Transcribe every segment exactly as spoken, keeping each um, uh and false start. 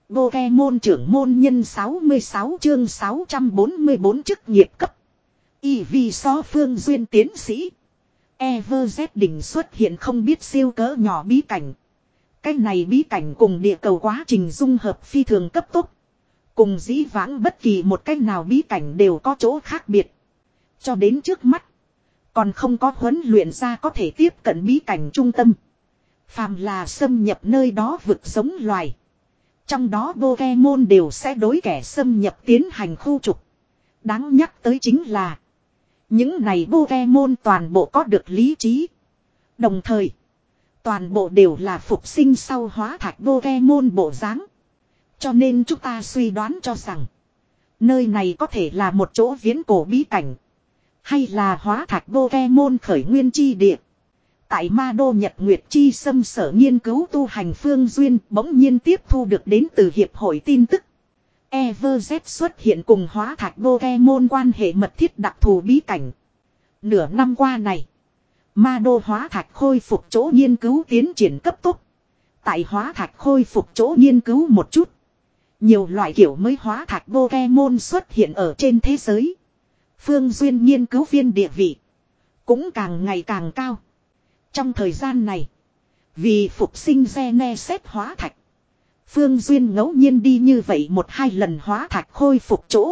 Pokemon trưởng môn nhân sáu mươi sáu chương sáu trăm bốn mươi bốn chức nghiệp cấp. Ivysaur Phương Duyên tiến sĩ. EverZ đỉnh xuất hiện không biết siêu cỡ nhỏ bí cảnh. Cái này bí cảnh cùng địa cầu quá trình dung hợp phi thường cấp tốc. Cùng dĩ vãng bất kỳ một cách nào bí cảnh đều có chỗ khác biệt. Cho đến trước mắt. Còn không có huấn luyện ra có thể tiếp cận bí cảnh trung tâm. Phàm là xâm nhập nơi đó vực giống loài. Trong đó Pokemon đều sẽ đối kẻ xâm nhập tiến hành khu trục. Đáng nhắc tới chính là. Những này Pokemon toàn bộ có được lý trí. Đồng thời. Toàn bộ đều là phục sinh sau hóa thạch Pokemon bộ dáng. Cho nên chúng ta suy đoán cho rằng. Nơi này có thể là một chỗ viễn cổ bí cảnh. Hay là hóa thạch Pokemon khởi nguyên chi địa. Tại Ma Đô Nhật Nguyệt Chi Xâm sở nghiên cứu tu hành Phương Duyên bỗng nhiên tiếp thu được đến từ hiệp hội tin tức. EverZ xuất hiện cùng hóa thạch Pokemon quan hệ mật thiết đặc thù bí cảnh. Nửa năm qua này, Ma Đô hóa thạch khôi phục chỗ nghiên cứu tiến triển cấp tốc. Tại hóa thạch khôi phục chỗ nghiên cứu một chút. Nhiều loại kiểu mới hóa thạch Pokemon xuất hiện ở trên thế giới. Phương Duyên nghiên cứu viên địa vị cũng càng ngày càng cao. Trong thời gian này, vì phục sinh Genesis hóa thạch, Phương Duyên ngẫu nhiên đi như vậy một hai lần hóa thạch khôi phục chỗ.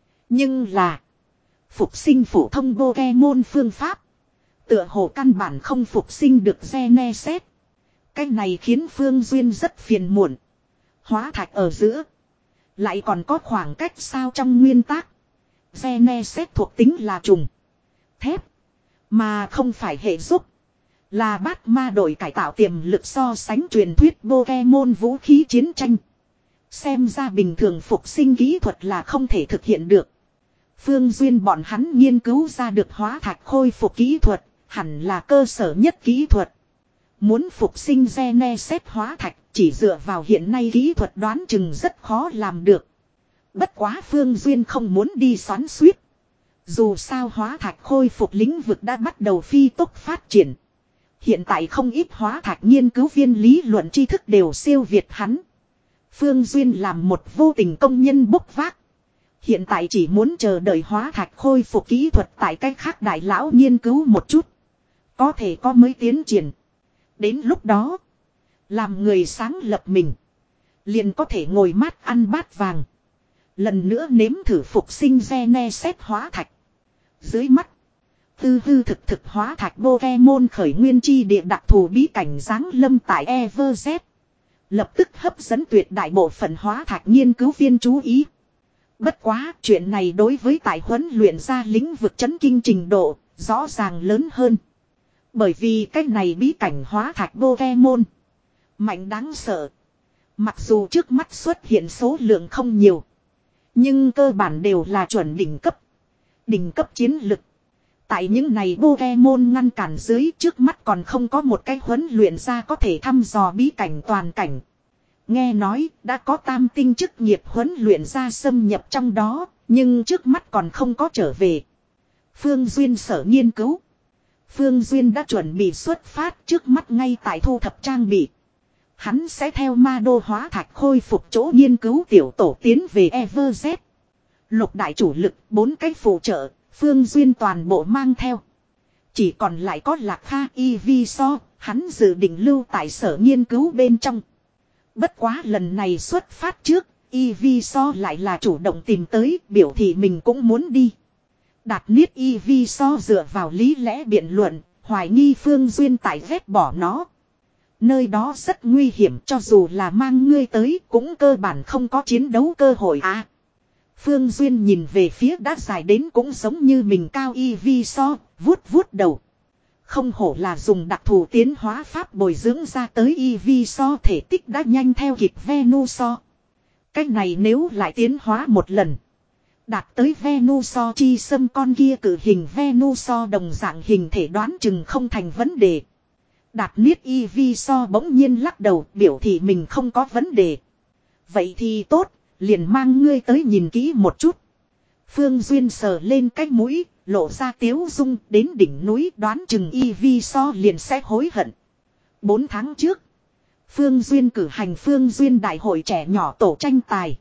Nhưng là, phục sinh phổ thông Pokemon phương pháp, tựa hồ căn bản không phục sinh được Genesis. Cái này khiến Phương Duyên rất phiền muộn. Hóa thạch ở giữa, lại còn có khoảng cách sao trong nguyên tắc. Genesis thuộc tính là trùng, thép, mà không phải hệ giúp. Là bát ma đội cải tạo tiềm lực so sánh truyền thuyết Pokemon vũ khí chiến tranh. Xem ra bình thường phục sinh kỹ thuật là không thể thực hiện được. Phương Duyên bọn hắn nghiên cứu ra được hóa thạch khôi phục kỹ thuật, hẳn là cơ sở nhất kỹ thuật. Muốn phục sinh Genesis hóa thạch chỉ dựa vào hiện nay kỹ thuật đoán chừng rất khó làm được. Bất quá Phương Duyên không muốn đi xoắn xuýt. Dù sao hóa thạch khôi phục lĩnh vực đã bắt đầu phi tốc phát triển. Hiện tại không ít hóa thạch nghiên cứu viên lý luận tri thức đều siêu việt hắn. Phương Duyên làm một vô tình công nhân bốc vác. Hiện tại chỉ muốn chờ đợi hóa thạch khôi phục kỹ thuật tại cách khác đại lão nghiên cứu một chút. Có thể có mới tiến triển. Đến lúc đó, làm người sáng lập mình, liền có thể ngồi mát ăn bát vàng. Lần nữa nếm thử phục sinh Genesis hóa thạch. Dưới mắt, tư hư thực thực hóa thạch Pokemon khởi nguyên chi địa đặc thù bí cảnh giáng lâm tại EverZ. Lập tức hấp dẫn tuyệt đại bộ phận hóa thạch nghiên cứu viên chú ý. Bất quá, chuyện này đối với tại huấn luyện ra lĩnh vực chấn kinh trình độ, rõ ràng lớn hơn. Bởi vì cái này bí cảnh hóa thạch Pokemon mạnh đáng sợ. Mặc dù trước mắt xuất hiện số lượng không nhiều, nhưng cơ bản đều là chuẩn đỉnh cấp. Đỉnh cấp chiến lực. Tại những này Pokemon ngăn cản dưới, trước mắt còn không có một cái huấn luyện ra có thể thăm dò bí cảnh toàn cảnh. Nghe nói đã có tam tinh chức nghiệp huấn luyện ra xâm nhập trong đó, nhưng trước mắt còn không có trở về. Phương Duyên sở nghiên cứu. Phương Duyên đã chuẩn bị xuất phát, trước mắt ngay tại thu thập trang bị. Hắn sẽ theo Ma Đô hóa thạch khôi phục chỗ nghiên cứu tiểu tổ tiến về EverZ. Lục đại chủ lực, bốn cái phụ trợ, Phương Duyên toàn bộ mang theo. Chỉ còn lại có Lạc Kha Ivysaur, hắn dự định lưu tại sở nghiên cứu bên trong. Bất quá lần này xuất phát trước, Ivysaur lại là chủ động tìm tới, biểu thị mình cũng muốn đi. Đạt niết Ivysaur dựa vào lý lẽ biện luận, hoài nghi Phương Duyên tại ghét bỏ nó. Nơi đó rất nguy hiểm, cho dù là mang ngươi tới cũng cơ bản không có chiến đấu cơ hội à. Phương Duyên nhìn về phía đã dài đến cũng giống như mình cao Ivysaur, vuốt vuốt đầu. Không hổ là dùng đặc thù tiến hóa pháp bồi dưỡng ra tới Ivysaur, thể tích đã nhanh theo kịp Venusaur. Cách này nếu lại tiến hóa một lần, đạt tới Venusaur chi xâm con kia cử hình Venusaur đồng dạng hình thể đoán chừng không thành vấn đề. Đạt niết Ivysaur bỗng nhiên lắc đầu, biểu thị mình không có vấn đề. Vậy thì tốt, liền mang ngươi tới nhìn kỹ một chút. Phương Duyên sờ lên cái mũi, lộ ra tiếu dung, đến đỉnh núi đoán chừng Ivysaur liền sẽ hối hận. Bốn tháng trước, Phương Duyên cử hành Phương Duyên đại hội trẻ nhỏ tổ tranh tài.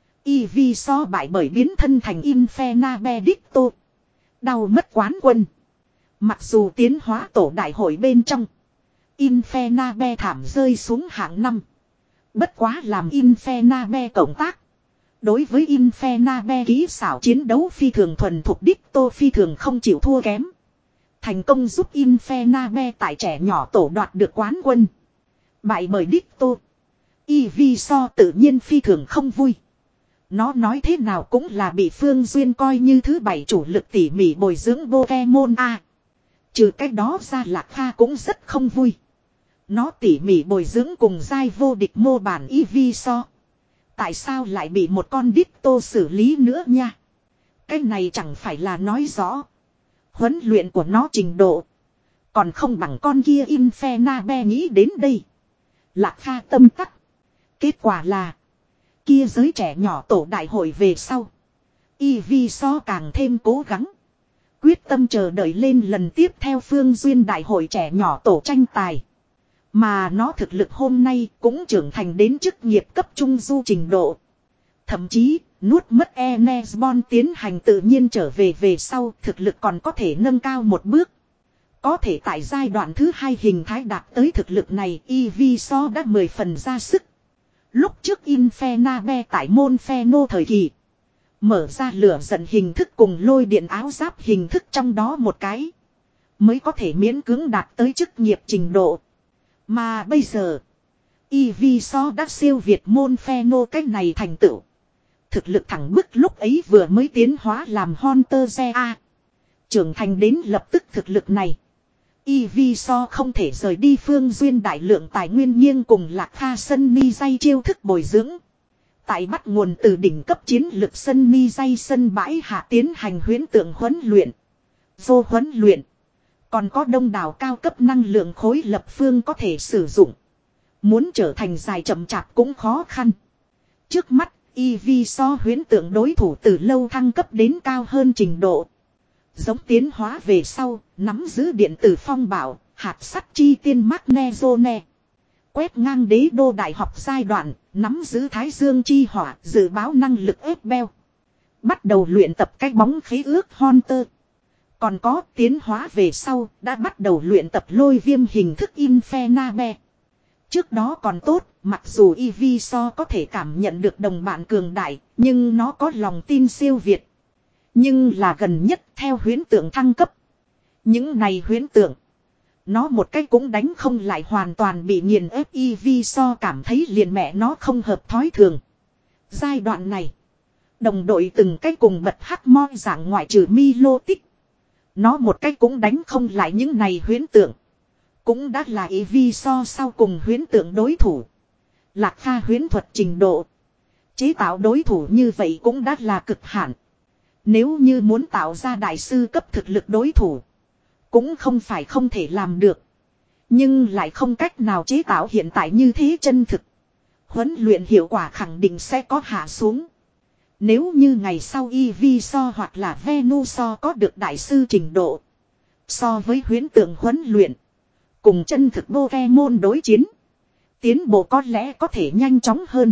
Eviso bại bởi biến thân thành Infena Benedicto. Đau mất quán quân. Mặc dù tiến hóa tổ đại hội bên trong, Infena Be thảm rơi xuống hạng năm. Bất quá làm Infena Be cộng tác. Đối với Infena Be kỹ xảo chiến đấu phi thường thuần thục, Dicto phi thường không chịu thua kém. Thành công giúp Infena Be tại trẻ nhỏ tổ đoạt được quán quân. Bại bởi Dicto, Eviso tự nhiên phi thường không vui. Nó nói thế nào cũng là bị Phương Duyên coi như thứ bảy chủ lực tỉ mỉ bồi dưỡng Pokemon A. Trừ cách đó ra Lạc Kha cũng rất không vui. Nó tỉ mỉ bồi dưỡng cùng giai vô địch mô bản Eviso. Tại sao lại bị một con Dicto xử lý nữa nha? Cái này chẳng phải là nói rõ huấn luyện của nó trình độ còn không bằng con kia Infena Be nghĩ đến đây. Lạc Kha tâm tắc. Kết quả là kia giới trẻ nhỏ tổ đại hội về sau, Eviso càng thêm cố gắng, quyết tâm chờ đợi lên lần tiếp theo Phương Duyên đại hội trẻ nhỏ tổ tranh tài. Mà nó thực lực hôm nay cũng trưởng thành đến chức nghiệp cấp trung du trình độ. Thậm chí, nuốt mất Enesbon tiến hành tự nhiên trở về về sau, thực lực còn có thể nâng cao một bước. Có thể tại giai đoạn thứ hai hình thái đạt tới thực lực này, Eviso đã mười phần ra sức. Lúc trước Infena Be tại môn Pheno thời kỳ, mở ra lửa giận hình thức cùng lôi điện áo giáp hình thức trong đó một cái, mới có thể miễn cưỡng đạt tới chức nghiệp trình độ. Mà bây giờ, Eviso đã siêu việt môn Pheno cách này thành tựu. Thực lực thẳng bức lúc ấy vừa mới tiến hóa làm Hunter Zea. Trưởng thành đến lập tức thực lực này, Eviso không thể rời đi Phương Duyên đại lượng tài nguyên nghiêng cùng Lạc Kha sân ni dây chiêu thức bồi dưỡng. Tại bắt nguồn từ đỉnh cấp chiến lực sân ni dây sân bãi hạ tiến hành huyễn tượng huấn luyện, vô huấn luyện. Còn có đông đảo cao cấp năng lượng khối lập phương có thể sử dụng. Muốn trở thành dài chậm chạp cũng khó khăn. Trước mắt, Eviso huyễn tượng đối thủ từ lâu thăng cấp đến cao hơn trình độ. Giống tiến hóa về sau, nắm giữ điện tử phong bảo, hạt sắt chi tiên Magnezone. Quét ngang đế đô đại học giai đoạn, nắm giữ thái dương chi hỏa, dự báo năng lực ép beo. Bắt đầu luyện tập cái bóng khế ước Hunter. Còn có tiến hóa về sau, đã bắt đầu luyện tập lôi viêm hình thức Infena Be. Trước đó còn tốt, mặc dù Eviso có thể cảm nhận được đồng bạn cường đại, nhưng nó có lòng tin siêu việt. Nhưng là gần nhất theo huyễn tượng thăng cấp. Những này huyễn tượng, nó một cách cũng đánh không lại, hoàn toàn bị nghiền ép. Eviso cảm thấy liền mẹ nó không hợp thói thường. Giai đoạn này, đồng đội từng cách cùng bật hắc mo dạng ngoại trừ Milotic. Nó một cách cũng đánh không lại những này huyễn tượng. Cũng đã là Eviso sau cùng huyễn tượng đối thủ. Lạc Kha huyễn thuật trình độ, chế tạo đối thủ như vậy cũng đã là cực hạn. Nếu như muốn tạo ra đại sư cấp thực lực đối thủ, cũng không phải không thể làm được. Nhưng lại không cách nào chế tạo hiện tại như thế chân thực. Huấn luyện hiệu quả khẳng định sẽ có hạ xuống. Nếu như ngày sau Eviso hoặc là Venuso có được đại sư trình độ, so với huyễn tượng huấn luyện, cùng chân thực Pokemon đối chiến, tiến bộ có lẽ có thể nhanh chóng hơn.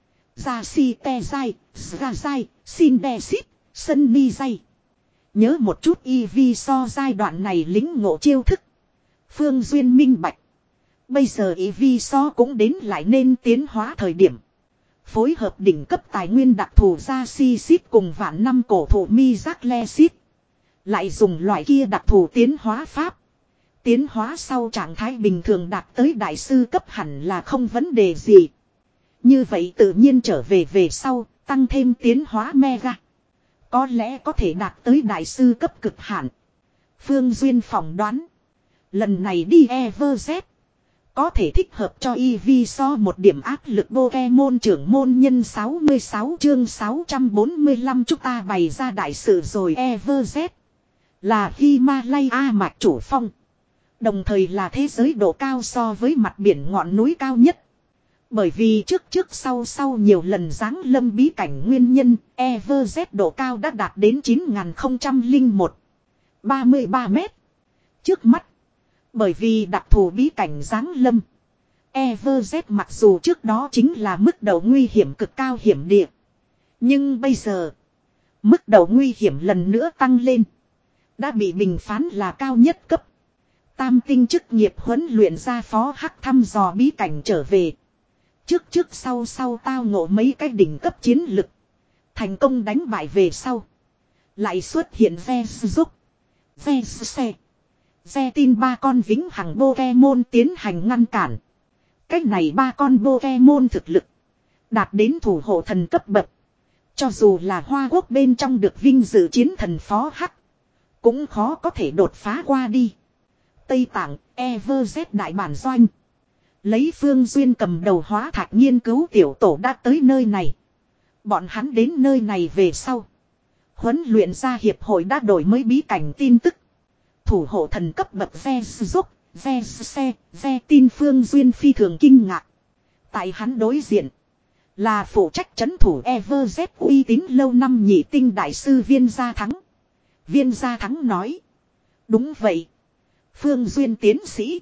Zasitezai, Zgazai, Sindesit, Sunnydai. Nhớ một chút Eviso giai đoạn này lính ngộ chiêu thức. Phương Duyên minh bạch. Bây giờ Eviso cũng đến lại nên tiến hóa thời điểm. Phối hợp đỉnh cấp tài nguyên đặc thù Zasisip cùng vạn năm cổ thụ Mizaklesit. Lại dùng loại kia đặc thù tiến hóa pháp. Tiến hóa sau trạng thái bình thường đạt tới đại sư cấp hẳn là không vấn đề gì. Như vậy tự nhiên trở về về sau, tăng thêm tiến hóa mega. Có lẽ có thể đạt tới đại sư cấp cực hạn. Phương Duyên phỏng đoán. Lần này đi Everz. Có thể thích hợp cho Eviso một điểm áp lực. Pokemon trưởng môn nhân sáu mươi sáu chương sáu trăm bốn mươi lăm chúng ta bày ra đại sự rồi. Everz là Himalaya mạch chủ phong. Đồng thời là thế giới độ cao so với mặt biển ngọn núi cao nhất. Bởi vì trước trước sau sau nhiều lần giáng lâm bí cảnh nguyên nhân, Everz độ cao đã đạt đến chín nghìn không trăm lẻ một, ba mươi ba mét. Trước mắt, bởi vì đặc thù bí cảnh giáng lâm, EverZ mặc dù trước đó chính là mức độ nguy hiểm cực cao hiểm địa. Nhưng bây giờ, mức độ nguy hiểm lần nữa tăng lên. Đã bị bình phán là cao nhất cấp. Tam tinh chức nghiệp huấn luyện ra phó hắc thăm dò bí cảnh trở về. Trước trước sau sau tao ngộ mấy cái đỉnh cấp chiến lực. Thành công đánh bại về sau. Lại xuất hiện ve giúp, ve xe, ve tin ba con vĩnh hằng Pokemon tiến hành ngăn cản. Cách này ba con Pokemon thực lực đạt đến thủ hộ thần cấp bậc. Cho dù là Hoa Quốc bên trong được vinh dự chiến thần phó hắc, cũng khó có thể đột phá qua đi. Tây Tạng, EverZ đại bản doanh. Lấy Phương Duyên cầm đầu hóa thạch nghiên cứu tiểu tổ đã tới nơi này. Bọn hắn đến nơi này về sau. Huấn luyện ra hiệp hội đã đổi mới bí cảnh tin tức. Thủ hộ thần cấp bậc ve giúp, ve xe, ve tin Phương Duyên phi thường kinh ngạc. Tại hắn đối diện là phụ trách trấn thủ EverZ uy tín lâu năm nhị tinh đại sư Viên Gia Thắng. Viên Gia Thắng nói. Đúng vậy. Phương Duyên tiến sĩ.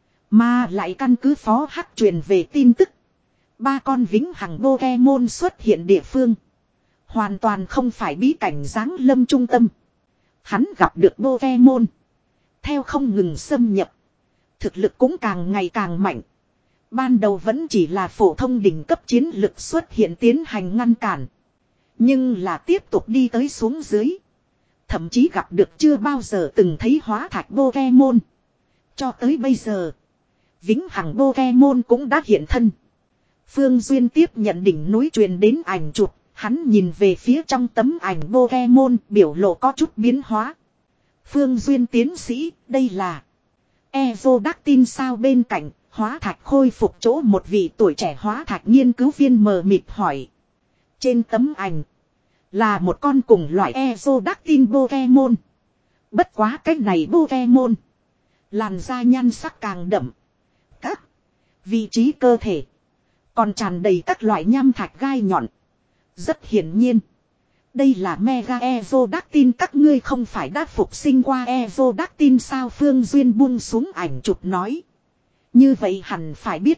Mà lại căn cứ phó hắc truyền về tin tức. Ba con vĩnh hằng Pokemon xuất hiện địa phương. Hoàn toàn không phải bí cảnh giáng lâm trung tâm. Hắn gặp được Pokemon. Theo không ngừng xâm nhập. Thực lực cũng càng ngày càng mạnh. Ban đầu vẫn chỉ là phổ thông đỉnh cấp chiến lực xuất hiện tiến hành ngăn cản. Nhưng là tiếp tục đi tới xuống dưới. Thậm chí gặp được chưa bao giờ từng thấy hóa thạch Pokemon. Cho tới bây giờ. Vĩnh hằng Pokemon cũng đã hiện thân. Phương Duyên tiếp nhận đỉnh núi truyền đến ảnh chụp. Hắn nhìn về phía trong tấm ảnh Pokemon biểu lộ có chút biến hóa. Phương Duyên tiến sĩ, đây là Aerodactyl sao bên cạnh, hóa thạch khôi phục chỗ một vị tuổi trẻ hóa thạch nghiên cứu viên mờ mịt hỏi. Trên tấm ảnh là một con cùng loại Aerodactyl Pokemon. Bất quá cách này Pokemon làn da nhan sắc càng đậm. Các vị trí cơ thể còn tràn đầy các loại nham thạch gai nhọn. Rất hiển nhiên. Đây là Mega Aerodactyl, các ngươi không phải đã phục sinh qua Aerodactyl sao? Phương Duyên buông xuống ảnh chụp nói. Như vậy hẳn phải biết.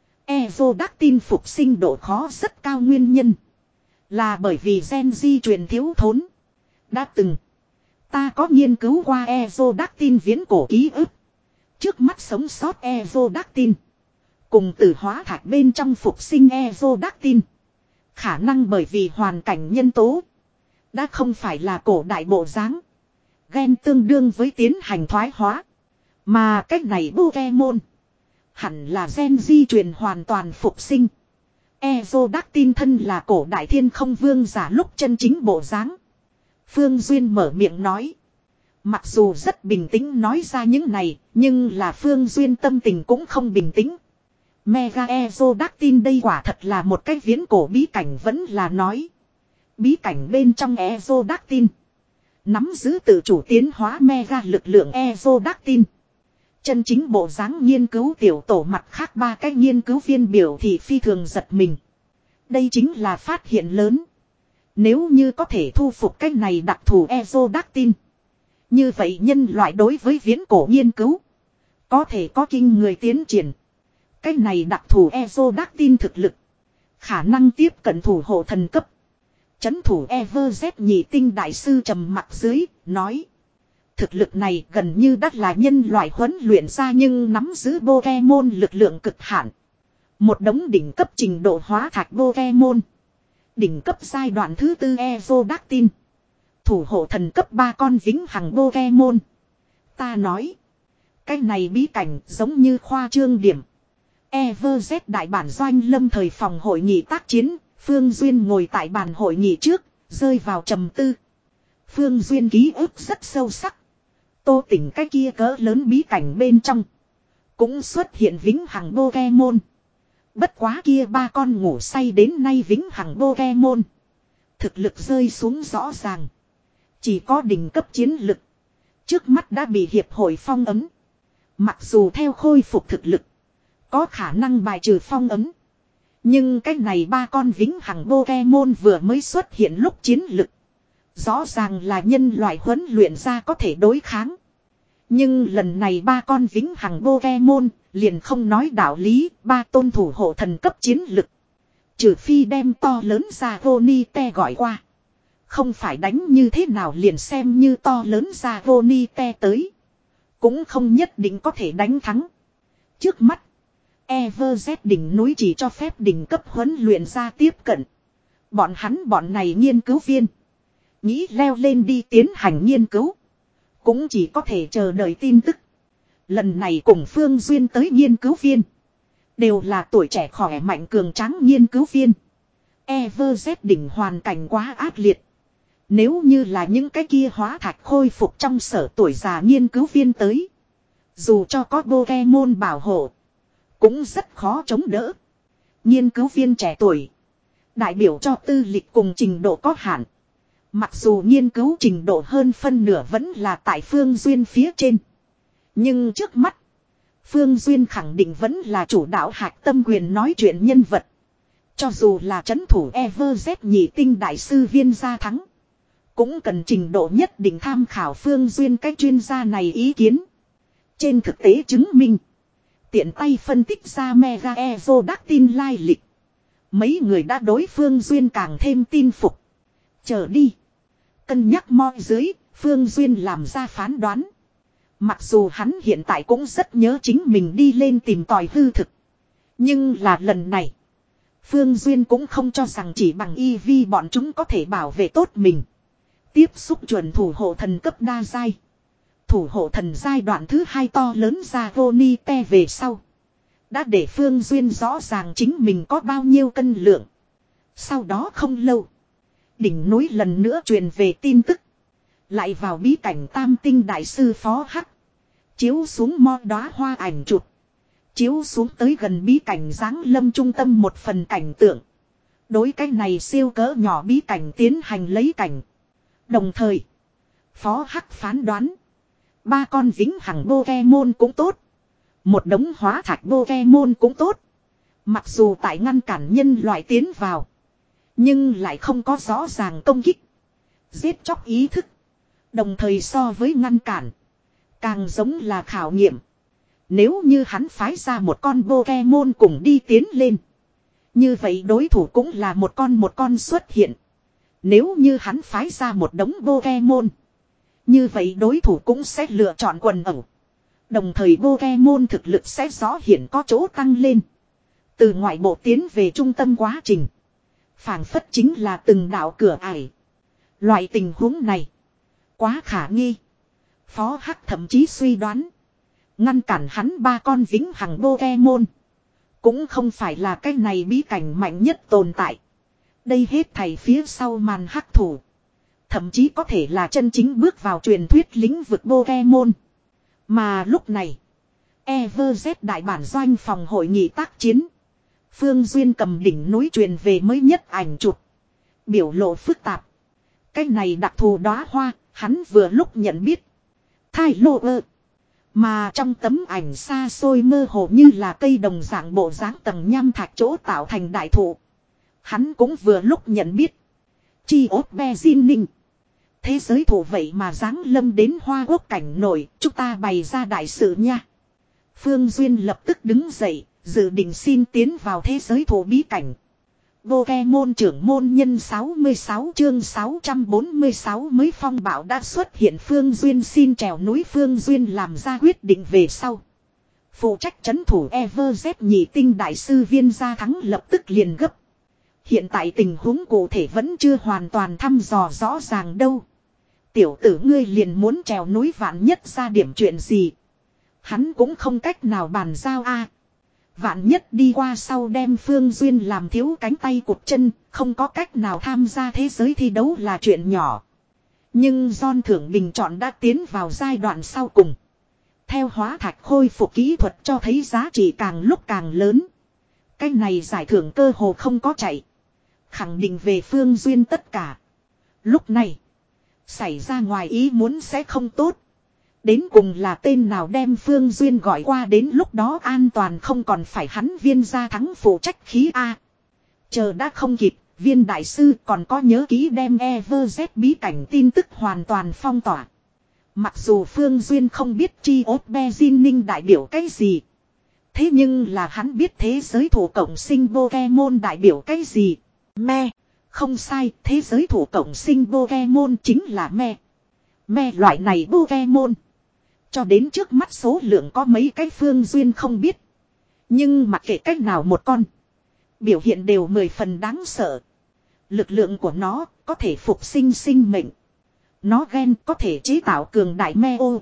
Aerodactyl phục sinh độ khó rất cao, nguyên nhân là bởi vì gen di truyền thiếu thốn. Đã từng ta có nghiên cứu qua Aerodactyl viễn cổ ký ức. Trước mắt sống sót Aerodactyl cùng từ hóa thạch bên trong phục sinh Aerodactyl, khả năng bởi vì hoàn cảnh nhân tố đã không phải là cổ đại bộ dáng. Gen tương đương với tiến hành thoái hóa. Mà cách này Pokemon hẳn là gen di truyền hoàn toàn phục sinh. Aerodactyl thân là cổ đại thiên không vương giả lúc chân chính bộ dáng. Phương Duyên mở miệng nói. Mặc dù rất bình tĩnh nói ra những này, nhưng là Phương Duyên tâm tình cũng không bình tĩnh. Mega Aerodactyl đây quả thật là một cái viễn cổ bí cảnh, vẫn là nói. Bí cảnh bên trong Aerodactyl nắm giữ tự chủ tiến hóa mega lực lượng Aerodactyl. Chân chính bộ dáng nghiên cứu tiểu tổ mặt khác ba cái nghiên cứu viên biểu thị phi thường giật mình. Đây chính là phát hiện lớn. Nếu như có thể thu phục cái này đặc thù Aerodactyl, như vậy nhân loại đối với viễn cổ nghiên cứu có thể có kinh người tiến triển. Cái này đặc thù Aerodactyl thực lực khả năng tiếp cận thủ hộ thần cấp. Chấn thủ EverZ nhị tinh đại sư trầm mặt dưới, nói. Thực lực này gần như đã là nhân loại huấn luyện ra, nhưng nắm giữ Pokemon lực lượng cực hạn. Một đống đỉnh cấp trình độ hóa thạch Pokemon. Đỉnh cấp giai đoạn thứ tư Aerodactyl. Thủ hộ thần cấp ba con vĩnh hằng Pokemon. Ta nói. Cái này bí cảnh giống như khoa trương điểm. EverZ đại bản doanh lâm thời phòng hội nghị tác chiến. Phương Duyên ngồi tại bàn hội nghị trước, rơi vào trầm tư. Phương Duyên ký ức rất sâu sắc. Tô Tỉnh cái kia cỡ lớn bí cảnh bên trong cũng xuất hiện vĩnh hằng Pokemon. Bất quá kia ba con ngủ say đến nay vĩnh hằng Pokemon thực lực rơi xuống rõ ràng. Chỉ có đỉnh cấp chiến lực. Trước mắt đã bị hiệp hội phong ấn. Mặc dù theo khôi phục thực lực có khả năng bài trừ phong ấn, nhưng cái này ba con vĩnh hằng Pokemon vừa mới xuất hiện lúc chiến lực rõ ràng là nhân loại huấn luyện ra có thể đối kháng. Nhưng lần này ba con vĩnh hằng Pokemon Liền không nói đạo lý, ba tôn thủ hộ thần cấp chiến lực. Trừ phi đem to lớn ra Ronite gọi qua. Không phải đánh như thế nào liền xem như to lớn ra Ronite tới. Cũng không nhất định có thể đánh thắng. Trước mắt, Everest đỉnh núi chỉ cho phép đỉnh cấp huấn luyện ra tiếp cận. Bọn hắn bọn này nghiên cứu viên. Nghĩ leo lên đi tiến hành nghiên cứu. Cũng chỉ có thể chờ đợi tin tức. Lần này cùng Phương Duyên tới nghiên cứu viên. Đều là tuổi trẻ khỏe mạnh cường tráng nghiên cứu viên. Everest đỉnh hoàn cảnh quá ác liệt. Nếu như là những cái kia hóa thạch khôi phục trong sở tuổi già nghiên cứu viên tới. Dù cho có Pokemon bảo hộ. Cũng rất khó chống đỡ. Nghiên cứu viên trẻ tuổi. Đại biểu cho tư lịch cùng trình độ có hạn. Mặc dù nghiên cứu trình độ hơn phân nửa vẫn là tại Phương Duyên phía trên. Nhưng trước mắt. Phương Duyên khẳng định vẫn là chủ đạo hạch tâm quyền nói chuyện nhân vật. Cho dù là trấn thủ Everest nhị tinh đại sư Viên gia thắng. Cũng cần trình độ nhất định tham khảo Phương Duyên cái chuyên gia này ý kiến. Trên thực tế chứng minh. Tiện tay phân tích ra Mega Exodactyl lai lịch. Mấy người đã đối Phương Duyên càng thêm tin phục. Chờ đi. Cân nhắc moi dưới, Phương Duyên làm ra phán đoán. Mặc dù hắn hiện tại cũng rất nhớ chính mình đi lên tìm tòi hư thực. Nhưng là lần này. Phương Duyên cũng không cho rằng chỉ bằng y vi bọn chúng có thể bảo vệ tốt mình. Tiếp xúc chuẩn thủ hộ thần cấp đa giai. Thủ hộ thần giai đoạn thứ hai to lớn ra Ronite về sau. Đã để Phương Duyên rõ ràng chính mình có bao nhiêu cân lượng. Sau đó không lâu. Đỉnh núi lần nữa truyền về tin tức. Lại vào bí cảnh tam tinh đại sư phó hắc. Chiếu xuống mo đóa hoa ảnh chụp. Chiếu xuống tới gần bí cảnh giáng lâm trung tâm một phần cảnh tượng. Đối cái này siêu cỡ nhỏ bí cảnh tiến hành lấy cảnh. Đồng thời. Phó hắc phán đoán. Ba con vĩnh hằng Pokemon cũng tốt. Một đống hóa thạch Pokemon cũng tốt. Mặc dù tại ngăn cản nhân loại tiến vào. Nhưng lại không có rõ ràng công kích. Giết chóc ý thức. Đồng thời so với ngăn cản. Càng giống là khảo nghiệm. Nếu như hắn phái ra một con Pokemon cùng đi tiến lên. Như vậy đối thủ cũng là một con một con xuất hiện. Nếu như hắn phái ra một đống Pokemon. Như vậy đối thủ cũng sẽ lựa chọn quần ẩu. Đồng thời Pokemon thực lực sẽ rõ hiện có chỗ tăng lên. Từ ngoại bộ tiến về trung tâm quá trình. Phảng phất chính là từng đạo cửa ải. Loại tình huống này. Quá khả nghi. Phó Hắc thậm chí suy đoán. Ngăn cản hắn ba con vĩnh hằng Pokemon. Cũng không phải là cái này bí cảnh mạnh nhất tồn tại. Đây hết thảy phía sau màn hắc thủ. Thậm chí có thể là chân chính bước vào truyền thuyết lĩnh vực Pokemon. Mà lúc này. Everest đại bản doanh phòng hội nghị tác chiến. Phương Duyên cầm đỉnh núi truyền về mới nhất ảnh chụp. Biểu lộ phức tạp. Cái này đặc thù đóa hoa, hắn vừa lúc nhận biết. Thai lô ơ. Mà trong tấm ảnh xa xôi mơ hồ như là cây đồng dạng bộ dáng tầng nham thạch chỗ tạo thành đại thụ. Hắn cũng vừa lúc nhận biết. Chi ốt be Jin Ninh. Thế giới thủ vậy mà giáng lâm đến hoa quốc cảnh nổi, chúng ta bày ra đại sự nha. Phương Duyên lập tức đứng dậy, dự định xin tiến vào thế giới thủ bí cảnh. Pokemon trưởng môn nhân sáu mươi sáu chương sáu trăm bốn mươi sáu mới phong bạo đã xuất hiện. Phương Duyên xin trèo núi. Phương Duyên làm ra quyết định về sau. Phụ trách trấn thủ Everest nhị tinh đại sư Viên gia thắng lập tức liền gấp. Hiện tại tình huống cụ thể vẫn chưa hoàn toàn thăm dò rõ ràng đâu. Tiểu tử ngươi liền muốn trèo núi, vạn nhất ra điểm chuyện gì. Hắn cũng không cách nào bàn giao a. Vạn nhất đi qua sau đem Phương Duyên làm thiếu cánh tay cụt chân, không có cách nào tham gia thế giới thi đấu là chuyện nhỏ. Nhưng John Thưởng Bình chọn đã tiến vào giai đoạn sau cùng. Theo hóa thạch khôi phục kỹ thuật cho thấy giá trị càng lúc càng lớn. Cái này giải thưởng cơ hồ không có chạy. Khẳng định về Phương Duyên tất cả. Lúc này, xảy ra ngoài ý muốn sẽ không tốt. Đến cùng là tên nào đem Phương Duyên gọi qua, đến lúc đó an toàn không còn phải hắn Viên gia thắng phụ trách khí A. Chờ đã không kịp, Viên đại sư còn có nhớ ký đem Everest bí cảnh tin tức hoàn toàn phong tỏa. Mặc dù Phương Duyên không biết chi ốt be Jin Ninh đại biểu cái gì. Thế nhưng là hắn biết thế giới thủ cộng sinh Pokemon đại biểu cái gì? Me. Không sai, thế giới thủ cộng sinh Pokemon chính là me. Me loại này Pokemon. Cho đến trước mắt số lượng có mấy cái Phương Duyên không biết. Nhưng mặc kệ cách nào một con. Biểu hiện đều mười phần đáng sợ. Lực lượng của nó có thể phục sinh sinh mệnh. Nó gen có thể chế tạo cường đại me ô.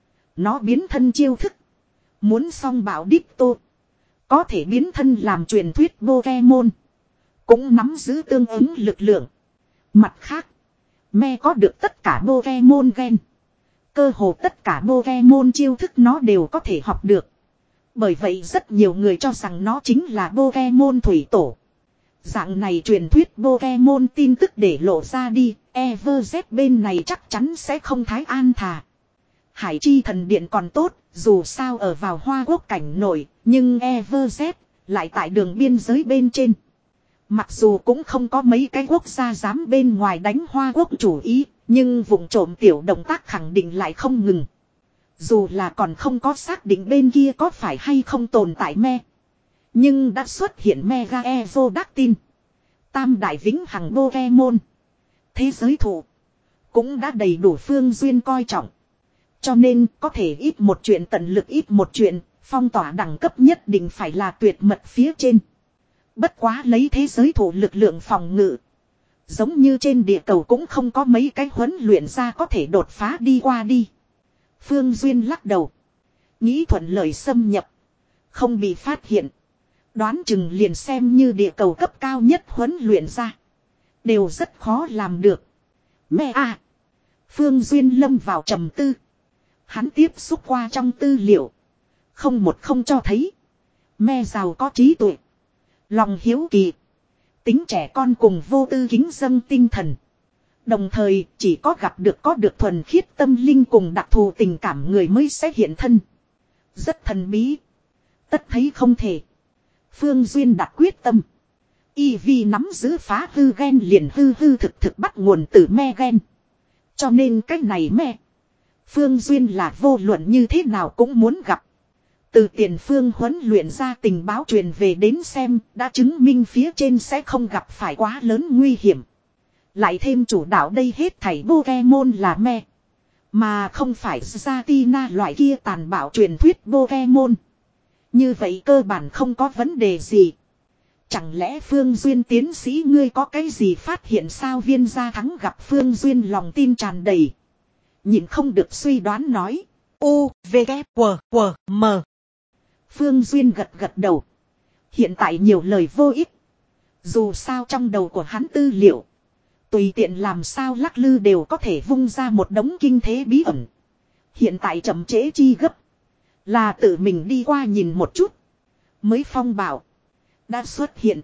Nó biến thân chiêu thức. Muốn song bảo Ditto. Có thể biến thân làm truyền thuyết Pokemon. Cũng nắm giữ tương ứng lực lượng. Mặt khác. Me có được tất cả Pokemon gen. Cơ hồ tất cả Pokemon chiêu thức nó đều có thể học được. Bởi vậy rất nhiều người cho rằng nó chính là Pokemon thủy tổ. Dạng này truyền thuyết Pokemon tin tức để lộ ra đi. EverZ bên này chắc chắn sẽ không thái an thà. Hải chi thần điện còn tốt. Dù sao ở vào Hoa Quốc cảnh nổi. Nhưng Everz lại tại đường biên giới bên trên. Mặc dù cũng không có mấy cái quốc gia dám bên ngoài đánh Hoa Quốc chủ ý. Nhưng vùng trộm tiểu động tác khẳng định lại không ngừng. Dù là còn không có xác định bên kia có phải hay không tồn tại me. Nhưng đã xuất hiện Mega Evodactyl. Tam đại vĩnh hằng Pokemon. Thế giới thủ. Cũng đã đầy đủ Phương Duyên coi trọng. Cho nên có thể ít một chuyện tận lực ít một chuyện. Phong tỏa đẳng cấp nhất định phải là tuyệt mật phía trên. Bất quá lấy thế giới thủ lực lượng phòng ngự. Giống như trên địa cầu cũng không có mấy cái huấn luyện ra có thể đột phá đi qua đi. Phương Duyên lắc đầu. Nghĩ thuận lợi xâm nhập. Không bị phát hiện. Đoán chừng liền xem như địa cầu cấp cao nhất huấn luyện ra. Đều rất khó làm được. Mẹ à. Phương Duyên lâm vào trầm tư. Hắn tiếp xúc qua trong tư liệu. Không một không cho thấy. Me giàu có trí tuệ. Lòng hiếu kỳ. Tính trẻ con cùng vô tư kính dâng tinh thần. Đồng thời chỉ có gặp được có được thuần khiết tâm linh cùng đặc thù tình cảm người mới sẽ hiện thân. Rất thần bí. Tất thấy không thể. Phương Duyên đặt quyết tâm. Y vì nắm giữ phá hư gen liền hư hư thực thực bắt nguồn từ me gen. Cho nên cách này me. Phương Duyên là vô luận như thế nào cũng muốn gặp. Từ tiền phương huấn luyện ra tình báo truyền về đến xem đã chứng minh phía trên sẽ không gặp phải quá lớn nguy hiểm. Lại thêm chủ đạo đây hết thảy Pokemon là me. Mà không phải Zatina loại kia tàn bạo truyền thuyết Pokemon. Như vậy cơ bản không có vấn đề gì. Chẳng lẽ Phương Duyên tiến sĩ ngươi có cái gì phát hiện sao Viên Gia Thắng gặp Phương Duyên lòng tin tràn đầy. Nhìn không được suy đoán nói. U, V, K, W, W, M. Phương Duyên gật gật đầu. Hiện tại nhiều lời vô ích. Dù sao trong đầu của hắn tư liệu. Tùy tiện làm sao lắc lư đều có thể vung ra một đống kinh thế bí ẩn. Hiện tại chậm trễ chi gấp. Là tự mình đi qua nhìn một chút. Mới phong bảo. Đã xuất hiện.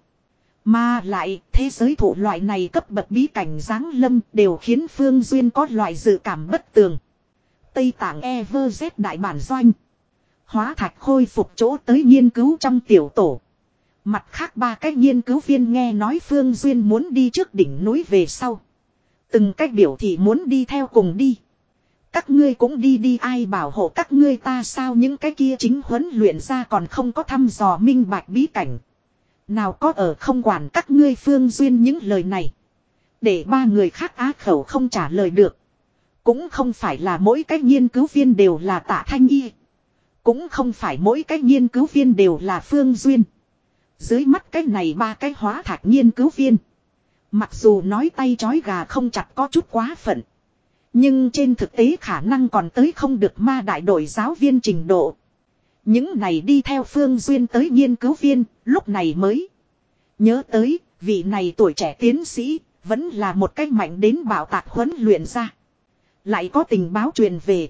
Mà lại thế giới thủ loại này cấp bậc bí cảnh giáng lâm đều khiến Phương Duyên có loại dự cảm bất tường. Tây Tạng Everz đại bản doanh. Hóa thạch khôi phục chỗ tới nghiên cứu trong tiểu tổ. Mặt khác ba cái nghiên cứu viên nghe nói Phương Duyên muốn đi trước đỉnh núi về sau. Từng cách biểu thị muốn đi theo cùng đi. Các ngươi cũng đi đi ai bảo hộ các ngươi ta sao những cái kia chính huấn luyện ra còn không có thăm dò minh bạch bí cảnh. Nào có ở không quản các ngươi Phương Duyên những lời này. Để ba người khác á khẩu không trả lời được. Cũng không phải là mỗi cái nghiên cứu viên đều là Tạ Thanh Y. Cũng không phải mỗi cái nghiên cứu viên đều là Phương Duyên. Dưới mắt cái này ba cái hóa thạch nghiên cứu viên. Mặc dù nói tay chói gà không chặt có chút quá phận. Nhưng trên thực tế khả năng còn tới không được ma đại đội giáo viên trình độ. Những này đi theo Phương Duyên tới nghiên cứu viên, lúc này mới nhớ tới, vị này tuổi trẻ tiến sĩ, vẫn là một cách mạnh đến bảo tạc huấn luyện ra. Lại có tình báo truyền về.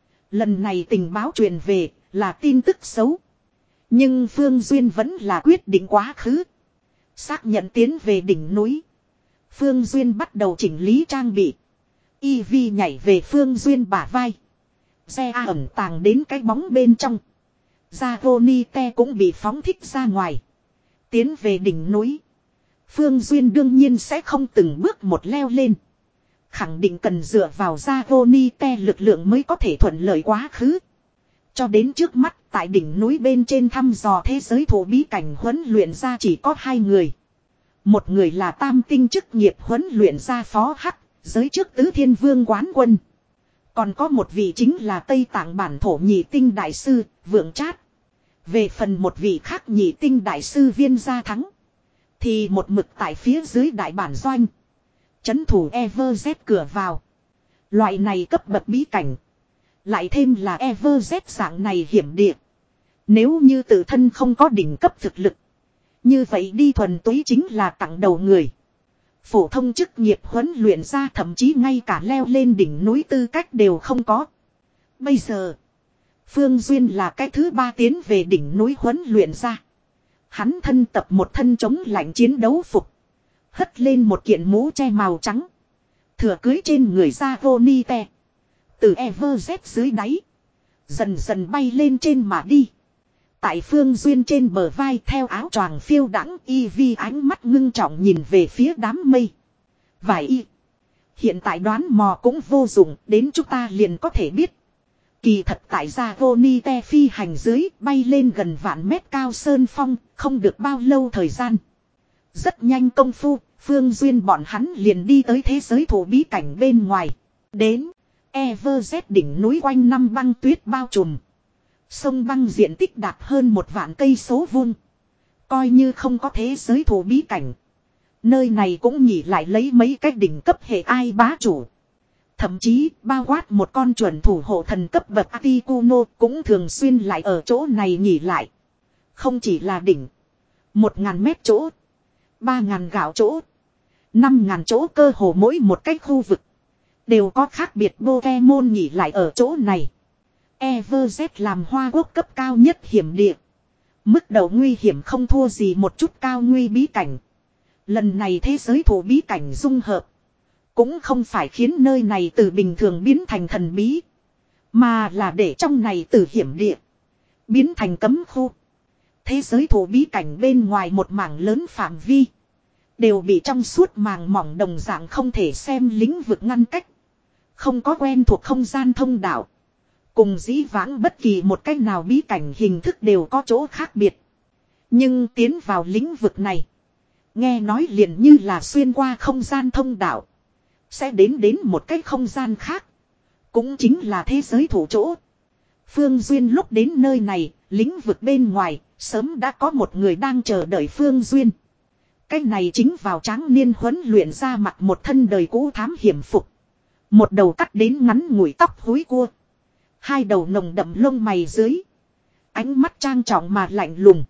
Lần này tình báo truyền về, là tin tức xấu. Nhưng Phương Duyên vẫn là quyết định quá khứ. Xác nhận tiến về đỉnh núi. Phương Duyên bắt đầu chỉnh lý trang bị. Y Vi nhảy về Phương Duyên bả vai. Xe A ẩn tàng đến cái bóng bên trong. Zagonite cũng bị phóng thích ra ngoài. Tiến về đỉnh núi. Phương Duyên đương nhiên sẽ không từng bước một leo lên. Khẳng định cần dựa vào Zagonite lực lượng mới có thể thuận lợi quá khứ. Cho đến trước mắt, Tại đỉnh núi bên trên thăm dò thế giới thủ bí cảnh huấn luyện ra chỉ có hai người. Một người là tam tinh chức nghiệp huấn luyện ra Phó Hắc, giới trước tứ thiên vương quán quân. Còn có một vị chính là Tây Tạng bản thổ nhị tinh đại sư, Vượng Trát. Về phần một vị khác nhị tinh đại sư Viên Gia Thắng. Thì một mực tại phía dưới đại bản doanh. Chấn thủ Everz cửa vào. Loại này cấp bậc bí cảnh. Lại thêm là Everz dạng này hiểm địa. Nếu như tự thân không có đỉnh cấp thực lực. Như vậy đi thuần túy chính là tặng đầu người. Phổ thông chức nghiệp huấn luyện ra thậm chí ngay cả leo lên đỉnh núi tư cách đều không có. Bây giờ, Phương Duyên là cái thứ ba tiến về đỉnh núi huấn luyện ra. Hắn thân tập một thân chống lạnh chiến đấu phục. Hất lên một kiện mũ che màu trắng. Thừa cưới trên người ra vô ni te. Từ Everz dưới đáy. Dần dần bay lên trên mà đi. Tại Phương Duyên trên bờ vai theo áo choàng phiêu đãng y vi ánh mắt ngưng trọng nhìn về phía đám mây. Vài y. Hiện tại đoán mò cũng vô dụng, đến chúng ta liền có thể biết. Kỳ thật tại gia Voni te phi hành dưới bay lên gần vạn mét cao sơn phong, không được bao lâu thời gian. Rất nhanh công phu, Phương Duyên bọn hắn liền đi tới thế giới thủ bí cảnh bên ngoài. Đến, Everz đỉnh núi quanh năm băng tuyết bao trùm. Sông băng diện tích đạt hơn một vạn cây số vuông. Coi như không có thế giới thủ bí cảnh. Nơi này cũng nhỉ lại lấy mấy cái đỉnh cấp hệ ai bá chủ. Thậm chí bao quát một con chuẩn thủ hộ thần cấp bậc Articuno cũng thường xuyên lại ở chỗ này nghỉ lại. Không chỉ là đỉnh. Một ngàn mét chỗ. Ba ngàn gạo chỗ. Năm ngàn chỗ cơ hồ mỗi một cái khu vực. Đều có khác biệt Pokemon nghỉ lại ở chỗ này. Everz làm hoa quốc cấp cao nhất hiểm địa. Mức độ nguy hiểm không thua gì một chút cao nguy bí cảnh. Lần này thế giới thủ bí cảnh dung hợp. Cũng không phải khiến nơi này từ bình thường biến thành thần bí. Mà là để trong này từ hiểm địa. Biến thành cấm khu. Thế giới thủ bí cảnh bên ngoài một mảng lớn phạm vi. Đều bị trong suốt màng mỏng đồng dạng không thể xem lĩnh vực ngăn cách. Không có quen thuộc không gian thông đạo. Cùng dĩ vãng bất kỳ một cách nào bí cảnh hình thức đều có chỗ khác biệt. Nhưng tiến vào lĩnh vực này. Nghe nói liền như là xuyên qua không gian thông đạo. Sẽ đến đến một cái không gian khác. Cũng chính là thế giới thủ chỗ. Phương Duyên lúc đến nơi này, lĩnh vực bên ngoài, sớm đã có một người đang chờ đợi Phương Duyên. Cái này chính vào tráng niên huấn luyện ra mặt một thân đời cũ thám hiểm phục. Một đầu cắt đến ngắn ngủi tóc húi cua. Hai đầu nồng đậm lông mày dưới. Ánh mắt trang trọng mà lạnh lùng.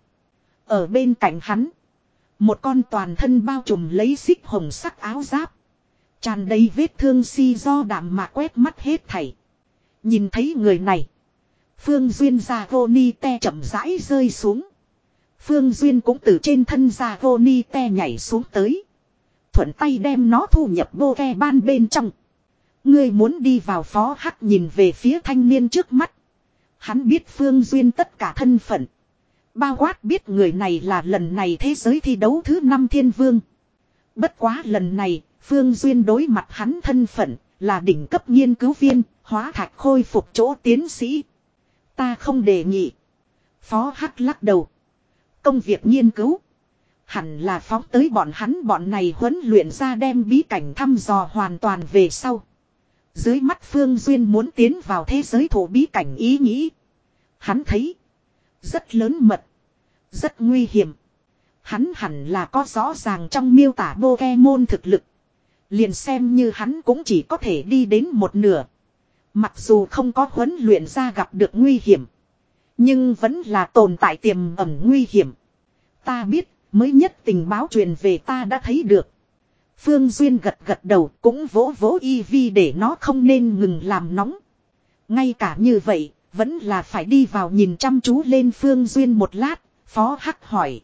Ở bên cạnh hắn. Một con toàn thân bao trùm lấy xích hồng sắc áo giáp. Tràn đầy vết thương si do đạm mà quét mắt hết thảy. Nhìn thấy người này. Phương Duyên ra vô ni te chậm rãi rơi xuống. Phương Duyên cũng từ trên thân ra vô ni te nhảy xuống tới. Thuận tay đem nó thu nhập bô ke ban bên trong. Ngươi muốn đi vào Phó Hắc nhìn về phía thanh niên trước mắt. Hắn biết Phương Duyên tất cả thân phận. Bao quát biết người này là lần này thế giới thi đấu thứ năm thiên vương. Bất quá lần này, Phương Duyên đối mặt hắn thân phận, là đỉnh cấp nghiên cứu viên, hóa thạch khôi phục chỗ tiến sĩ. Ta không đề nghị. Phó Hắc lắc đầu. Công việc nghiên cứu. Hẳn là phóng tới bọn hắn bọn này huấn luyện ra đem bí cảnh thăm dò hoàn toàn về sau. Dưới mắt Phương Duyên muốn tiến vào thế giới thủ bí cảnh ý nghĩ. Hắn thấy. Rất lớn mật. Rất nguy hiểm. Hắn hẳn là có rõ ràng trong miêu tả Pokemon thực lực. Liền xem như hắn cũng chỉ có thể đi đến một nửa. Mặc dù không có huấn luyện ra gặp được nguy hiểm. Nhưng vẫn là tồn tại tiềm ẩn nguy hiểm. Ta biết, mới nhất tình báo truyền về ta đã thấy được. Phương Duyên gật gật đầu cũng vỗ vỗ y vi để nó không nên ngừng làm nóng. Ngay cả như vậy, vẫn là phải đi vào nhìn chăm chú lên Phương Duyên một lát, Phó Hắc hỏi.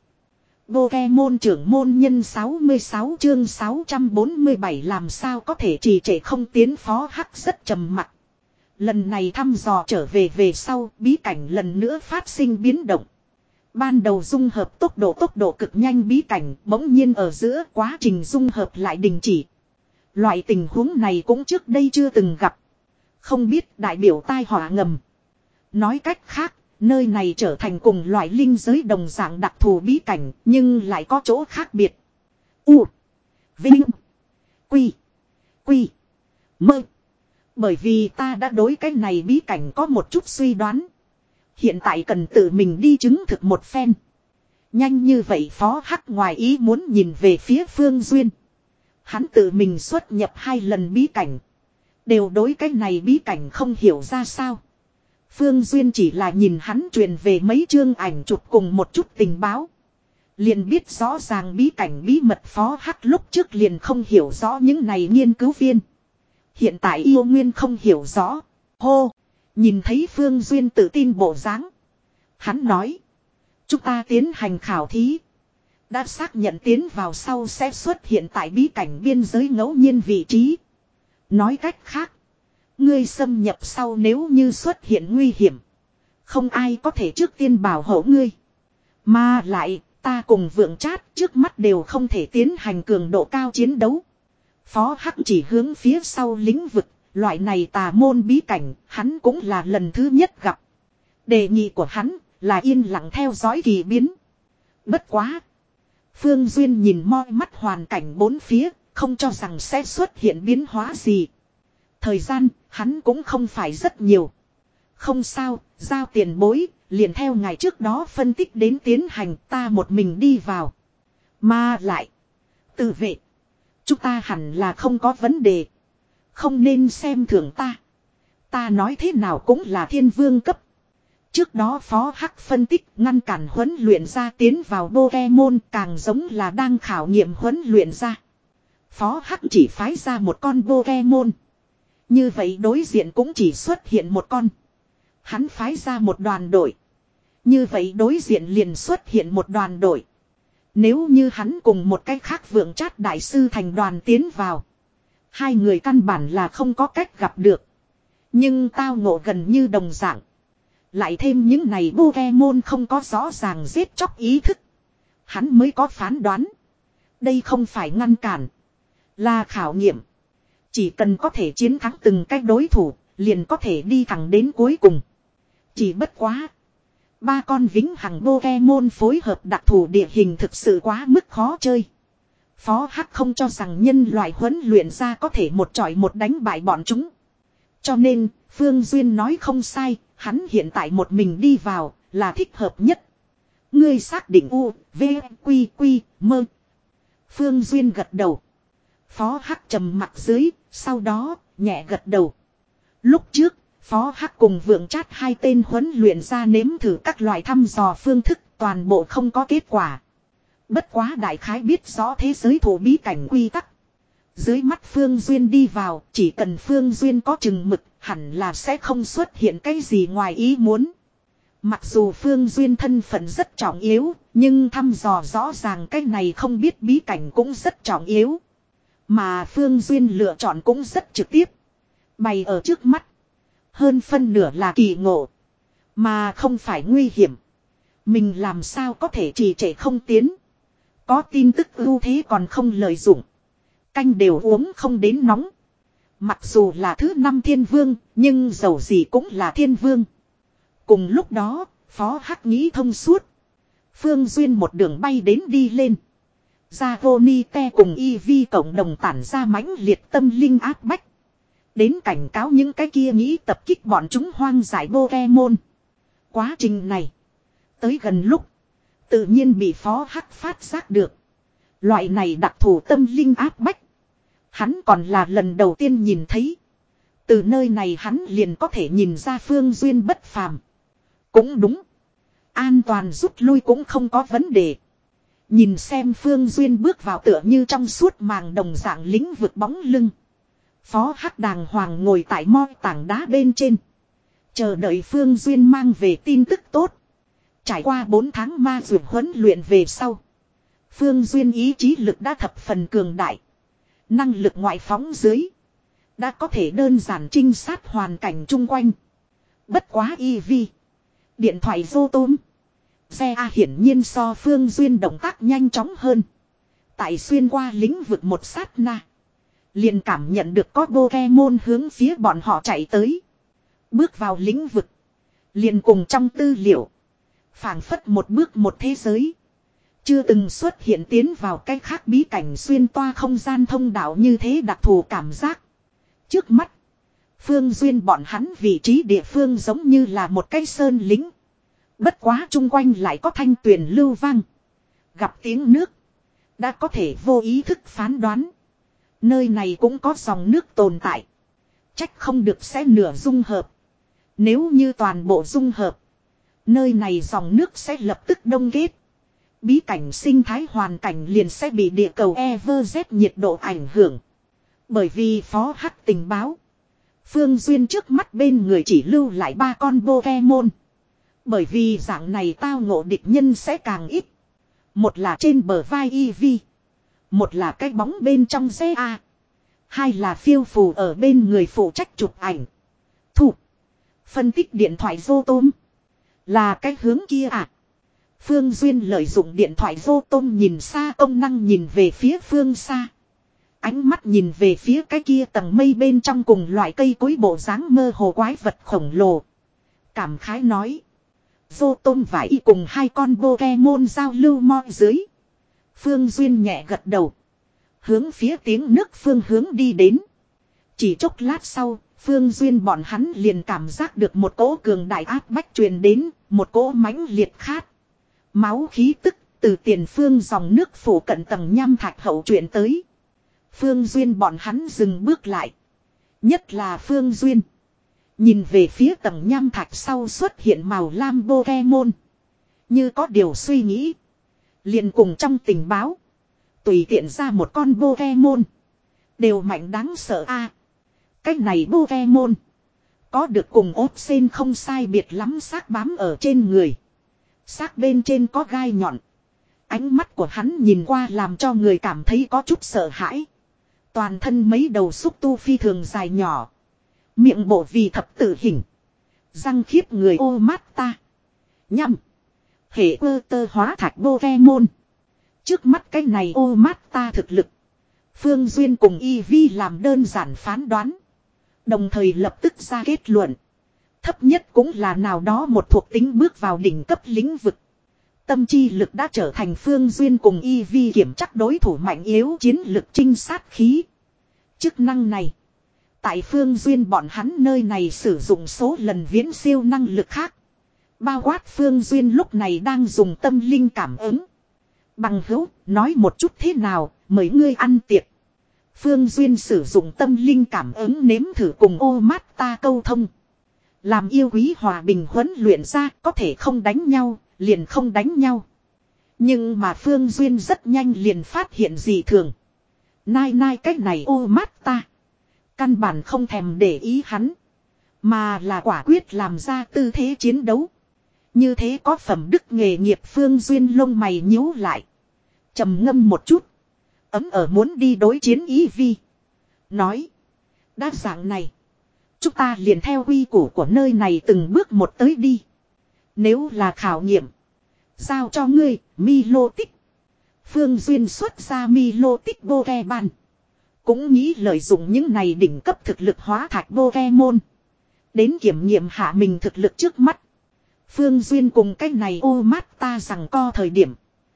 Pokemon trưởng môn nhân sáu mươi sáu chương sáu trăm bốn mươi bảy làm sao có thể trì trệ không tiến. Phó Hắc rất trầm mặc. Lần này thăm dò trở về về sau, bí cảnh lần nữa phát sinh biến động. Ban đầu dung hợp tốc độ tốc độ cực nhanh bí cảnh bỗng nhiên ở giữa quá trình dung hợp lại đình chỉ. Loại tình huống này cũng trước đây chưa từng gặp. Không biết đại biểu tai họa ngầm. Nói cách khác, Nơi này trở thành cùng loại linh giới đồng dạng đặc thù bí cảnh, nhưng lại có chỗ khác biệt. U. Vinh. Quy. Quy. Mơ. Bởi vì ta đã đối cái này bí cảnh có một chút suy đoán. Hiện tại cần tự mình đi chứng thực một phen. Nhanh như vậy Phó Hắc ngoài ý muốn nhìn về phía Phương Duyên. Hắn tự mình xuất nhập hai lần bí cảnh. Đều đối cái này bí cảnh không hiểu ra sao. Phương Duyên chỉ là nhìn hắn truyền về mấy chương ảnh chụp cùng một chút tình báo. Liền biết rõ ràng bí cảnh bí mật Phó Hắc lúc trước liền không hiểu rõ những này nghiên cứu viên. Hiện tại yêu nguyên không hiểu rõ. Hô! Nhìn thấy Phương Duyên tự tin bộ dáng. Hắn nói. Chúng ta tiến hành khảo thí. Đã xác nhận tiến vào sau sẽ xuất hiện tại bí cảnh biên giới ngẫu nhiên vị trí. Nói cách khác. Ngươi xâm nhập sau nếu như xuất hiện nguy hiểm. Không ai có thể trước tiên bảo hộ ngươi. Mà lại ta cùng Vượng Trát trước mắt đều không thể tiến hành cường độ cao chiến đấu. Phó Hắc chỉ hướng phía sau lĩnh vực. Loại này tà môn bí cảnh hắn cũng là lần thứ nhất gặp. Đề nghị của hắn là yên lặng theo dõi kỳ biến. Bất quá. Phương Duyên nhìn moi mắt hoàn cảnh bốn phía, không cho rằng sẽ xuất hiện biến hóa gì. Thời gian, hắn cũng không phải rất nhiều. Không sao, giao tiền bối, liền theo ngày trước đó phân tích đến tiến hành ta một mình đi vào. Mà lại, tự vệ, chúng ta hẳn là không có vấn đề. Không nên xem thường ta. Ta nói thế nào cũng là thiên vương cấp. Trước đó Phó Hắc phân tích ngăn cản huấn luyện ra tiến vào Pokemon càng giống là đang khảo nghiệm huấn luyện ra. Phó Hắc chỉ phái ra một con Pokemon. Như vậy đối diện cũng chỉ xuất hiện một con. Hắn phái ra một đoàn đội. Như vậy đối diện liền xuất hiện một đoàn đội. Nếu như hắn cùng một cái khác Vượng Trát đại sư thành đoàn tiến vào. Hai người căn bản là không có cách gặp được. Nhưng tao ngộ gần như đồng dạng. Lại thêm những này Pokemon không có rõ ràng giết chóc ý thức. Hắn mới có phán đoán. Đây không phải ngăn cản. Là khảo nghiệm. Chỉ cần có thể chiến thắng từng cái đối thủ. Liền có thể đi thẳng đến cuối cùng. Chỉ bất quá. Ba con vĩnh hằng Pokemon phối hợp đặc thù địa hình thực sự quá mức khó chơi. Phó Hắc không cho rằng nhân loại huấn luyện ra có thể một chọi một đánh bại bọn chúng. Cho nên, Phương Duyên nói không sai, hắn hiện tại một mình đi vào, là thích hợp nhất. Ngươi xác định U, V, Quy, Quy, Mơ. Phương Duyên gật đầu. Phó Hắc trầm mặt dưới, sau đó, nhẹ gật đầu. Lúc trước, Phó Hắc cùng Vượng Trát hai tên huấn luyện ra nếm thử các loại thăm dò phương thức, toàn bộ không có kết quả. Bất quá đại khái biết rõ thế giới thủ bí cảnh quy tắc. Dưới mắt Phương Duyên đi vào, chỉ cần Phương Duyên có chừng mực, hẳn là sẽ không xuất hiện cái gì ngoài ý muốn. Mặc dù Phương Duyên thân phận rất trọng yếu, nhưng thăm dò rõ ràng cái này không biết bí cảnh cũng rất trọng yếu. Mà Phương Duyên lựa chọn cũng rất trực tiếp. Bày ở trước mắt. Hơn phân nửa là kỳ ngộ. Mà không phải nguy hiểm. Mình làm sao có thể trì trệ không tiến. Có tin tức ưu thế còn không lợi dụng. Canh đều uống không đến nóng. Mặc dù là thứ năm thiên vương, nhưng dầu gì cũng là thiên vương. Cùng lúc đó, Phó Hắc nghĩ thông suốt. Phương Duyên một đường bay đến đi lên. Dragonite cùng Eevee cộng đồng tản ra mãnh liệt tâm linh áp bách. Đến cảnh cáo những cái kia nghĩ tập kích bọn chúng hoang dại Pokemon. Quá trình này, tới gần lúc, tự nhiên bị Phó Hắc phát giác được. Loại này đặc thù tâm linh áp bách. Hắn còn là lần đầu tiên nhìn thấy. Từ nơi này hắn liền có thể nhìn ra Phương Duyên bất phàm. Cũng đúng. An toàn rút lui cũng không có vấn đề. Nhìn xem Phương Duyên bước vào tựa như trong suốt màng đồng dạng lĩnh vực bóng lưng. Phó Hắc đàng hoàng ngồi tại moi tảng đá bên trên. Chờ đợi Phương Duyên mang về tin tức tốt. Trải qua bốn tháng ma dược huấn luyện về sau. Phương Duyên ý chí lực đã thập phần cường đại. Năng lực ngoại phóng dưới. Đã có thể đơn giản trinh sát hoàn cảnh chung quanh. Bất quá Eevee. Điện thoại vô tôm. Xe A hiển nhiên so Phương Duyên động tác nhanh chóng hơn. Tại xuyên qua lĩnh vực một sát na. Liền cảm nhận được có Pokemon hướng phía bọn họ chạy tới. Bước vào lĩnh vực. liền cùng trong tư liệu. Phảng phất một bước một thế giới. Chưa từng xuất hiện tiến vào cách khác bí cảnh xuyên toa không gian thông đạo như thế đặc thù cảm giác. Trước mắt. Phương Duyên bọn hắn vị trí địa phương giống như là một cái sơn lính. Bất quá chung quanh lại có thanh tuyền lưu vang. Gặp tiếng nước. Đã có thể vô ý thức phán đoán. Nơi này cũng có dòng nước tồn tại. Trách không được sẽ nửa dung hợp. Nếu như toàn bộ dung hợp. Nơi này dòng nước sẽ lập tức đông kết. Bí cảnh sinh thái hoàn cảnh liền sẽ bị địa cầu Everest nhiệt độ ảnh hưởng. Bởi vì phó hắc tình báo. Phương Duyên trước mắt bên người chỉ lưu lại ba con Pokemon. Bởi vì dạng này tao ngộ địch nhân sẽ càng ít. Một là trên bờ vai Eevee. Một là cái bóng bên trong xe A. Hai là phiêu phù ở bên người phụ trách chụp ảnh. Thủ. Phân tích điện thoại vô tôm. Là cái hướng kia à. Phương Duyên lợi dụng điện thoại vô tôm nhìn xa công năng nhìn về phía phương xa. Ánh mắt nhìn về phía cái kia tầng mây bên trong cùng loại cây cối bộ dáng mơ hồ quái vật khổng lồ. Cảm khái nói. Vô tôm và y cùng hai con Pokemon giao lưu mo dưới. Phương Duyên nhẹ gật đầu. Hướng phía tiếng nước phương hướng đi đến. Chỉ chốc lát sau, Phương Duyên bọn hắn liền cảm giác được một cỗ cường đại áp bách truyền đến, một cỗ mãnh liệt khát. Máu khí tức từ tiền phương dòng nước phủ cận tầng nham thạch hậu chuyển tới. Phương Duyên bọn hắn dừng bước lại. Nhất là Phương Duyên. Nhìn về phía tầng nham thạch sau xuất hiện màu lam Pokemon. Như có điều suy nghĩ. Liền cùng trong tình báo. Tùy tiện ra một con Pokemon. Đều mạnh đáng sợ a. À, cách này Pokemon. Có được cùng ốt sen không sai biệt lắm xác bám ở trên người. Xác bên trên có gai nhọn. Ánh mắt của hắn nhìn qua làm cho người cảm thấy có chút sợ hãi. Toàn thân mấy đầu xúc tu phi thường dài nhỏ. Miệng bộ vì thập tử hình. Răng khiếp người ô mát ta. Nhăm. Hệ ơ tơ hóa thạch Pokemon. Trước mắt cái này ô mát ta thực lực. Phương Duyên cùng Eevee làm đơn giản phán đoán. Đồng thời lập tức ra kết luận. Thấp nhất cũng là nào đó một thuộc tính bước vào đỉnh cấp lĩnh vực. Tâm chi lực đã trở thành Phương Duyên cùng Eevee kiểm chắc đối thủ mạnh yếu chiến lực trinh sát khí. Chức năng này. Tại Phương Duyên bọn hắn nơi này sử dụng số lần viễn siêu năng lực khác. Bao quát Phương Duyên lúc này đang dùng tâm linh cảm ứng. Bằng hữu, nói một chút thế nào, mời ngươi ăn tiệc. Phương Duyên sử dụng tâm linh cảm ứng nếm thử cùng ô mát ta câu thông. Làm yêu quý hòa bình huấn luyện ra có thể không đánh nhau, liền không đánh nhau. Nhưng mà Phương Duyên rất nhanh liền phát hiện gì thường. Nai nai cách này ô mát ta. Căn bản không thèm để ý hắn. Mà là quả quyết làm ra tư thế chiến đấu. Như thế có phẩm đức nghề nghiệp Phương Duyên lông mày nhíu lại. Trầm ngâm một chút. Ấm ở muốn đi đối chiến Eevee. Nói. Đa dạng này. Chúng ta liền theo quy củ của nơi này từng bước một tới đi. Nếu là khảo nghiệm. Giao cho ngươi, Milo Tích. Phương Duyên xuất ra Milo Tích Pokemon. Cũng nghĩ lợi dụng những này đỉnh cấp thực lực hóa thạch Pokemon. Đến kiểm nghiệm hạ mình thực lực trước mắt. Phương Duyên cùng cách này ô mát ta rằng co thời điểm.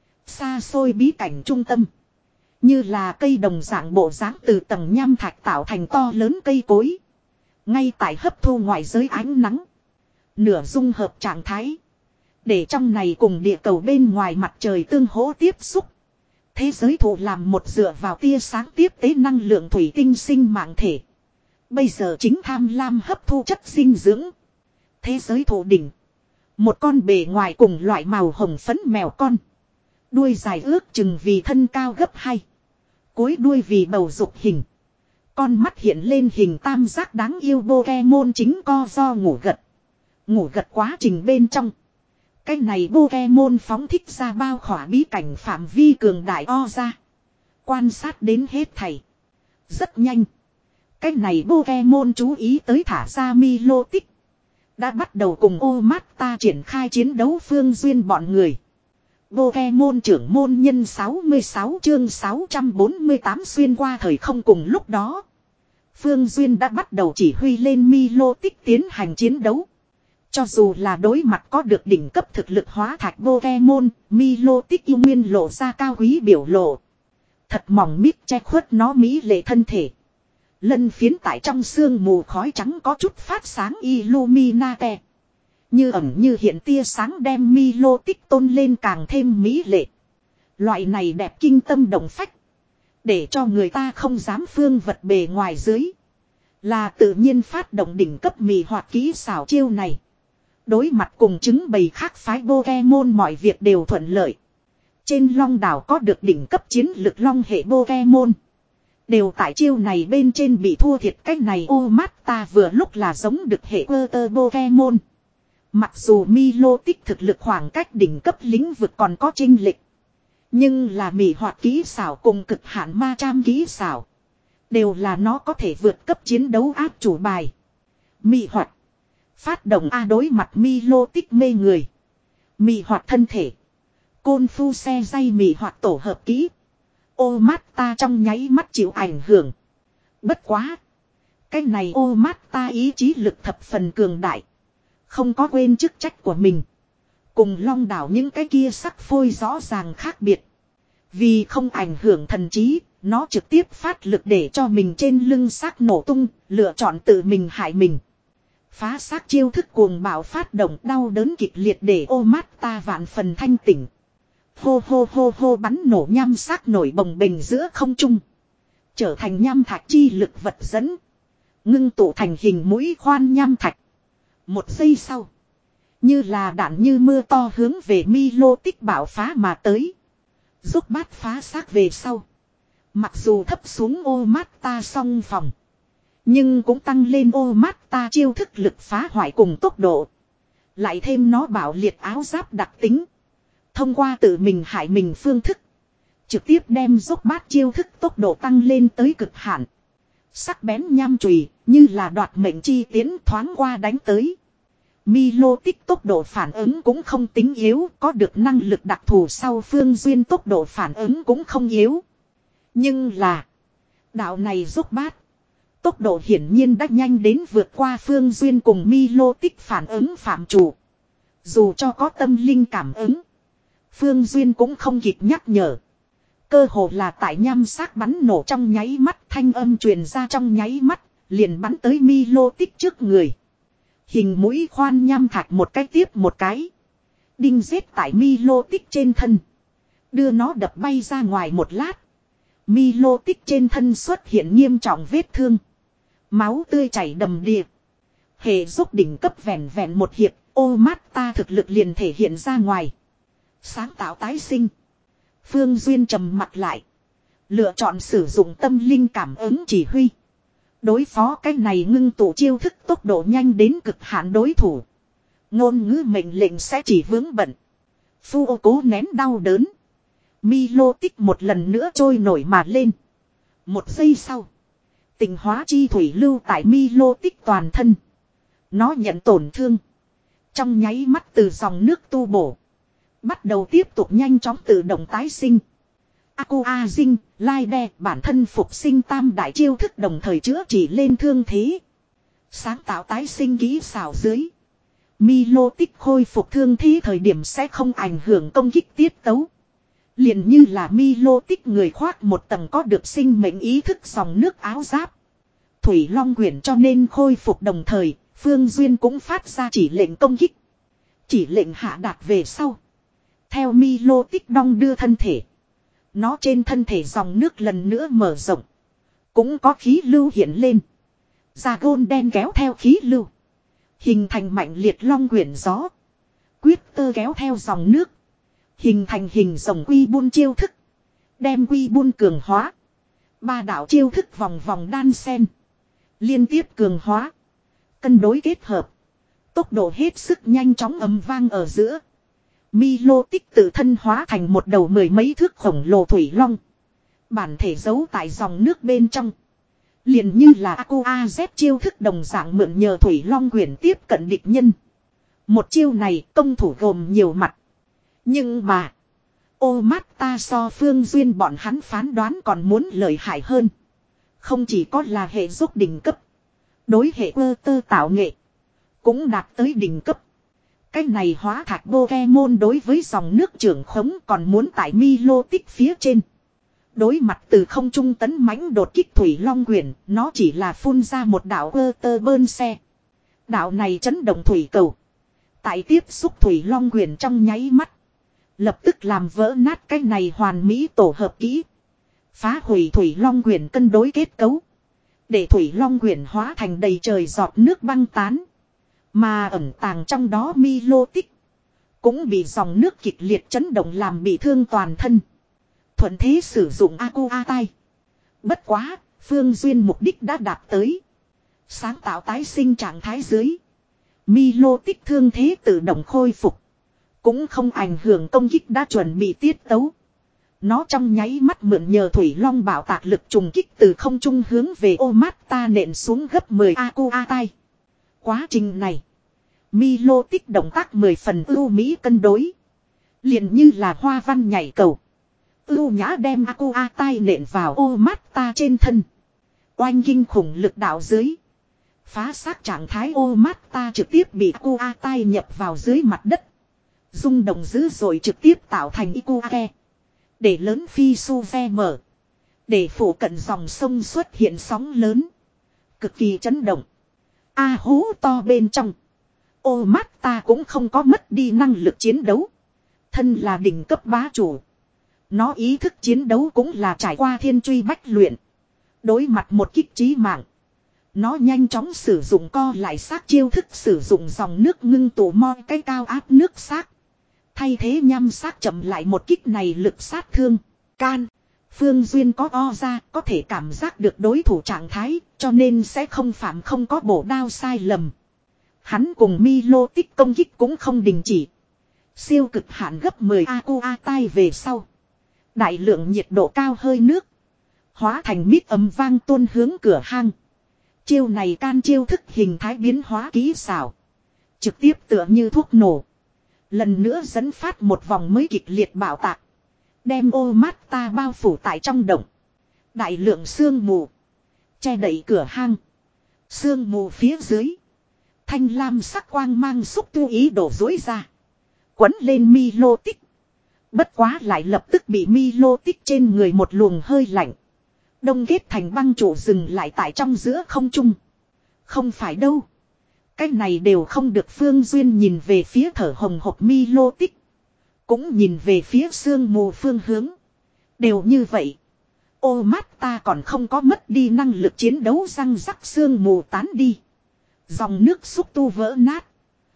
Xa xôi bí cảnh trung tâm. Như là cây đồng dạng bộ dáng từ tầng nham thạch tạo thành to lớn cây cối. Ngay tại hấp thu ngoại giới ánh nắng. Nửa dung hợp trạng thái. Để trong này cùng địa cầu bên ngoài mặt trời tương hỗ tiếp xúc. Thế giới thụ làm một dựa vào tia sáng tiếp tế năng lượng thủy tinh sinh mạng thể. Bây giờ chính tham lam hấp thu chất dinh dưỡng. Thế giới thụ đỉnh. Một con bề ngoài cùng loại màu hồng phấn mèo con. Đuôi dài ước chừng vì thân cao gấp hai. Cuối đuôi vì bầu dục hình. Con mắt hiện lên hình tam giác đáng yêu Pokemon chính co do ngủ gật. Ngủ gật quá trình bên trong. Cái này Pokemon phóng thích ra bao khỏa bí cảnh phạm vi cường đại o ra. Quan sát đến hết thảy. Rất nhanh. Cái này Pokemon chú ý tới thả ra Milo Tích. Đã bắt đầu cùng ô mát ta triển khai chiến đấu Phương Duyên bọn người. Pokemon trưởng môn nhân sáu mươi sáu chương sáu trăm bốn mươi tám xuyên qua thời không cùng lúc đó. Phương Duyên đã bắt đầu chỉ huy lên Milo Tích tiến hành chiến đấu. Cho dù là đối mặt có được đỉnh cấp thực lực hóa thạch Pokemon, Milotic yêu nguyên lộ ra cao quý biểu lộ. Thật mỏng mít che khuất nó mỹ lệ thân thể. Lân phiến tại trong sương mù khói trắng có chút phát sáng Illuminate. Như ẩn như hiện tia sáng đem Milotic tôn lên càng thêm mỹ lệ. Loại này đẹp kinh tâm động phách. Để cho người ta không dám phương vật bề ngoài dưới. Là tự nhiên phát động đỉnh cấp mì hoạt kỹ xảo chiêu này. Đối mặt cùng chứng bày khác phái Pokemon mọi việc đều thuận lợi. Trên long đảo có được đỉnh cấp chiến lực long hệ Pokemon. Đều tại chiêu này bên trên bị thua thiệt cách này ô mát ta vừa lúc là giống được hệ Water Pokemon. Mặc dù Milotic thực lực khoảng cách đỉnh cấp lĩnh vực còn có chênh lệch. Nhưng là mì hoạt kỹ xảo cùng cực hạn ma trăm kỹ xảo. Đều là nó có thể vượt cấp chiến đấu áp chủ bài. Mì hoạt. Phát động A đối mặt Milotic mê người. Mì hoạt thân thể. Côn phu xe dây mì hoạt tổ hợp kỹ. Ô mát ta trong nháy mắt chịu ảnh hưởng. Bất quá. Cái này ô mát ta ý chí lực thập phần cường đại. Không có quên chức trách của mình. Cùng long đảo những cái kia sắc phôi rõ ràng khác biệt. Vì không ảnh hưởng thần trí, nó trực tiếp phát lực để cho mình trên lưng xác nổ tung, lựa chọn tự mình hại mình. Phá xác chiêu thức cuồng bạo phát động đau đớn kịch liệt để ô mát ta vạn phần thanh tỉnh. Hô hô hô hô bắn nổ nham xác nổi bồng bềnh giữa không trung. Trở thành nham thạch chi lực vật dẫn. Ngưng tụ thành hình mũi khoan nham thạch. Một giây sau. Như là đạn như mưa to hướng về Milotic bạo phá mà tới. Giúp bát phá xác về sau. Mặc dù thấp xuống ô mát ta song phòng. Nhưng cũng tăng lên ô mát ta chiêu thức lực phá hoại cùng tốc độ. Lại thêm nó bảo liệt áo giáp đặc tính. Thông qua tự mình hại mình phương thức. Trực tiếp đem dốc bát chiêu thức tốc độ tăng lên tới cực hạn. Sắc bén nham chùy như là đoạt mệnh chi tiến thoáng qua đánh tới. Milotic tốc độ phản ứng cũng không tính yếu. Có được năng lực đặc thù sau phương duyên tốc độ phản ứng cũng không yếu. Nhưng là. Đạo này dốc bát. Tốc độ hiển nhiên đã nhanh đến vượt qua phương duyên cùng Milotic phản ứng phạm chủ. Dù cho có tâm linh cảm ứng. Phương Duyên cũng không kịp nhắc nhở. Cơ hồ là tại nham xác bắn nổ trong nháy mắt thanh âm truyền ra trong nháy mắt. Liền bắn tới Milotic trước người. Hình mũi khoan nham thạch một cái tiếp một cái. Đinh giết tại Milotic trên thân. Đưa nó đập bay ra ngoài một lát. Milotic trên thân xuất hiện nghiêm trọng vết thương. Máu tươi chảy đầm đìa. Hệ dốc đỉnh cấp vẹn vẹn một hiệp. Ô mát ta thực lực liền thể hiện ra ngoài. Sáng tạo tái sinh. Phương Duyên trầm mặt lại. Lựa chọn sử dụng tâm linh cảm ứng chỉ huy. Đối phó cái này ngưng tụ chiêu thức tốc độ nhanh đến cực hạn đối thủ. Ngôn ngữ mệnh lệnh sẽ chỉ vướng bận. Phu ô cố nén đau đớn. Milotic một lần nữa trôi nổi mà lên. Một giây sau. Tình hóa chi thủy lưu tại Milotic toàn thân. Nó nhận tổn thương. Trong nháy mắt từ dòng nước tu bổ. Bắt đầu tiếp tục nhanh chóng tự động tái sinh. Aqua Dinh, Lai Đe bản thân phục sinh tam đại chiêu thức đồng thời chữa trị lên thương thế. Sáng tạo tái sinh kỹ xảo dưới. Milotic khôi phục thương thế thời điểm sẽ không ảnh hưởng công kích tiết tấu. Liền như là Milotic người khoác một tầng có được sinh mệnh ý thức dòng nước áo giáp. Thủy Long quyển cho nên khôi phục đồng thời, Phương Duyên cũng phát ra chỉ lệnh công kích. Chỉ lệnh hạ đạt về sau. Theo Milotic đong đưa thân thể. Nó trên thân thể dòng nước lần nữa mở rộng. Cũng có khí lưu hiện lên. Da gôn đen kéo theo khí lưu. Hình thành mạnh liệt long quyển gió. Quyết tơ kéo theo dòng nước. Hình thành hình rồng quy buôn chiêu thức. Đem quy buôn cường hóa. Ba đạo chiêu thức vòng vòng đan sen. Liên tiếp cường hóa. Cân đối kết hợp. Tốc độ hết sức nhanh chóng ầm vang ở giữa. Milotic tự thân hóa thành một đầu mười mấy thước khổng lồ thủy long. Bản thể giấu tại dòng nước bên trong. Liền như là Aqua Z chiêu thức đồng dạng mượn nhờ thủy long quyển tiếp cận địch nhân. Một chiêu này công thủ gồm nhiều mặt. Nhưng mà. Ô mát ta so Phương Duyên bọn hắn phán đoán còn muốn lợi hại hơn. Không chỉ có là hệ giúp đỉnh cấp. Đối hệ ơ tơ tạo nghệ. cũng đạt tới đỉnh cấp. Cái này hóa thạch Pokemon đối với dòng nước trưởng khống còn muốn tại Milotic phía trên. Đối mặt từ không trung tấn mãnh đột kích Thủy Long Quyển, nó chỉ là phun ra một đạo ơ tơ bơn xe. Đạo này chấn động thủy cầu. Tại tiếp xúc Thủy Long Quyển trong nháy mắt. Lập tức làm vỡ nát cái này hoàn mỹ tổ hợp kỹ. Phá hủy Thủy Long Quyển cân đối kết cấu. Để Thủy Long Quyển hóa thành đầy trời giọt nước băng tán. Mà ẩn tàng trong đó Milotic cũng bị dòng nước kịch liệt chấn động làm bị thương toàn thân. Thuận thế sử dụng Aqua Tai. Bất quá, Phương Duyên mục đích đã đạt tới. Sáng tạo tái sinh trạng thái dưới. Milotic thương thế tự động khôi phục. Cũng không ảnh hưởng công kích đã chuẩn bị tiết tấu. Nó trong nháy mắt mượn nhờ Thủy Long bảo tạc lực trùng kích từ không trung hướng về Omata nện xuống gấp mười Aqua Tai. Quá trình này, Milotic động tác mười phần ưu mỹ cân đối. Liền như là hoa văn nhảy cầu. Ưu nhã đem Aqua Tai nện vào Omata trên thân. Oanh kinh khủng lực đạo dưới. Phá xác trạng thái Omata trực tiếp bị Aqua Tai nhập vào dưới mặt đất. Rung động dữ dội trực tiếp tạo thành Ikuake. Để lớn phi su ve mở. Để phủ cận dòng sông xuất hiện sóng lớn. Cực kỳ chấn động. A hú to bên trong. Omata cũng không có mất đi năng lực chiến đấu. Thân là đỉnh cấp bá chủ. Nó ý thức chiến đấu cũng là trải qua thiên truy bách luyện. Đối mặt một kích trí mạng. Nó nhanh chóng sử dụng co lại xác chiêu thức sử dụng dòng nước ngưng tụ mo cái cao áp nước xác. Thay thế nhăm xác chậm lại một kích này lực sát thương. Can. Phương Duyên có o ra có thể cảm giác được đối thủ trạng thái cho nên sẽ không phạm không có bổ đao sai lầm. Hắn cùng Milotic công kích cũng không đình chỉ. Siêu cực hạn gấp mười Aqua Tai về sau. Đại lượng nhiệt độ cao hơi nước. Hóa thành mít ấm vang tuôn hướng cửa hang. Chiêu này can chiêu thức hình thái biến hóa kỹ xảo. Trực tiếp tựa như thuốc nổ. Lần nữa dẫn phát một vòng mới kịch liệt bạo tạc. Đem Omata bao phủ tại trong động. Đại lượng sương mù. Che đậy cửa hang. Sương mù phía dưới. Thanh lam sắc quang mang xúc tu ý đổ dối ra. Quấn lên Milotic. Bất quá lại lập tức bị Milotic trên người một luồng hơi lạnh. Đông kết thành băng trụ dừng lại tại trong giữa không trung. Không phải đâu. Cái này đều không được. Phương Duyên nhìn về phía thở hồng hộc Milotic. Cũng nhìn về phía sương mù phương hướng. Đều như vậy. Omata còn không có mất đi năng lực chiến đấu răng rắc sương mù tán đi. Dòng nước xúc tu vỡ nát.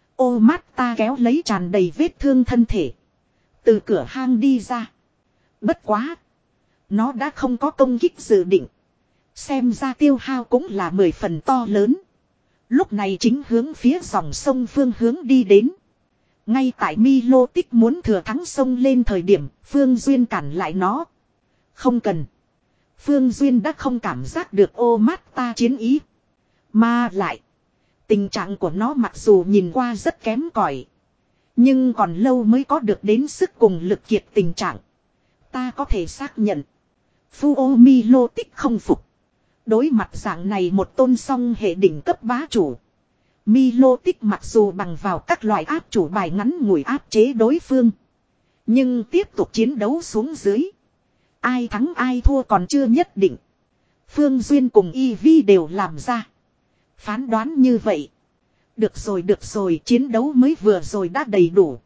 Omata kéo lấy tràn đầy vết thương thân thể. Từ cửa hang đi ra. Bất quá. Nó đã không có công kích dự định. Xem ra tiêu hao cũng là mười phần to lớn. Lúc này chính hướng phía dòng sông phương hướng đi đến. Ngay tại Milotic muốn thừa thắng sông lên thời điểm, Phương Duyên cản lại nó. Không cần. Phương Duyên đã không cảm giác được Omata chiến ý. Mà lại. Tình trạng của nó mặc dù nhìn qua rất kém cỏi, nhưng còn lâu mới có được đến sức cùng lực kiệt tình trạng. Ta có thể xác nhận. Fuo Milotic không phục. Đối mặt dạng này một tôn song hệ đỉnh cấp bá chủ. Milotic mặc dù bằng vào các loại áp chủ bài ngắn ngủi áp chế đối phương. Nhưng tiếp tục chiến đấu xuống dưới. Ai thắng ai thua còn chưa nhất định. Phương Duyên cùng Eevee đều làm ra phán đoán như vậy. Được rồi được rồi, chiến đấu mới vừa rồi đã đầy đủ.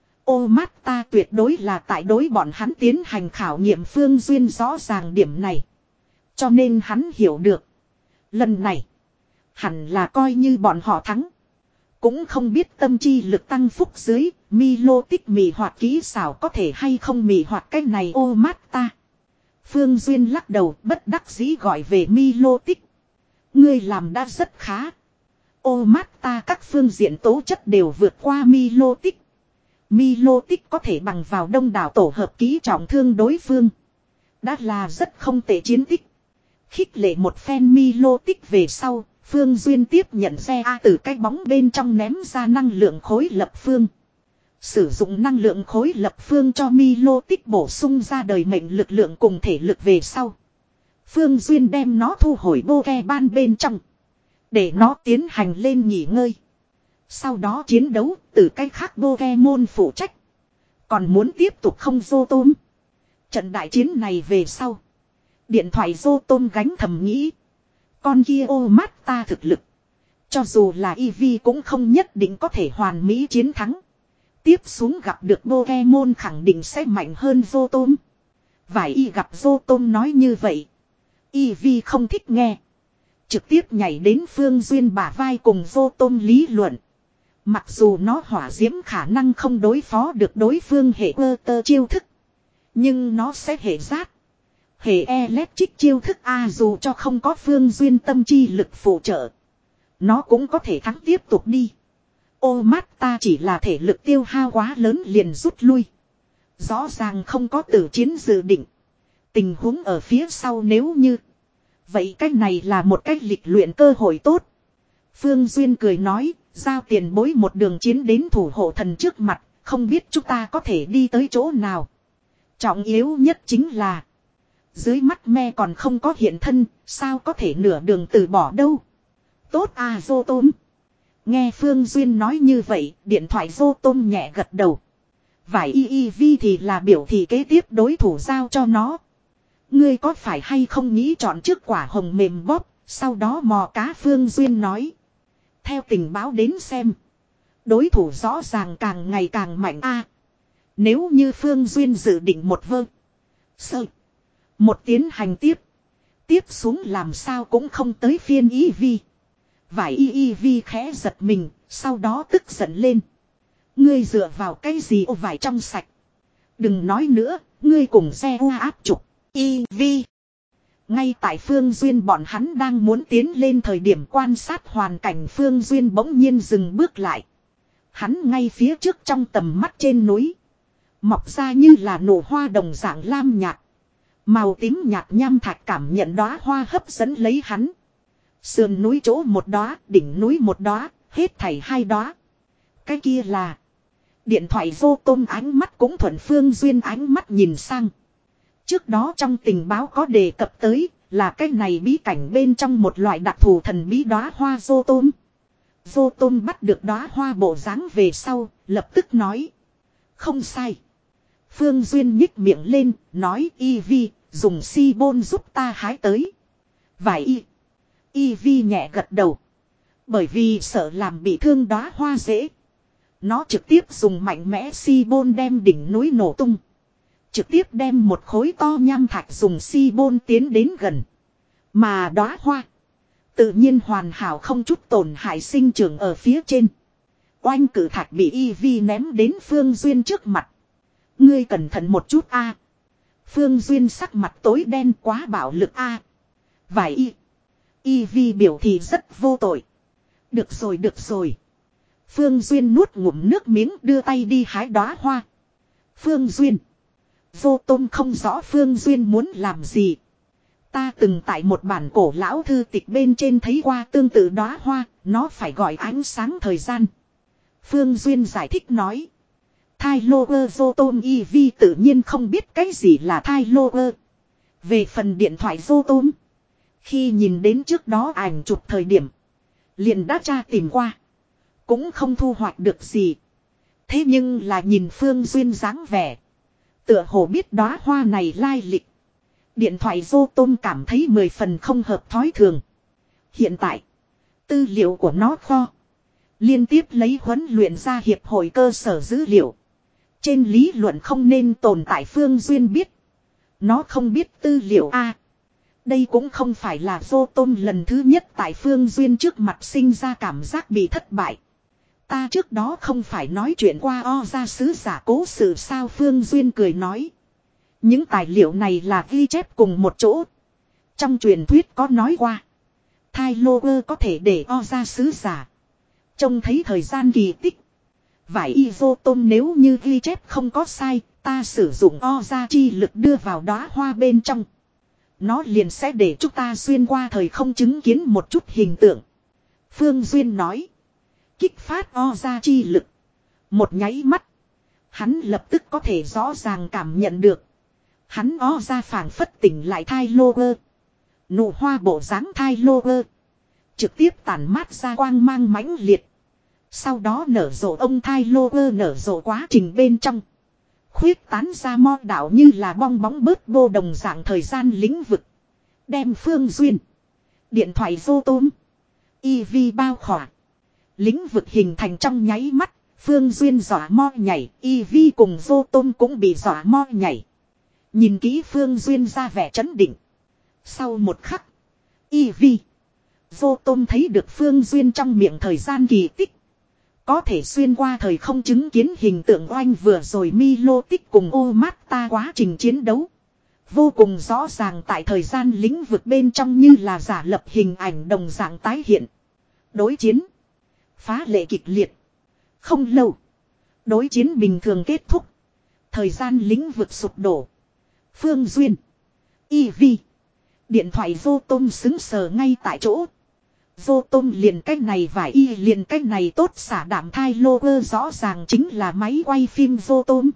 Omata tuyệt đối là tại đối bọn hắn tiến hành khảo nghiệm. Phương Duyên rõ ràng điểm này. Cho nên hắn hiểu được. Lần này. Hẳn là coi như bọn họ thắng. Cũng không biết tâm chi lực tăng phúc dưới. Milotic mì hoạt kỹ xảo có thể hay không mì hoạt cái này Omata. Phương Duyên lắc đầu bất đắc dĩ gọi về Milotic. Ngươi làm đã rất khá. Omata các phương diện tố chất đều vượt qua Milotic. Milotic có thể bằng vào đông đảo tổ hợp kỹ trọng thương đối phương. Đã là rất không tệ chiến tích. Khích lệ một phen Milotic về sau, Phương Duyên tiếp nhận xe A từ cái bóng bên trong ném ra năng lượng khối lập phương. Sử dụng năng lượng khối lập phương cho Milotic bổ sung ra đời mệnh lực lượng cùng thể lực về sau. Phương Duyên đem nó thu hồi Pokeban bên trong. Để nó tiến hành lên nghỉ ngơi. Sau đó chiến đấu từ cách khác Pokemon phụ trách. Còn muốn tiếp tục không Rotom. Trận đại chiến này về sau. Điện thoại Rotom gánh thầm nghĩ. Con kia ô mát ta thực lực. Cho dù là Eevee cũng không nhất định có thể hoàn mỹ chiến thắng. Tiếp xuống gặp được Pokemon khẳng định sẽ mạnh hơn Rotom. Vài y gặp Rotom nói như vậy. Eevee không thích nghe. Trực tiếp nhảy đến Phương Duyên bả vai cùng Rotom lý luận. Mặc dù nó hỏa diễm khả năng không đối phó được đối phương hệ ơ tơ chiêu thức. Nhưng nó sẽ hệ rát. Hệ electric chiêu thức A dù cho không có Phương Duyên tâm chi lực phụ trợ. Nó cũng có thể thắng tiếp tục đi. Ô mát ta chỉ là thể lực tiêu hao quá lớn liền rút lui. Rõ ràng không có tử chiến dự định. Tình huống ở phía sau nếu như. Vậy cách này là một cách lịch luyện cơ hội tốt. Phương Duyên cười nói. Giao tiền bối một đường chiến đến thủ hộ thần trước mặt. Không biết chúng ta có thể đi tới chỗ nào. Trọng yếu nhất chính là. Dưới mắt me còn không có hiện thân. Sao có thể nửa đường từ bỏ đâu. Tốt à Rotom. Nghe Phương Duyên nói như vậy. Điện thoại Rotom nhẹ gật đầu. Vài y y vi thì là biểu thị kế tiếp đối thủ giao cho nó. Ngươi có phải hay không nghĩ chọn trước quả hồng mềm bóp. Sau đó mò cá Phương Duyên nói. Theo tình báo đến xem. Đối thủ rõ ràng càng ngày càng mạnh a. Nếu như Phương Duyên dự định một vơ. Sơ. Một tiến hành tiếp. Tiếp xuống làm sao cũng không tới phiên y vi. Vài y y vi khẽ giật mình. Sau đó tức giận lên. Ngươi dựa vào cái gì ô vải trong sạch. Đừng nói nữa. Ngươi cùng xe u áp trục. Y vi. Ngay tại Phương Duyên bọn hắn đang muốn tiến lên thời điểm quan sát hoàn cảnh Phương Duyên bỗng nhiên dừng bước lại. Hắn ngay phía trước trong tầm mắt trên núi. Mọc ra như là nổ hoa đồng dạng lam nhạt. Màu tím nhạt nham thạch cảm nhận đóa hoa hấp dẫn lấy hắn. Sườn núi chỗ một đóa, đỉnh núi một đóa, hết thảy hai đóa. Cái kia là. Điện thoại Rotom ánh mắt cũng thuận Phương Duyên ánh mắt nhìn sang. Trước đó trong tình báo có đề cập tới là cái này bí cảnh bên trong một loại đặc thù thần bí đóa hoa Rotom. Rotom bắt được đóa hoa bộ dáng về sau, lập tức nói. Không sai. Phương Duyên nhích miệng lên, nói Eevee, dùng si bôn giúp ta hái tới. Vài y. Eevee nhẹ gật đầu. Bởi vì sợ làm bị thương đóa hoa dễ. Nó trực tiếp dùng mạnh mẽ si bôn đem đỉnh núi nổ tung. Trực tiếp đem một khối to nham thạch dùng si bôn tiến đến gần. Mà đóa hoa. Tự nhiên hoàn hảo không chút tổn hại sinh trưởng ở phía trên. Oanh cử thạch bị Eevee ném đến Phương Duyên trước mặt. Ngươi cẩn thận một chút a. Phương Duyên sắc mặt tối đen quá bạo lực a. Vài y. Eevee biểu thị rất vô tội. Được rồi được rồi. Phương Duyên nuốt ngụm nước miếng đưa tay đi hái đóa hoa. Phương Duyên. Rotom không rõ Phương Duyên muốn làm gì. Ta từng tại một bản cổ lão thư tịch bên trên thấy qua tương tự đóa hoa, nó phải gọi ánh sáng thời gian. Phương Duyên giải thích nói. Tylower Rotom Eevee tự nhiên không biết cái gì là Tylower. Về phần điện thoại Rotom. Khi nhìn đến trước đó ảnh chụp thời điểm. Liền đã tra tìm qua. Cũng không thu hoạch được gì. Thế nhưng là nhìn Phương Duyên dáng vẻ. Tựa hồ biết đóa hoa này lai lịch. Điện thoại Rotom cảm thấy mười phần không hợp thói thường. Hiện tại. Tư liệu của nó kho. Liên tiếp lấy huấn luyện ra hiệp hội cơ sở dữ liệu. Trên lý luận không nên tồn tại Phương Duyên biết. Nó không biết tư liệu A. Đây cũng không phải là Rotom lần thứ nhất tại Phương Duyên trước mặt sinh ra cảm giác bị thất bại. Ta trước đó không phải nói chuyện qua o ra sứ giả cố sự sao Phương Duyên cười nói. Những tài liệu này là ghi chép cùng một chỗ. Trong truyền thuyết có nói qua. Tylower có thể để o ra sứ giả. Trông thấy thời gian kỳ tích. Vải y Rotom nếu như ghi chép không có sai. Ta sử dụng o ra chi lực đưa vào đóa hoa bên trong. Nó liền sẽ để chúng ta xuyên qua thời không chứng kiến một chút hình tượng. Phương Duyên nói. Kích phát o ra chi lực. Một nháy mắt. Hắn lập tức có thể rõ ràng cảm nhận được. Hắn o ra phảng phất tỉnh lại Tylower. Nụ hoa bộ dáng Tylower. Trực tiếp tản mát ra quang mang mãnh liệt. Sau đó nở rộ ông thai lô ơ nở rộ quá trình bên trong. Khuyết tán ra mo đạo như là bong bóng bớt vô đồng dạng thời gian lĩnh vực. Đem Phương Duyên. Điện thoại vô tôm. i vê bao khỏa. Lĩnh vực hình thành trong nháy mắt. Phương Duyên dọa mo nhảy. i vê cùng vô tôm cũng bị dọa mo nhảy. Nhìn kỹ Phương Duyên ra vẻ trấn định. Sau một khắc. i vê. Vô tôm thấy được Phương Duyên trong miệng thời gian kỳ tích. Có thể xuyên qua thời không chứng kiến hình tượng oanh vừa rồi Milo tích cùng ô mát ta quá trình chiến đấu. Vô cùng rõ ràng tại thời gian lĩnh vực bên trong như là giả lập hình ảnh đồng dạng tái hiện. Đối chiến. Phá lệ kịch liệt. Không lâu. Đối chiến bình thường kết thúc. Thời gian lĩnh vực sụp đổ. Phương Duyên. i vê. Điện thoại vô tôm xứng sờ ngay tại chỗ. Vô tôm liền cách này vải y liền cách này tốt xả đảm thai lô ơ rõ ràng chính là máy quay phim vô tôm.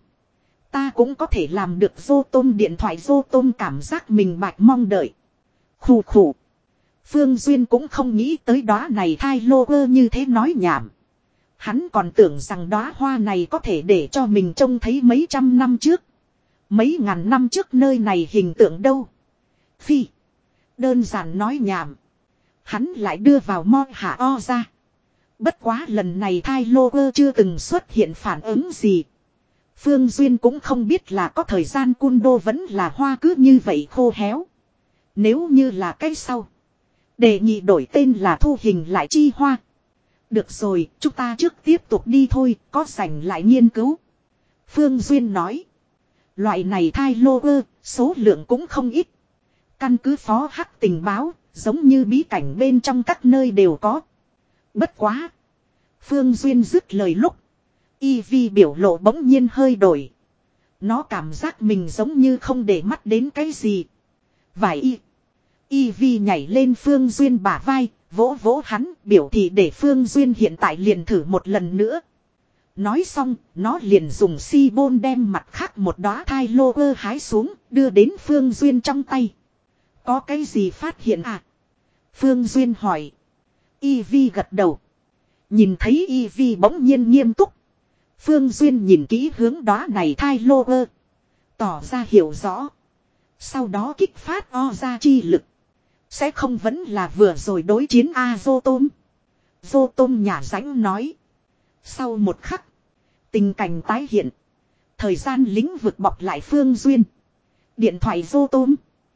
Ta cũng có thể làm được vô tôm điện thoại vô tôm cảm giác mình bạch mong đợi. Khủ khủ. Phương Duyên cũng không nghĩ tới đóa này thai lô ơ như thế nói nhảm. Hắn còn tưởng rằng đóa hoa này có thể để cho mình trông thấy mấy trăm năm trước. Mấy ngàn năm trước nơi này hình tượng đâu. Phi. Đơn giản nói nhảm. Hắn lại đưa vào mo hạ o ra. Bất quá lần này thai lô ơ chưa từng xuất hiện phản ứng gì. Phương Duyên cũng không biết là có thời gian cun đô vẫn là hoa cứ như vậy khô héo. Nếu như là cái sau. Đề nghị đổi tên là thu hình lại chi hoa. Được rồi, chúng ta trước tiếp tục đi thôi, có rảnh lại nghiên cứu. Phương Duyên nói. Loại này thai lô ơ, số lượng cũng không ít. Căn cứ phó hắc tình báo, giống như bí cảnh bên trong các nơi đều có. Bất quá. Phương Duyên dứt lời lúc. i vê biểu lộ bỗng nhiên hơi đổi. Nó cảm giác mình giống như không để mắt đến cái gì. Vài y. i vê nhảy lên Phương Duyên bả vai, vỗ vỗ hắn, biểu thị để Phương Duyên hiện tại liền thử một lần nữa. Nói xong, nó liền dùng si bôn đem mặt khác một đóa thai lô ơ hái xuống, đưa đến Phương Duyên trong tay. Có cái gì phát hiện à? Phương Duyên hỏi. i vê gật đầu. Nhìn thấy i vê bỗng nhiên nghiêm túc. Phương Duyên nhìn kỹ hướng đóa này thai lô ơ. Tỏ ra hiểu rõ. Sau đó kích phát o ra chi lực. Sẽ không vẫn là vừa rồi đối chiến A Vô Tôm. Vô Tôm nhả rãnh nói. Sau một khắc. Tình cảnh tái hiện. Thời gian lĩnh vực bọc lại Phương Duyên. Điện thoại Vô Tôm.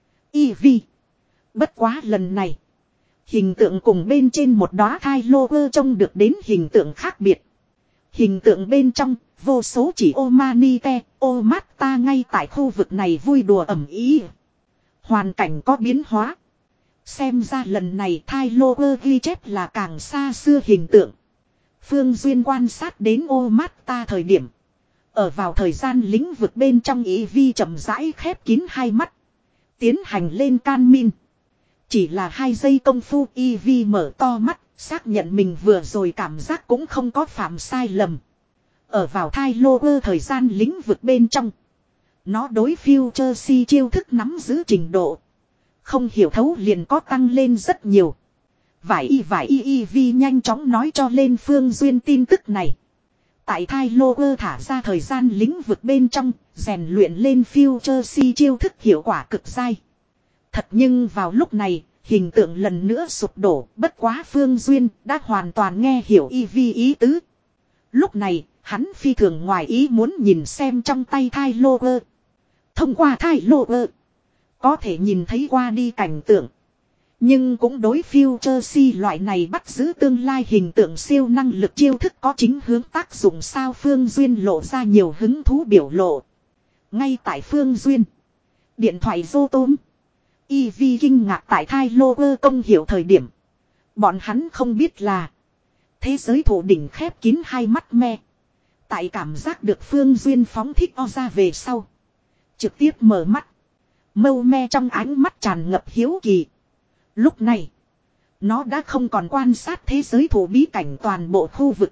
i vê. Bất quá lần này. Hình tượng cùng bên trên một đóa thai lô ơ trông được đến hình tượng khác biệt. Hình tượng bên trong, vô số chỉ ô manite, ô mát ta ngay tại khu vực này vui đùa ẩm ý. Hoàn cảnh có biến hóa. Xem ra lần này thai lô ơ ghi chép là càng xa xưa hình tượng. Phương Duyên quan sát đến ô mát ta thời điểm. Ở vào thời gian lĩnh vực bên trong ý vi chậm rãi khép kín hai mắt. Tiến hành lên can min. Chỉ là hai giây công phu i vê mở to mắt, xác nhận mình vừa rồi cảm giác cũng không có phạm sai lầm. Ở vào thai lô ơ thời gian lĩnh vực bên trong. Nó đối future si chiêu thức nắm giữ trình độ. Không hiểu thấu liền có tăng lên rất nhiều. Vải y vải y y vi nhanh chóng nói cho lên Phương Duyên tin tức này. Tại thai lô ơ thả ra thời gian lĩnh vực bên trong, rèn luyện lên future si chiêu thức hiệu quả cực dai. Thật nhưng vào lúc này, hình tượng lần nữa sụp đổ, bất quá Phương Duyên đã hoàn toàn nghe hiểu y vi ý tứ. Lúc này, hắn phi thường ngoài ý muốn nhìn xem trong tay thai lô ơ. Thông qua thai lô ơ, có thể nhìn thấy qua đi cảnh tượng. Nhưng cũng đối future si loại này bắt giữ tương lai hình tượng siêu năng lực chiêu thức có chính hướng tác dụng sao Phương Duyên lộ ra nhiều hứng thú biểu lộ. Ngay tại Phương Duyên, điện thoại vô tôm. i vê kinh ngạc tại thai lô ơ công hiểu thời điểm. Bọn hắn không biết là thế giới thủ đỉnh khép kín hai mắt me. Tại cảm giác được Phương Duyên phóng thích o ra về sau. Trực tiếp mở mắt. Mâu me trong ánh mắt tràn ngập hiếu kỳ. Lúc này, nó đã không còn quan sát thế giới thủ bí cảnh toàn bộ khu vực.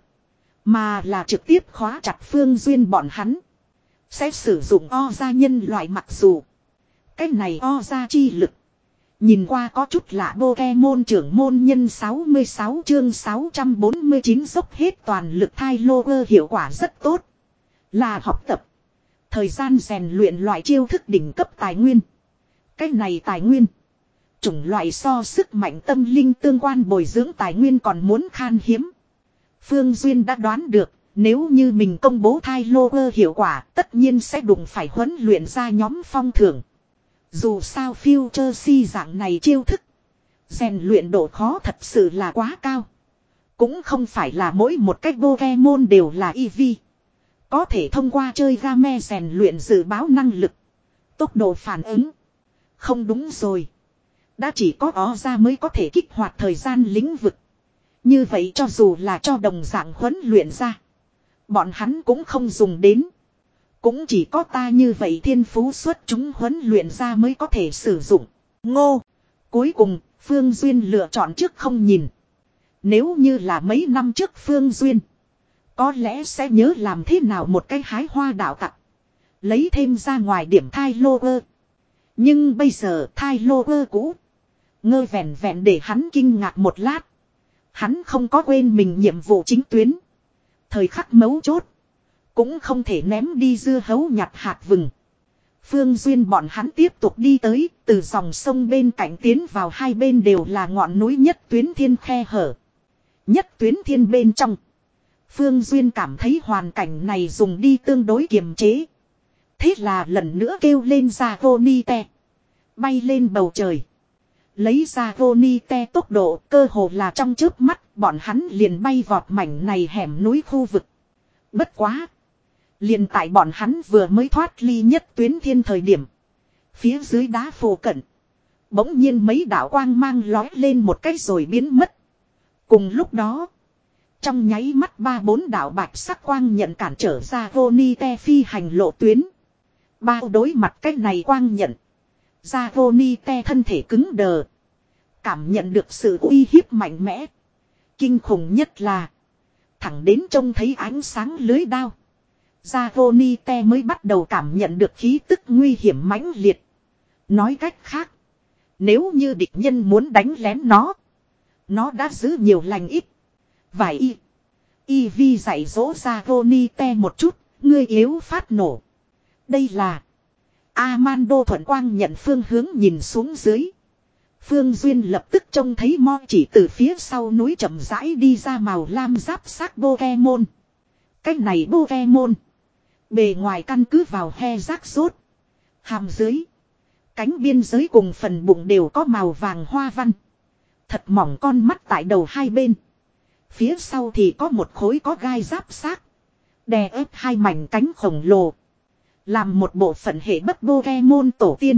Mà là trực tiếp khóa chặt Phương Duyên bọn hắn. Sẽ sử dụng o ra nhân loại mặc dù. Cái này o ra chi lực. Nhìn qua có chút lạ Pokemon trưởng môn nhân sáu mươi sáu chương sáu trăm bốn mươi chín dốc hết toàn lực thai lô ơ hiệu quả rất tốt. Là học tập. Thời gian rèn luyện loại chiêu thức đỉnh cấp tài nguyên. Cái này tài nguyên. Chủng loại so sức mạnh tâm linh tương quan bồi dưỡng tài nguyên còn muốn khan hiếm. Phương Duyên đã đoán được. Nếu như mình công bố thai lô ơ hiệu quả tất nhiên sẽ đụng phải huấn luyện ra nhóm phong thưởng. Dù sao Future Si dạng này chiêu thức. Rèn luyện độ khó thật sự là quá cao. Cũng không phải là mỗi một cách Pokemon đều là Eevee. Có thể thông qua chơi game rèn luyện dự báo năng lực. Tốc độ phản ứng. Không đúng rồi. Đã chỉ có ó ra mới có thể kích hoạt thời gian lĩnh vực. Như vậy cho dù là cho đồng dạng huấn luyện ra. Bọn hắn cũng không dùng đến. Cũng chỉ có ta như vậy thiên phú xuất chúng huấn luyện ra mới có thể sử dụng. Ngô. Cuối cùng, Phương Duyên lựa chọn trước không nhìn. Nếu như là mấy năm trước Phương Duyên. Có lẽ sẽ nhớ làm thế nào một cái hái hoa đạo tặc. Lấy thêm ra ngoài điểm thai lô ơ. Nhưng bây giờ thai lô ơ cũ. Ngơ vẹn vẹn để hắn kinh ngạc một lát. Hắn không có quên mình nhiệm vụ chính tuyến. Thời khắc mấu chốt. Cũng không thể ném đi dưa hấu nhặt hạt vừng. Phương Duyên bọn hắn tiếp tục đi tới. Từ dòng sông bên cạnh tiến vào hai bên đều là ngọn núi nhất tuyến thiên khe hở. Nhất tuyến thiên bên trong. Phương Duyên cảm thấy hoàn cảnh này dùng đi tương đối kiềm chế. Thế là lần nữa kêu lên ra Vonite. Bay lên bầu trời. Lấy ra Vonite tốc độ cơ hồ là trong chớp mắt bọn hắn liền bay vọt mảnh này hẻm núi khu vực. Bất quá. Liền tại bọn hắn vừa mới thoát ly nhất tuyến thiên thời điểm. Phía dưới đá phổ cận. Bỗng nhiên mấy đạo quang mang lói lên một cái rồi biến mất. Cùng lúc đó. Trong nháy mắt ba bốn đạo bạch sắc quang nhận cản trở ra Vonite phi hành lộ tuyến. Bao đối mặt cái này quang nhận. Ra Vonite thân thể cứng đờ. Cảm nhận được sự uy hiếp mạnh mẽ. Kinh khủng nhất là. Thẳng đến trông thấy ánh sáng lưới đao. Ra Vonite mới bắt đầu cảm nhận được khí tức nguy hiểm mãnh liệt. Nói cách khác. Nếu như địch nhân muốn đánh lén nó. Nó đã giữ nhiều lành ít. Vài y. Eevee dạy dỗ ra Vonite một chút. Ngươi yếu phát nổ. Đây là. Amando thuận quang nhận phương hướng nhìn xuống dưới. Phương Duyên lập tức trông thấy mo chỉ từ phía sau núi chậm rãi đi ra màu lam giáp xác Pokemon. Cách này Pokemon. Bề ngoài căn cứ vào he rác rốt. Hàm dưới. Cánh biên giới cùng phần bụng đều có màu vàng hoa văn. Thật mỏng con mắt tại đầu hai bên. Phía sau thì có một khối có gai giáp xác. Đè ép hai mảnh cánh khổng lồ. Làm một bộ phận hệ bất Pokemon tổ tiên.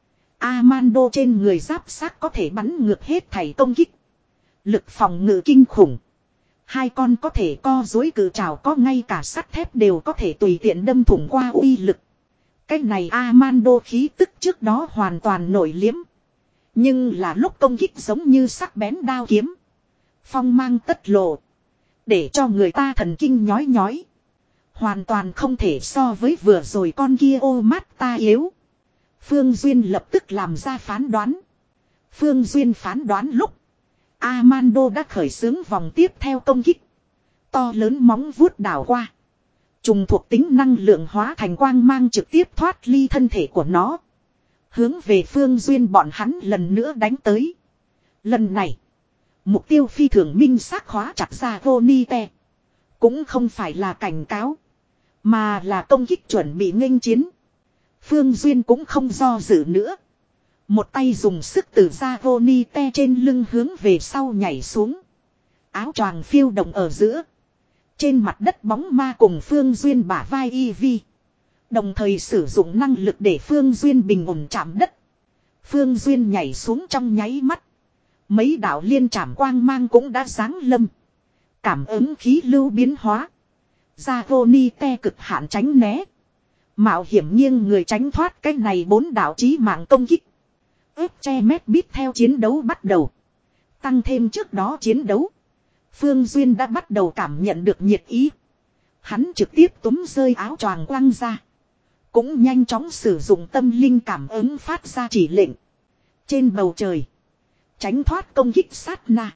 Amando trên người giáp xác có thể bắn ngược hết thảy công kích. Lực phòng ngự kinh khủng. Hai con có thể co dối cử trào có ngay cả sắt thép đều có thể tùy tiện đâm thủng qua uy lực. Cái này Amando khí tức trước đó hoàn toàn nổi liếm. Nhưng là lúc công kích giống như sắc bén đao kiếm. Phong mang tất lộ. Để cho người ta thần kinh nhói nhói. Hoàn toàn không thể so với vừa rồi con kia ô mát ta yếu. Phương Duyên lập tức làm ra phán đoán. Phương Duyên phán đoán lúc. Amando đã khởi xướng vòng tiếp theo công kích. To lớn móng vuốt đảo qua. Trùng thuộc tính năng lượng hóa thành quang mang trực tiếp thoát ly thân thể của nó. Hướng về Phương Duyên bọn hắn lần nữa đánh tới. Lần này. Mục tiêu phi thường minh xác khóa chặt ra Vonite. Cũng không phải là cảnh cáo. Mà là công kích chuẩn bị nghênh chiến. Phương Duyên cũng không do dự nữa. Một tay dùng sức từ ra Vonite trên lưng hướng về sau nhảy xuống. Áo choàng phiêu động ở giữa. Trên mặt đất bóng ma cùng Phương Duyên bả vai Eevee. Đồng thời sử dụng năng lực để Phương Duyên bình ổn chạm đất. Phương Duyên nhảy xuống trong nháy mắt. Mấy đạo liên trảm quang mang cũng đã giáng lâm. Cảm ứng khí lưu biến hóa. Ra Vonite cực hạn tránh né. Mạo hiểm nghiêng người tránh thoát cái này bốn đạo chí mạng công kích. ép che mét bít theo chiến đấu bắt đầu. Tăng thêm trước đó chiến đấu. Phương Duyên đã bắt đầu cảm nhận được nhiệt ý. Hắn trực tiếp túm rơi áo choàng quăng ra. Cũng nhanh chóng sử dụng tâm linh cảm ứng phát ra chỉ lệnh. Trên bầu trời. Tránh thoát công kích sát na.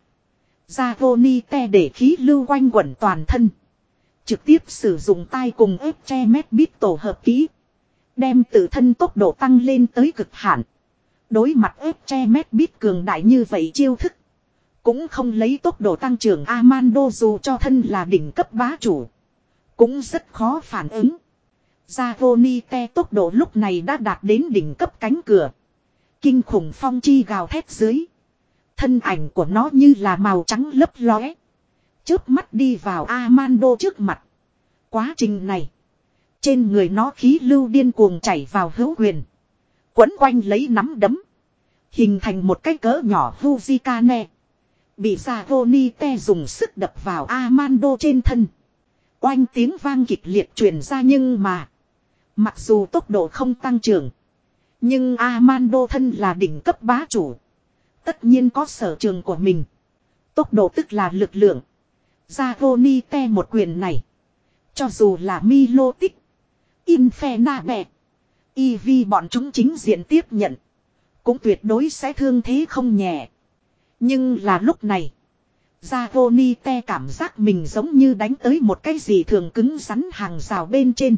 Dragonite để khí lưu quanh quẩn toàn thân. Trực tiếp sử dụng tay cùng ép che mét bít tổ hợp kỹ. Đem tự thân tốc độ tăng lên tới cực hạn. Đối mặt ép che mét bít cường đại như vậy chiêu thức. Cũng không lấy tốc độ tăng trưởng Amando dù cho thân là đỉnh cấp bá chủ. Cũng rất khó phản ứng. Dragonite tốc độ lúc này đã đạt đến đỉnh cấp cánh cửa. Kinh khủng phong chi gào thét dưới. Thân ảnh của nó như là màu trắng lấp lóe. Chớp mắt đi vào Amando trước mặt. Quá trình này. Trên người nó khí lưu điên cuồng chảy vào hữu quyền. Quấn quanh lấy nắm đấm. Hình thành một cái cỡ nhỏ Fujikane. Bị Dragonite dùng sức đập vào Amando trên thân. Oanh tiếng vang kịch liệt truyền ra nhưng mà. Mặc dù tốc độ không tăng trưởng. Nhưng Amando thân là đỉnh cấp bá chủ. Tất nhiên có sở trường của mình. Tốc độ tức là lực lượng. Dragonite một quyền này. Cho dù là Milotic. Infernabet. Eevee bọn chúng chính diện tiếp nhận. Cũng tuyệt đối sẽ thương thế không nhẹ. Nhưng là lúc này. Dragonite cảm giác mình giống như đánh tới một cái gì thường cứng rắn hàng rào bên trên.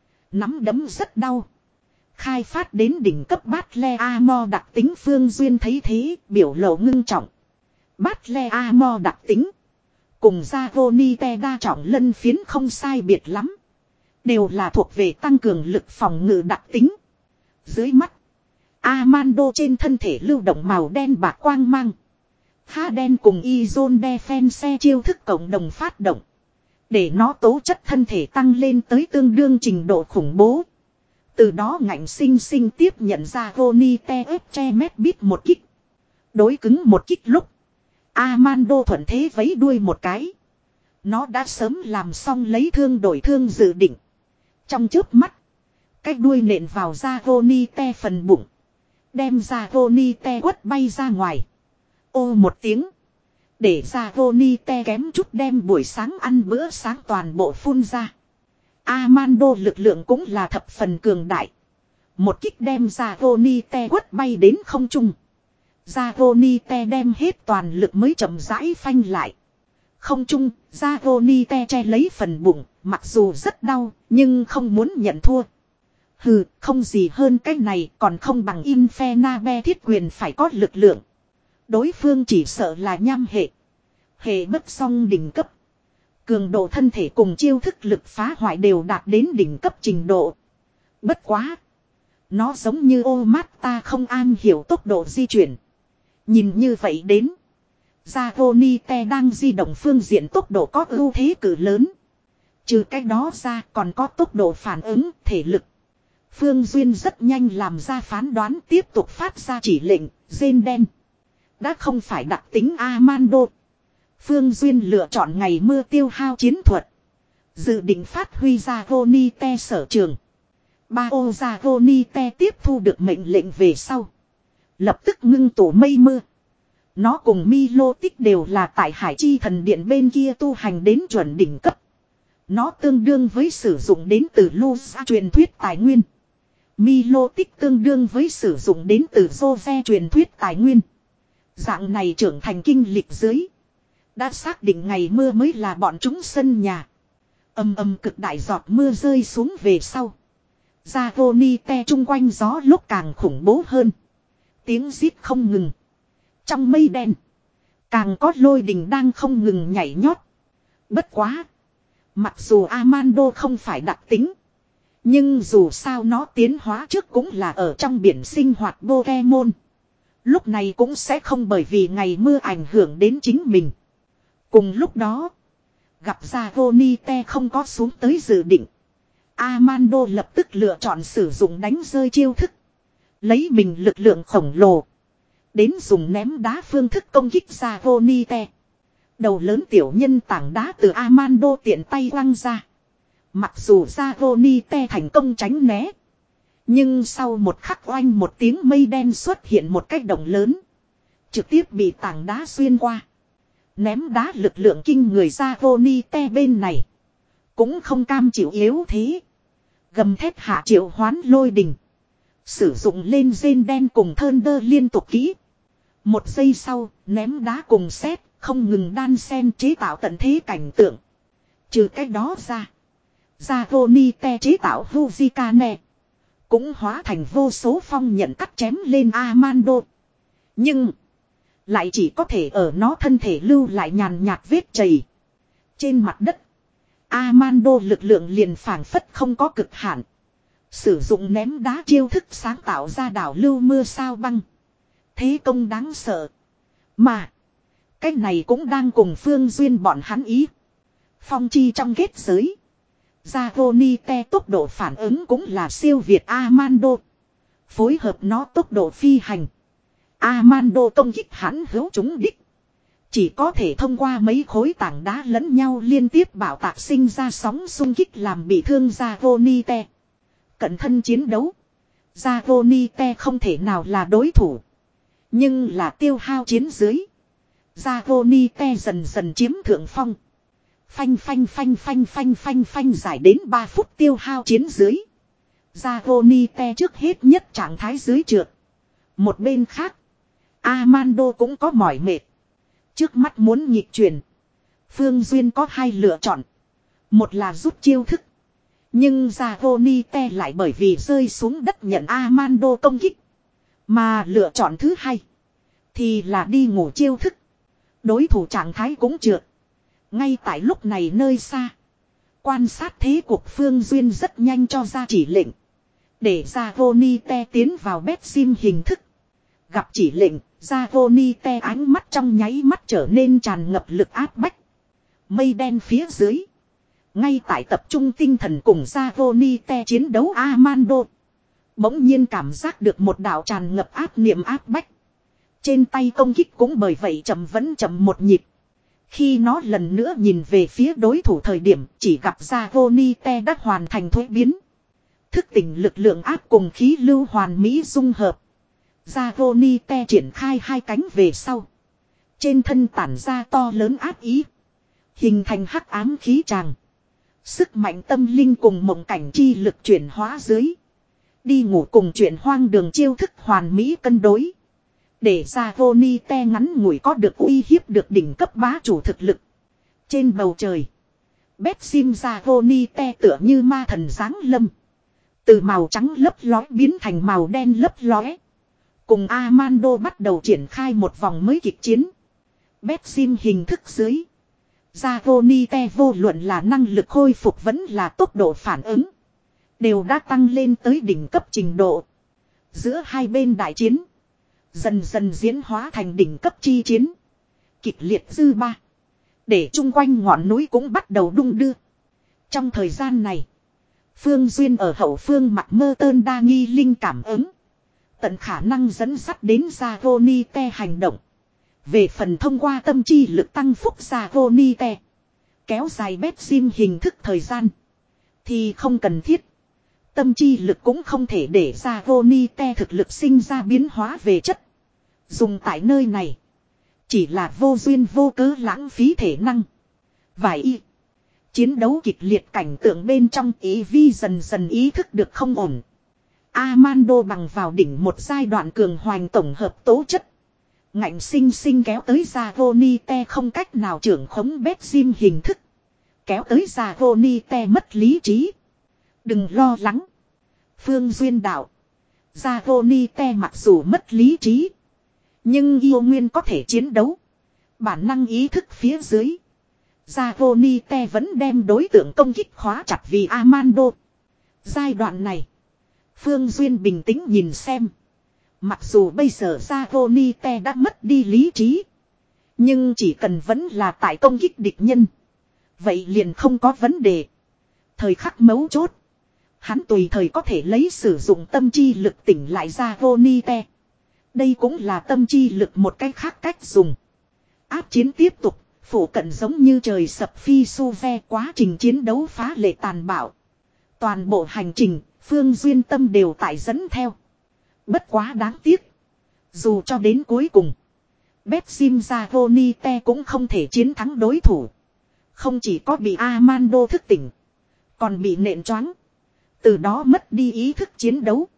Nắm đấm rất đau. Khai phát đến đỉnh cấp Battle Armor đặc tính Phương Duyên thấy thế, biểu lộ ngưng trọng. Battle Armor đặc tính. Cùng Dragonite đa trọng lân phiến không sai biệt lắm. Đều là thuộc về tăng cường lực phòng ngự đặc tính. Dưới mắt. Amando trên thân thể lưu động màu đen bạc quang mang. Ha đen cùng Izon Defense chiêu thức cộng đồng phát động. Để nó tố chất thân thể tăng lên tới tương đương trình độ khủng bố. Từ đó ngạnh sinh sinh tiếp nhận ra Dragonite ép che mét bít một kích. Đối cứng một kích lúc. Amando thuận thế vấy đuôi một cái. Nó đã sớm làm xong lấy thương đổi thương dự định. Trong chớp mắt. Cái đuôi nện vào Dragonite phần bụng. Đem Dragonite quất bay ra ngoài. Ô một tiếng. Để Dragonite kém chút đem buổi sáng ăn bữa sáng toàn bộ phun ra. Amando lực lượng cũng là thập phần cường đại. Một kích đem Dragonite quất bay đến không trung. Dragonite đem hết toàn lực mới chậm rãi phanh lại. Không trung, Dragonite che lấy phần bụng, mặc dù rất đau, nhưng không muốn nhận thua. Hừ, không gì hơn cái này, còn không bằng Infernabet thiết quyền phải có lực lượng. Đối phương chỉ sợ là nham hệ. Hệ bất song đỉnh cấp. Cường độ thân thể cùng chiêu thức lực phá hoại đều đạt đến đỉnh cấp trình độ. Bất quá. Nó giống như ô mát ta không an hiểu tốc độ di chuyển. Nhìn như vậy đến. Dragonite đang di động phương diện tốc độ có ưu thế cử lớn. Trừ cái đó ra còn có tốc độ phản ứng, thể lực. Phương Duyên rất nhanh làm ra phán đoán tiếp tục phát ra chỉ lệnh, rên đen. Đã không phải đặc tính Amando. Phương Duyên lựa chọn ngày mưa tiêu hao chiến thuật. Dự định phát huy Dragonite sở trường. Ba ô Dragonite tiếp thu được mệnh lệnh về sau. Lập tức ngưng tụ mây mưa. Nó cùng Milotic đều là tại Hải Chi Thần Điện bên kia tu hành đến chuẩn đỉnh cấp. Nó tương đương với sử dụng đến từ Lusa truyền thuyết tài nguyên. Milotic tương đương với sử dụng đến từ Jose truyền thuyết tài nguyên. Dạng này trưởng thành kinh lịch dưới. Đã xác định ngày mưa mới là bọn chúng sân nhà. Âm âm cực đại giọt mưa rơi xuống về sau. Dragonite chung quanh gió lúc càng khủng bố hơn. Tiếng rít không ngừng. Trong mây đen. Càng có lôi đình đang không ngừng nhảy nhót. Bất quá. Mặc dù Amando không phải đặc tính. Nhưng dù sao nó tiến hóa trước cũng là ở trong biển sinh hoạt Pokemon. Lúc này cũng sẽ không bởi vì ngày mưa ảnh hưởng đến chính mình. Cùng lúc đó. Gặp Dragonite không có xuống tới dự định. Amando lập tức lựa chọn sử dụng đánh rơi chiêu thức. Lấy mình lực lượng khổng lồ. Đến dùng ném đá phương thức công kích Dragonite. Đầu lớn tiểu nhân tảng đá từ Amando tiện tay quăng ra. Mặc dù Dragonite thành công tránh né. Nhưng sau một khắc oanh một tiếng mây đen xuất hiện một cách động lớn. Trực tiếp bị tảng đá xuyên qua. Ném đá lực lượng kinh người Dragonite bên này. Cũng không cam chịu yếu thế. Gầm thét hạ triệu hoán lôi đình. Sử dụng lên rên đen cùng Thunder liên tục kỹ. Một giây sau, ném đá cùng xét, không ngừng đan xen chế tạo tận thế cảnh tượng. Trừ cái đó ra. Dragonite chế tạo Hujikane. Cũng hóa thành vô số phong nhận cắt chém lên Amando. Nhưng. Lại chỉ có thể ở nó thân thể lưu lại nhàn nhạt vết chày. Trên mặt đất. Amando lực lượng liền phảng phất không có cực hạn. Sử dụng ném đá chiêu thức sáng tạo ra đảo lưu mưa sao băng. Thế công đáng sợ. Mà. Cái này cũng đang cùng Phương Duyên bọn hắn ý. Phong chi trong kết giới. Dragonite tốc độ phản ứng cũng là siêu việt Amando. Phối hợp nó tốc độ phi hành. Amando công kích hắn hữu chúng đích. Chỉ có thể thông qua mấy khối tảng đá lẫn nhau liên tiếp bảo tạc sinh ra sóng xung kích làm bị thương Dragonite. Cận thân chiến đấu. Dragonite không thể nào là đối thủ. Nhưng là tiêu hao chiến dưới. Dragonite dần dần chiếm thượng phong. Phanh phanh phanh phanh phanh phanh phanh giải đến ba phút tiêu hao chiến dưới. Dragonite trước hết nhất trạng thái dưới trượt. Một bên khác. Amando cũng có mỏi mệt. Trước mắt muốn nghịch chuyển. Phương Duyên có hai lựa chọn. Một là rút chiêu thức. Nhưng Dragonite lại bởi vì rơi xuống đất nhận Amando công kích. Mà lựa chọn thứ hai. Thì là đi ngủ chiêu thức. Đối thủ trạng thái cũng trượt. Ngay tại lúc này nơi xa. Quan sát thế cuộc Phương Duyên rất nhanh cho ra chỉ lệnh. Để Dragonite tiến vào bét sim hình thức. Gặp chỉ lệnh, Dragonite ánh mắt trong nháy mắt trở nên tràn ngập lực áp bách. Mây đen phía dưới. Ngay tại tập trung tinh thần cùng Dragonite chiến đấu Amando. Bỗng nhiên cảm giác được một đạo tràn ngập áp niệm áp bách. Trên tay công kích cũng bởi vậy chậm vẫn chậm một nhịp. Khi nó lần nữa nhìn về phía đối thủ thời điểm chỉ gặp Dragonite đã hoàn thành thuế biến. Thức tỉnh lực lượng áp cùng khí lưu hoàn mỹ dung hợp. Dragonite triển khai hai cánh về sau. Trên thân tản ra to lớn áp ý. Hình thành hắc ám khí tràng. Sức mạnh tâm linh cùng mộng cảnh chi lực chuyển hóa dưới. Đi ngủ cùng chuyện hoang đường chiêu thức hoàn mỹ cân đối. Để Dragonite ngắn ngủi có được uy hiếp được đỉnh cấp bá chủ thực lực. Trên bầu trời. Bét sim Dragonite tựa như ma thần giáng lâm. Từ màu trắng lấp lóe biến thành màu đen lấp lóe. Cùng Amando bắt đầu triển khai một vòng mới kịch chiến. Bét sim hình thức dưới. Dragonite vô luận là năng lực khôi phục vẫn là tốc độ phản ứng. Đều đã tăng lên tới đỉnh cấp trình độ. Giữa hai bên đại chiến. Dần dần diễn hóa thành đỉnh cấp chi chiến. Kịch liệt dư ba. Để chung quanh ngọn núi cũng bắt đầu đung đưa. Trong thời gian này. Phương Duyên ở hậu phương mặt mơ tơn đa nghi linh cảm ứng. Tận khả năng dẫn dắt đến Dragonite hành động. Về phần thông qua tâm chi lực tăng phúc Dragonite. Kéo dài bét sim hình thức thời gian. Thì không cần thiết. Tâm chi lực cũng không thể để Dragonite thực lực sinh ra biến hóa về chất. Dùng tại nơi này. Chỉ là vô duyên vô cớ lãng phí thể năng. Vài y. Chiến đấu kịch liệt cảnh tượng bên trong ý vi dần dần ý thức được không ổn. Amando bằng vào đỉnh một giai đoạn cường hoành tổng hợp tố chất. Ngạnh sinh sinh kéo tới Dragonite không cách nào trưởng khống bét sim hình thức. Kéo tới Dragonite mất lý trí. Đừng lo lắng. Phương Duyên đạo. Dragonite mặc dù mất lý trí. Nhưng yêu nguyên có thể chiến đấu. Bản năng ý thức phía dưới. Dragonite vẫn đem đối tượng công kích khóa chặt vì Amando. Giai đoạn này. Phương Duyên bình tĩnh nhìn xem. Mặc dù bây giờ Dragonite đã mất đi lý trí. Nhưng chỉ cần vẫn là tại công kích địch nhân. Vậy liền không có vấn đề. Thời khắc mấu chốt. Hắn tùy thời có thể lấy sử dụng tâm chi lực tỉnh lại Dragonite. Đây cũng là tâm chi lực một cách khác cách dùng. Áp chiến tiếp tục. Phủ cận giống như trời sập phi su ve quá trình chiến đấu phá lệ tàn bạo. Toàn bộ hành trình, Phương Duyên tâm đều tại dẫn theo. Bất quá đáng tiếc. Dù cho đến cuối cùng, bét sim Dragonite cũng không thể chiến thắng đối thủ. Không chỉ có bị Amando thức tỉnh, còn bị nện choáng. Từ đó mất đi ý thức chiến đấu.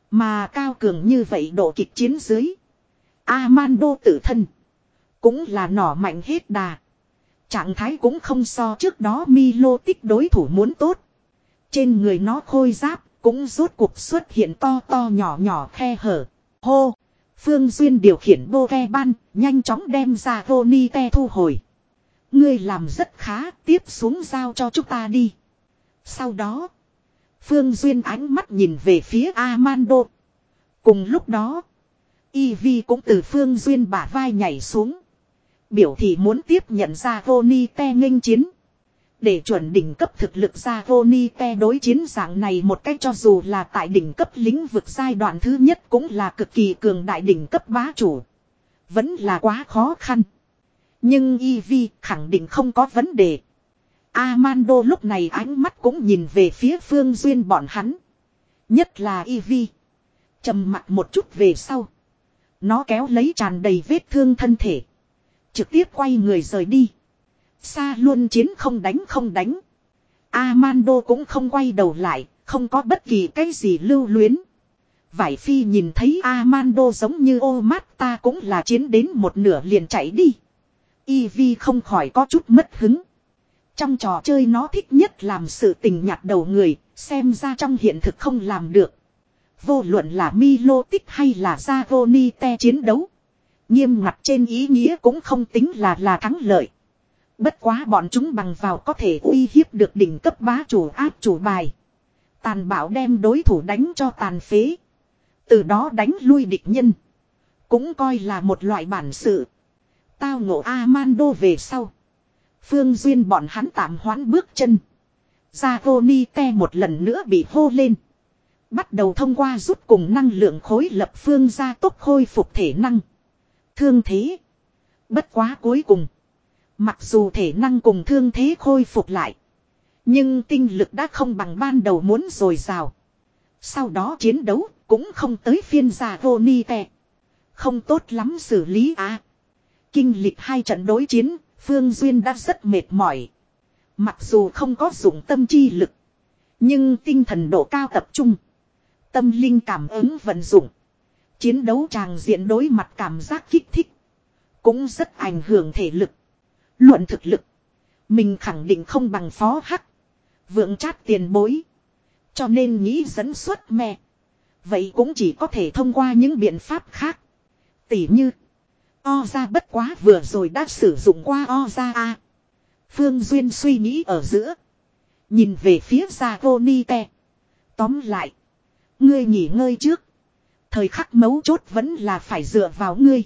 Mà cao cường như vậy độ kịch chiến dưới. Armando tự thân. Cũng là nỏ mạnh hết đà. Trạng thái cũng không so trước đó Milo tích đối thủ muốn tốt. Trên người nó khôi giáp cũng rốt cuộc xuất hiện to to nhỏ nhỏ khe hở. Hô! Phương Duyên điều khiển bô ve ban, nhanh chóng đem ra Ronite thu hồi. Ngươi làm rất khá, tiếp xuống giao cho chúng ta đi. Sau đó, Phương Duyên ánh mắt nhìn về phía Armando. Cùng lúc đó, Ivy cũng từ Phương Duyên bả vai nhảy xuống. Biểu thị muốn tiếp nhận ra Ronite nghênh chiến. Để chuẩn đỉnh cấp thực lực ra Ronite đối chiến dạng này một cách cho dù là tại đỉnh cấp lĩnh vực giai đoạn thứ nhất cũng là cực kỳ cường đại đỉnh cấp bá chủ. Vẫn là quá khó khăn. Nhưng Ivy khẳng định không có vấn đề. Armando lúc này ánh mắt cũng nhìn về phía Phương Duyên bọn hắn. Nhất là Ivy. Trầm mặt một chút về sau. Nó kéo lấy tràn đầy vết thương thân thể. Trực tiếp quay người rời đi. Xa luôn chiến không đánh không đánh. Armando cũng không quay đầu lại. Không có bất kỳ cái gì lưu luyến. Vải phi nhìn thấy Armando giống như ô mát ta cũng là chiến đến một nửa liền chạy đi. Ivy không khỏi có chút mất hứng. Trong trò chơi nó thích nhất làm sự tình nhạt đầu người. Xem ra trong hiện thực không làm được. Vô luận là Milo tích hay là Zagonite chiến đấu. Nghiêm ngặt trên ý nghĩa cũng không tính là là thắng lợi. Bất quá bọn chúng bằng vào có thể uy hiếp được đỉnh cấp bá chủ áp chủ bài. Tàn bạo đem đối thủ đánh cho tàn phế. Từ đó đánh lui địch nhân. Cũng coi là một loại bản sự. Tao ngộ Armando về sau. Phương Duyên bọn hắn tạm hoãn bước chân. Zagonite một lần nữa bị hô lên. Bắt đầu thông qua rút cùng năng lượng khối lập phương gia tốc khôi phục thể năng. Thương thế. Bất quá cuối cùng. Mặc dù thể năng cùng thương thế khôi phục lại. Nhưng tinh lực đã không bằng ban đầu muốn dồi dào. Sau đó chiến đấu cũng không tới phiên Zagonite. Không tốt lắm xử lý à. Kinh lịch hai trận đối chiến, Phương Duyên đã rất mệt mỏi. Mặc dù không có dụng tâm chi lực. Nhưng tinh thần độ cao tập trung. Tâm linh cảm ứng vận dụng. Chiến đấu tràng diện đối mặt cảm giác kích thích. Cũng rất ảnh hưởng thể lực. Luận thực lực. Mình khẳng định không bằng phó hắc. Vượng chát tiền bối. Cho nên nghĩ dẫn xuất mẹ. Vậy cũng chỉ có thể thông qua những biện pháp khác. Tỉ như. O ra bất quá vừa rồi đã sử dụng qua O ra a. Phương Duyên suy nghĩ ở giữa. Nhìn về phía Zagonite. Tóm lại. Ngươi nghỉ ngơi trước. Thời khắc mấu chốt vẫn là phải dựa vào ngươi.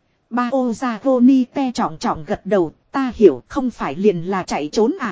Ba ô Zagonite trọng trọng gật đầu. Ta hiểu không phải liền là chạy trốn à.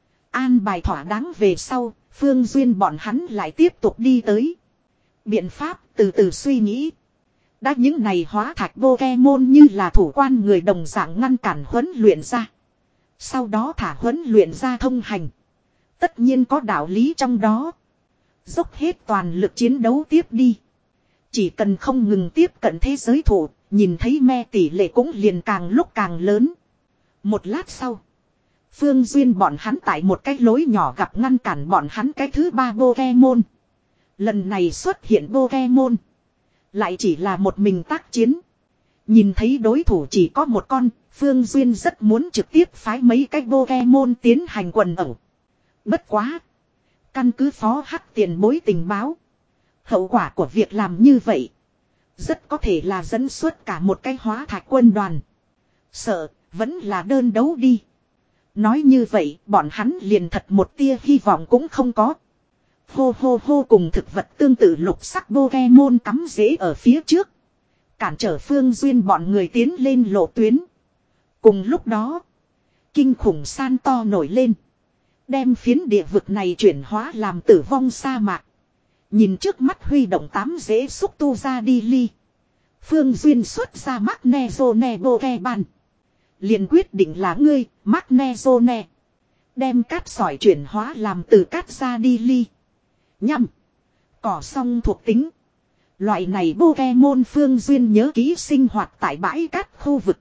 An bài thỏa đáng về sau. Phương Duyên bọn hắn lại tiếp tục đi tới. Biện pháp từ từ suy nghĩ. Đã những này hóa thạch Pokemon như là thủ quan người đồng dạng ngăn cản huấn luyện ra. Sau đó thả huấn luyện ra thông hành. Tất nhiên có đạo lý trong đó. Dốc hết toàn lực chiến đấu tiếp đi. Chỉ cần không ngừng tiếp cận thế giới thủ, nhìn thấy me tỷ lệ cũng liền càng lúc càng lớn. Một lát sau, Phương Duyên bọn hắn tại một cái lối nhỏ gặp ngăn cản bọn hắn cái thứ ba Pokemon. Lần này xuất hiện Pokemon. Lại chỉ là một mình tác chiến. Nhìn thấy đối thủ chỉ có một con, Phương Duyên rất muốn trực tiếp phái mấy cái Pokemon tiến hành quần ẩu. Bất quá. Căn cứ phó hắc tiền bối tình báo. Hậu quả của việc làm như vậy. Rất có thể là dẫn xuất cả một cái hóa thạch quân đoàn. Sợ, vẫn là đơn đấu đi. Nói như vậy, bọn hắn liền thật một tia hy vọng cũng không có. Hô hô hô cùng thực vật tương tự lục sắc Pokemon cắm rễ ở phía trước. Cản trở Phương Duyên bọn người tiến lên lộ tuyến. Cùng lúc đó, kinh khủng san to nổi lên. Đem phiến địa vực này chuyển hóa làm tử vong sa mạc. Nhìn trước mắt huy động tám rễ xúc tu ra đi ly. Phương Duyên xuất ra Magnezone Pokemon. Liền quyết định là ngươi, Magnezone. Đem cát sỏi chuyển hóa làm từ cát ra đi ly. Nhăm. Cỏ song thuộc tính. Loại này Pokemon Phương Duyên nhớ ký sinh hoạt tại bãi cát khu vực.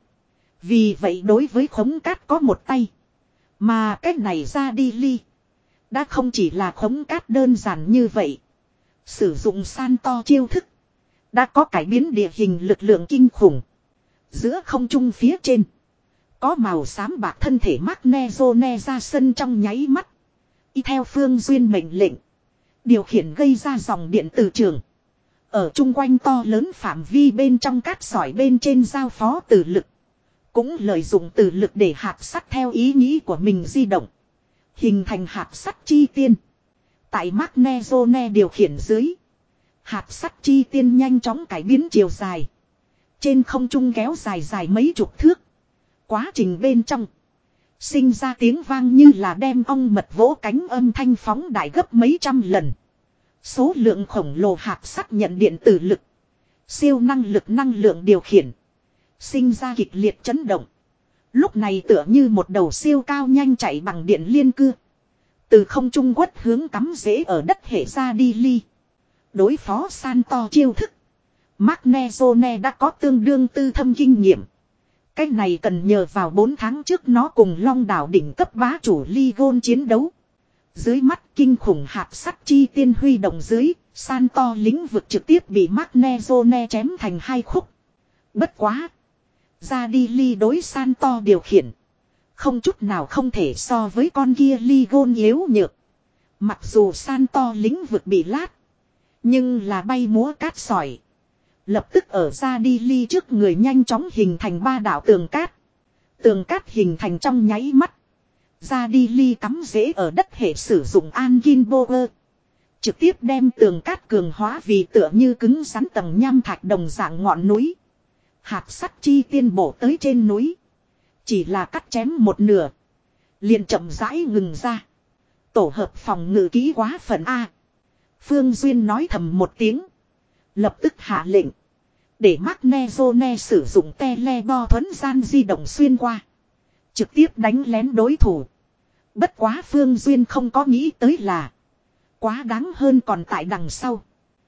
Vì vậy đối với khống cát có một tay. Mà cách này ra đi ly. Đã không chỉ là khống cát đơn giản như vậy. Sử dụng san to chiêu thức. Đã có cải biến địa hình lực lượng kinh khủng. Giữa không trung phía trên. Có màu xám bạc thân thể Magnezone ra sân trong nháy mắt. Y theo Phương Duyên mệnh lệnh. Điều khiển gây ra dòng điện từ trường. Ở chung quanh to lớn phạm vi bên trong cát sỏi bên trên giao phó từ lực. Cũng lợi dụng từ lực để hạt sắt theo ý nghĩ của mình di động. Hình thành hạt sắt chi tiên. Tại Magnezone điều khiển dưới. Hạt sắt chi tiên nhanh chóng cải biến chiều dài. Trên không trung kéo dài dài mấy chục thước. Quá trình bên trong. Sinh ra tiếng vang như là đem ong mật vỗ cánh âm thanh phóng đại gấp mấy trăm lần. Số lượng khổng lồ hạt sắt nhận điện tử lực. Siêu năng lực năng lượng điều khiển. Sinh ra kịch liệt chấn động. Lúc này tựa như một đầu siêu cao nhanh chạy bằng điện liên cưa. Từ không trung quất hướng cắm rễ ở đất hệ ra đi ly. Đối phó san to chiêu thức. Magnezone đã có tương đương tư thâm kinh nghiệm. Cái này cần nhờ vào bốn tháng trước nó cùng Long đảo đỉnh cấp bá chủ Ligon chiến đấu. Dưới mắt kinh khủng hạt sắt chi tiên huy động dưới, san to lĩnh vực trực tiếp bị Magnezone chém thành hai khúc. Bất quá. Ra đi ly đối san to điều khiển. Không chút nào không thể so với con kia Ligon yếu nhược. Mặc dù san to lĩnh vực bị lát. Nhưng là bay múa cát sỏi. Lập tức ở ra đi ly trước người nhanh chóng hình thành ba đảo tường cát. Tường cát hình thành trong nháy mắt. Ra đi ly cắm rễ ở đất hệ sử dụng Angin Bower. Trực tiếp đem tường cát cường hóa vì tựa như cứng rắn tầng nham thạch đồng dạng ngọn núi. Hạt sắt chi tiên bổ tới trên núi. Chỉ là cắt chém một nửa. Liền chậm rãi ngừng ra. Tổ hợp phòng ngự kỹ quá phần A. Phương Duyên nói thầm một tiếng. Lập tức hạ lệnh. Để Magnezone sử dụng telebo thuấn gian di động xuyên qua. Trực tiếp đánh lén đối thủ. Bất quá Phương Duyên không có nghĩ tới là. Quá đáng hơn còn tại đằng sau.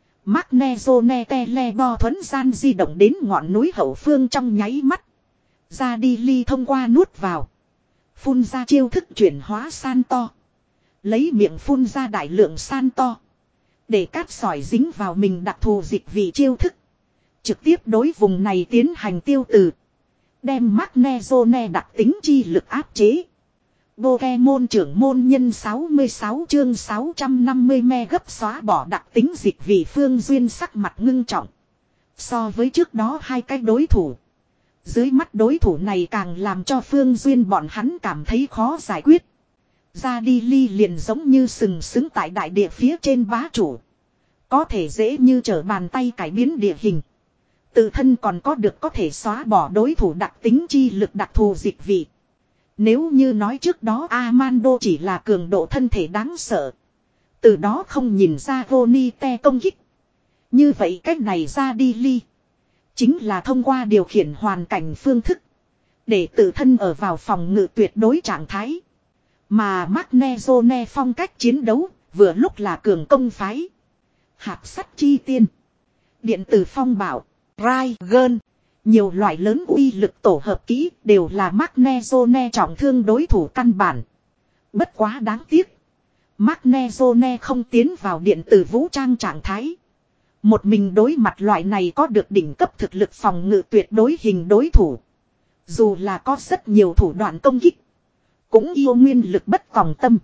Magnezone telebo thuấn gian di động đến ngọn núi hậu phương trong nháy mắt. Ra đi ly thông qua nuốt vào. Phun ra chiêu thức chuyển hóa san to. Lấy miệng phun ra đại lượng san to. Để cát sỏi dính vào mình đặc thù dịch vị chiêu thức. Trực tiếp đối vùng này tiến hành tiêu từ. Đem Magnezone đặc tính chi lực áp chế. Pokemon trưởng môn nhân sáu mươi sáu chương sáu trăm năm mươi me gấp xóa bỏ đặc tính dịch vị Phương Duyên sắc mặt ngưng trọng. So với trước đó hai cái đối thủ. Dưới mắt đối thủ này càng làm cho Phương Duyên bọn hắn cảm thấy khó giải quyết. Ra đi ly liền giống như sừng sững tại đại địa phía trên bá chủ. Có thể dễ như trở bàn tay cải biến địa hình. Tự thân còn có được có thể xóa bỏ đối thủ đặc tính chi lực đặc thù dịch vị. Nếu như nói trước đó Amando chỉ là cường độ thân thể đáng sợ. Từ đó không nhìn ra Vonite công kích. Như vậy cách này ra đi ly. Chính là thông qua điều khiển hoàn cảnh phương thức. Để tự thân ở vào phòng ngự tuyệt đối trạng thái. Mà Magnezone phong cách chiến đấu vừa lúc là cường công phái. Hạt sắt chi tiên. Điện tử phong bảo. Raigen. Nhiều loại lớn uy lực tổ hợp kỹ đều là Magnezone trọng thương đối thủ căn bản. Bất quá đáng tiếc. Magnezone không tiến vào điện tử vũ trang trạng thái. Một mình đối mặt loại này có được đỉnh cấp thực lực phòng ngự tuyệt đối hình đối thủ. Dù là có rất nhiều thủ đoạn công kích. Cũng yêu nguyên lực bất tòng tâm.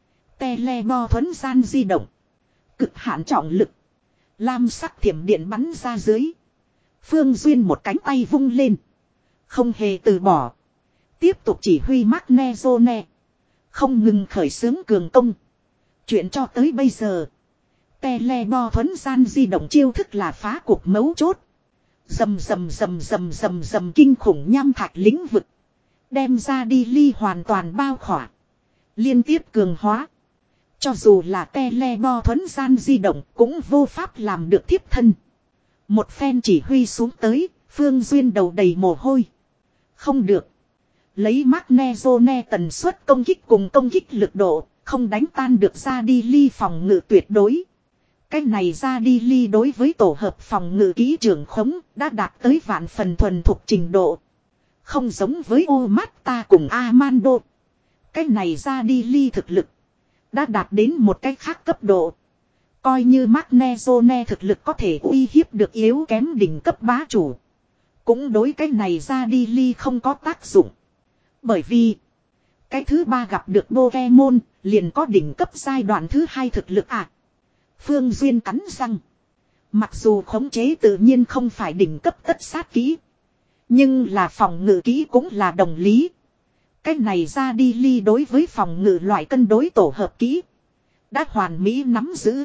Telebo thuấn gian di động. Cực hạn trọng lực. Lam sắc thiểm điện bắn ra dưới. Phương Duyên một cánh tay vung lên. Không hề từ bỏ. Tiếp tục chỉ huy Magnezone. Không ngừng khởi xướng cường công. Chuyện cho tới bây giờ. Telebo thuấn gian di động chiêu thức là phá cuộc mấu chốt. Dầm dầm dầm dầm dầm dầm kinh khủng nham thạch lĩnh vực. Đem ra đi ly hoàn toàn bao khỏa. Liên tiếp cường hóa. Cho dù là telebo thuấn gian di động cũng vô pháp làm được thiếp thân. Một phen chỉ huy xuống tới, Phương Duyên đầu đầy mồ hôi. Không được. Lấy Magnezone tần suất công kích cùng công kích lực độ, không đánh tan được ra đi ly phòng ngự tuyệt đối. Cái này ra đi ly đối với tổ hợp phòng ngự kỹ trưởng khống đã đạt tới vạn phần thuần thuộc trình độ. Không giống với Omata cùng Amando. Cái này ra đi ly thực lực đã đạt đến một cái khác cấp độ. Coi như Magnezone thực lực có thể uy hiếp được yếu kém đỉnh cấp bá chủ. Cũng đối cái này ra đi ly không có tác dụng. Bởi vì cái thứ ba gặp được Pokemon liền có đỉnh cấp giai đoạn thứ hai thực lực à. Phương Duyên cắn răng. Mặc dù khống chế tự nhiên không phải đỉnh cấp tất sát kỹ. Nhưng là phòng ngự kỹ cũng là đồng lý. Cái này ra đi ly đối với phòng ngự loại cân đối tổ hợp kỹ. Đã hoàn mỹ nắm giữ.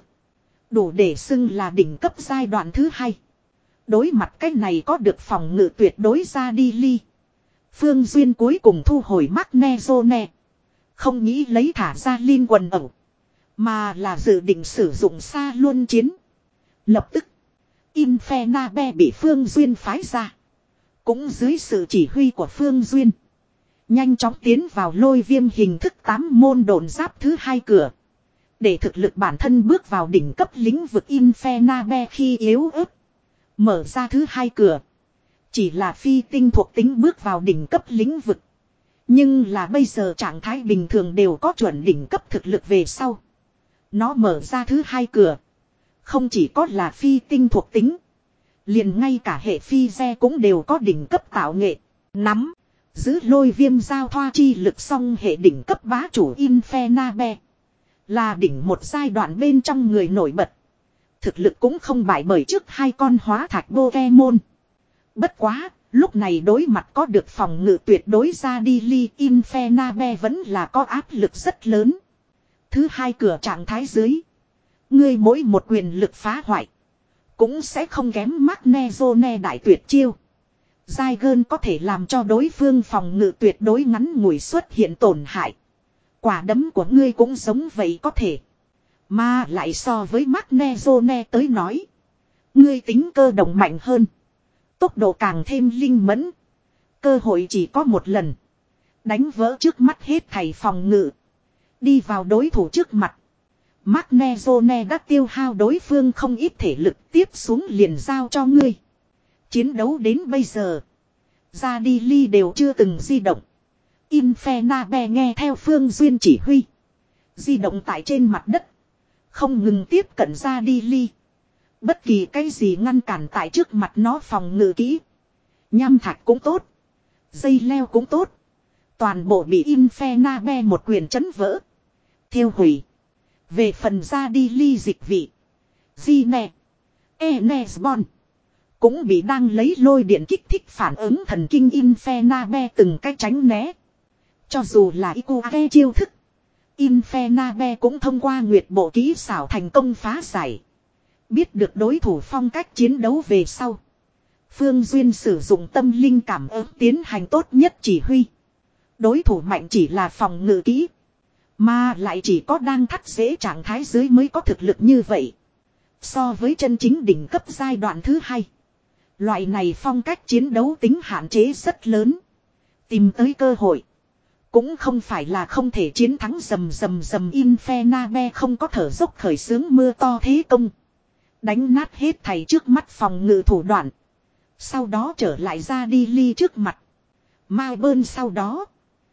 Đủ để xưng là đỉnh cấp giai đoạn thứ hai. Đối mặt cái này có được phòng ngự tuyệt đối ra đi ly. Phương Duyên cuối cùng thu hồi Magnezone. Không nghĩ lấy thả ra Linh quần ẩu. Mà là dự định sử dụng xa luân chiến. Lập tức. Infernape bị Phương Duyên phái ra. Cũng dưới sự chỉ huy của Phương Duyên. Nhanh chóng tiến vào lôi viêm hình thức tám môn độn giáp thứ hai cửa. Để thực lực bản thân bước vào đỉnh cấp lĩnh vực Infernape khi yếu ớt. Mở ra thứ hai cửa. Chỉ là phi tinh thuộc tính bước vào đỉnh cấp lĩnh vực. Nhưng là bây giờ trạng thái bình thường đều có chuẩn đỉnh cấp thực lực về sau. Nó mở ra thứ hai cửa. Không chỉ có là phi tinh thuộc tính. Liền ngay cả hệ phi xe cũng đều có đỉnh cấp tạo nghệ. Nắm. Giữ lôi viêm giao thoa chi lực song hệ đỉnh cấp bá chủ Infernape. Là đỉnh một giai đoạn bên trong người nổi bật. Thực lực cũng không bại bởi trước hai con hóa thạch Pokemon. Bất quá, lúc này đối mặt có được phòng ngự tuyệt đối ra đi ly Infernape vẫn là có áp lực rất lớn. Thứ hai cửa trạng thái dưới. Ngươi mỗi một quyền lực phá hoại. Cũng sẽ không kém Magnezone đại tuyệt chiêu. Zygon có thể làm cho đối phương phòng ngự tuyệt đối ngắn ngủi xuất hiện tổn hại. Quả đấm của ngươi cũng giống vậy có thể. Mà lại so với Magnezone tới nói. Ngươi tính cơ động mạnh hơn. Tốc độ càng thêm linh mẫn. Cơ hội chỉ có một lần. Đánh vỡ trước mắt hết thảy phòng ngự. Đi vào đối thủ trước mặt. Magnezone đã tiêu hao đối phương không ít thể lực tiếp xuống liền giao cho ngươi. Chiến đấu đến bây giờ. Ra đi ly đều chưa từng di động. Infernape nghe theo Phương Duyên chỉ huy. Di động tại trên mặt đất. Không ngừng tiếp cận ra đi ly. Bất kỳ cái gì ngăn cản tại trước mặt nó phòng ngự kỹ. Nham thạch cũng tốt. Dây leo cũng tốt. Toàn bộ bị Infernape một quyền chấn vỡ. Thiêu hủy. Về phần ra đi ly dịch vị. Gine. Enesbon. Cũng bị đang lấy lôi điện kích thích phản ứng thần kinh Infernape từng cách tránh né. Cho dù là Ikuage chiêu thức. Infernape cũng thông qua nguyệt bộ kỹ xảo thành công phá giải. Biết được đối thủ phong cách chiến đấu về sau. Phương Duyên sử dụng tâm linh cảm ứng tiến hành tốt nhất chỉ huy. Đối thủ mạnh chỉ là phòng ngự kỹ. Mà lại chỉ có đang thắt dễ trạng thái dưới mới có thực lực như vậy. So với chân chính đỉnh cấp giai đoạn thứ hai. Loại này phong cách chiến đấu tính hạn chế rất lớn. Tìm tới cơ hội. Cũng không phải là không thể chiến thắng rầm rầm rầm Infernape không có thở dốc khởi xướng mưa to thế công. Đánh nát hết thầy trước mắt phòng ngự thủ đoạn. Sau đó trở lại ra đi ly trước mặt. Mai bơn sau đó.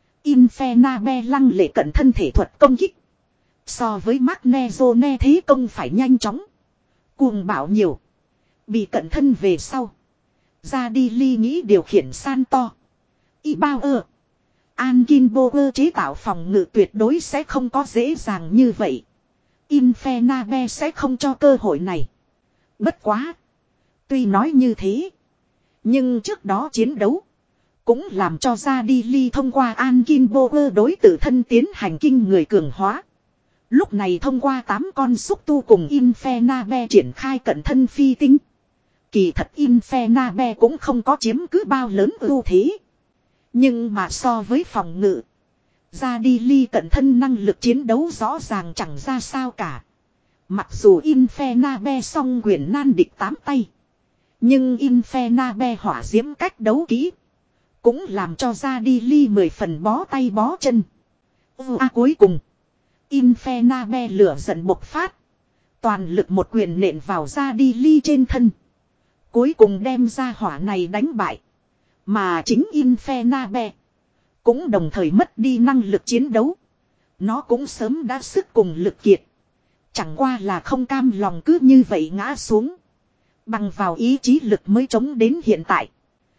Infernape lăng lệ cận thân thể thuật công kích. So với Magnezone thế công phải nhanh chóng. Cuồng bạo nhiều. Bị cận thân về sau. Ra đi ly nghĩ điều khiển san to. Y bao ơ. Ankin Bower chế tạo phòng ngự tuyệt đối sẽ không có dễ dàng như vậy. Infernape sẽ không cho cơ hội này. Bất quá. Tuy nói như thế. Nhưng trước đó chiến đấu. Cũng làm cho ra đi ly thông qua Ankin Bower đối tự thân tiến hành kinh người cường hóa. Lúc này thông qua tám con xúc tu cùng Infernape triển khai cận thân phi tinh. Kỳ thật Infernape cũng không có chiếm cứ bao lớn ưu thế. Nhưng mà so với phòng ngự. Ra đi ly cận thân năng lực chiến đấu rõ ràng chẳng ra sao cả. Mặc dù Infernape song quyền nan địch tám tay. Nhưng Infernape hỏa diễm cách đấu kỹ. Cũng làm cho ra đi ly mười phần bó tay bó chân. À, cuối cùng. Infernape lửa giận bộc phát. Toàn lực một quyền nện vào ra đi ly trên thân. Cuối cùng đem ra hỏa này đánh bại. Mà chính Infernape. Cũng đồng thời mất đi năng lực chiến đấu. Nó cũng sớm đã sức cùng lực kiệt. Chẳng qua là không cam lòng cứ như vậy ngã xuống. Bằng vào ý chí lực mới chống đến hiện tại.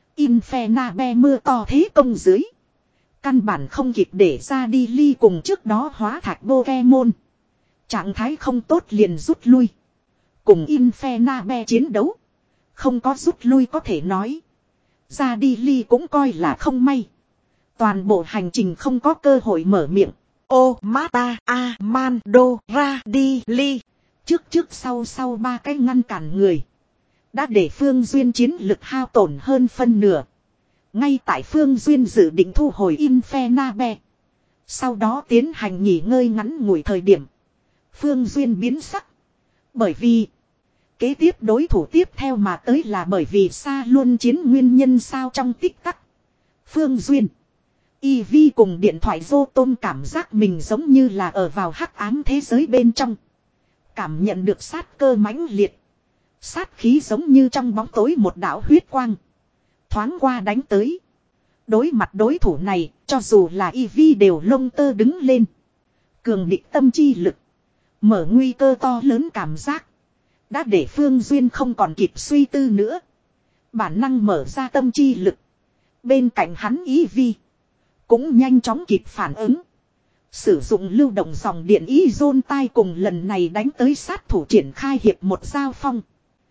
Infernabe mưa to thế công dưới. Căn bản không kịp để ra đi ly cùng trước đó hóa thạch Pokemon. Trạng thái không tốt liền rút lui. Cùng Infernabe chiến đấu. Không có rút lui có thể nói. Ra đi ly cũng coi là không may. Toàn bộ hành trình không có cơ hội mở miệng. Ô Mata Amando ra đi ly. Trước trước sau sau ba cái ngăn cản người. Đã để Phương Duyên chiến lực hao tổn hơn phân nửa. Ngay tại Phương Duyên dự định thu hồi Infernabe. Sau đó tiến hành nghỉ ngơi ngắn ngủi thời điểm. Phương Duyên biến sắc. Bởi vì kế tiếp đối thủ tiếp theo mà tới là bởi vì xa luôn chiến nguyên nhân sao trong tích tắc. Phương Duyên. Eevee cùng điện thoại vô tôm cảm giác mình giống như là ở vào hắc ám thế giới bên trong. Cảm nhận được sát cơ mãnh liệt. Sát khí giống như trong bóng tối một đạo huyết quang. Thoáng qua đánh tới. Đối mặt đối thủ này, cho dù là Eevee đều lông tơ đứng lên. Cường địch tâm chi lực. Mở nguy cơ to lớn cảm giác. Đã để Phương Duyên không còn kịp suy tư nữa. Bản năng mở ra tâm chi lực. Bên cạnh hắn Eevee cũng nhanh chóng kịp phản ứng. Sử dụng lưu động dòng điện Izon tai cùng lần này đánh tới sát thủ triển khai hiệp một giao phong.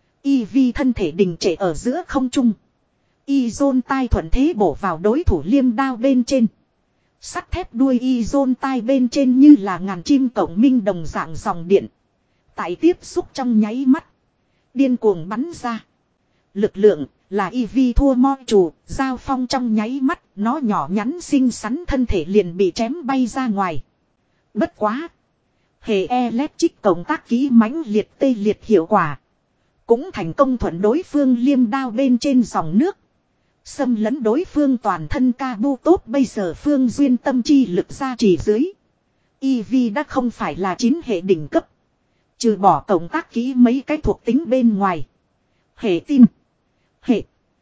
Eevee thân thể đình trệ ở giữa không trung. Izon tai thuận thế bổ vào đối thủ liêm đao bên trên. Sắt thép đuôi Izon tai bên trên như là ngàn chim cổng minh đồng dạng dòng điện. Tại tiếp xúc trong nháy mắt. Điên cuồng bắn ra. Lực lượng là Eevee thua mo chủ, giao phong trong nháy mắt, nó nhỏ nhắn xinh xắn thân thể liền bị chém bay ra ngoài. Bất quá. Hệ electric cộng tác kỹ mãnh liệt tê liệt hiệu quả. Cũng thành công thuận đối phương liêm đao bên trên dòng nước. Xâm lấn đối phương toàn thân Kabu tốt bây giờ Phương Duyên tâm chi lực ra chỉ dưới. Eevee đã không phải là chín hệ đỉnh cấp. Trừ bỏ cộng tác kỹ mấy cái thuộc tính bên ngoài. Hệ tin. Hệ.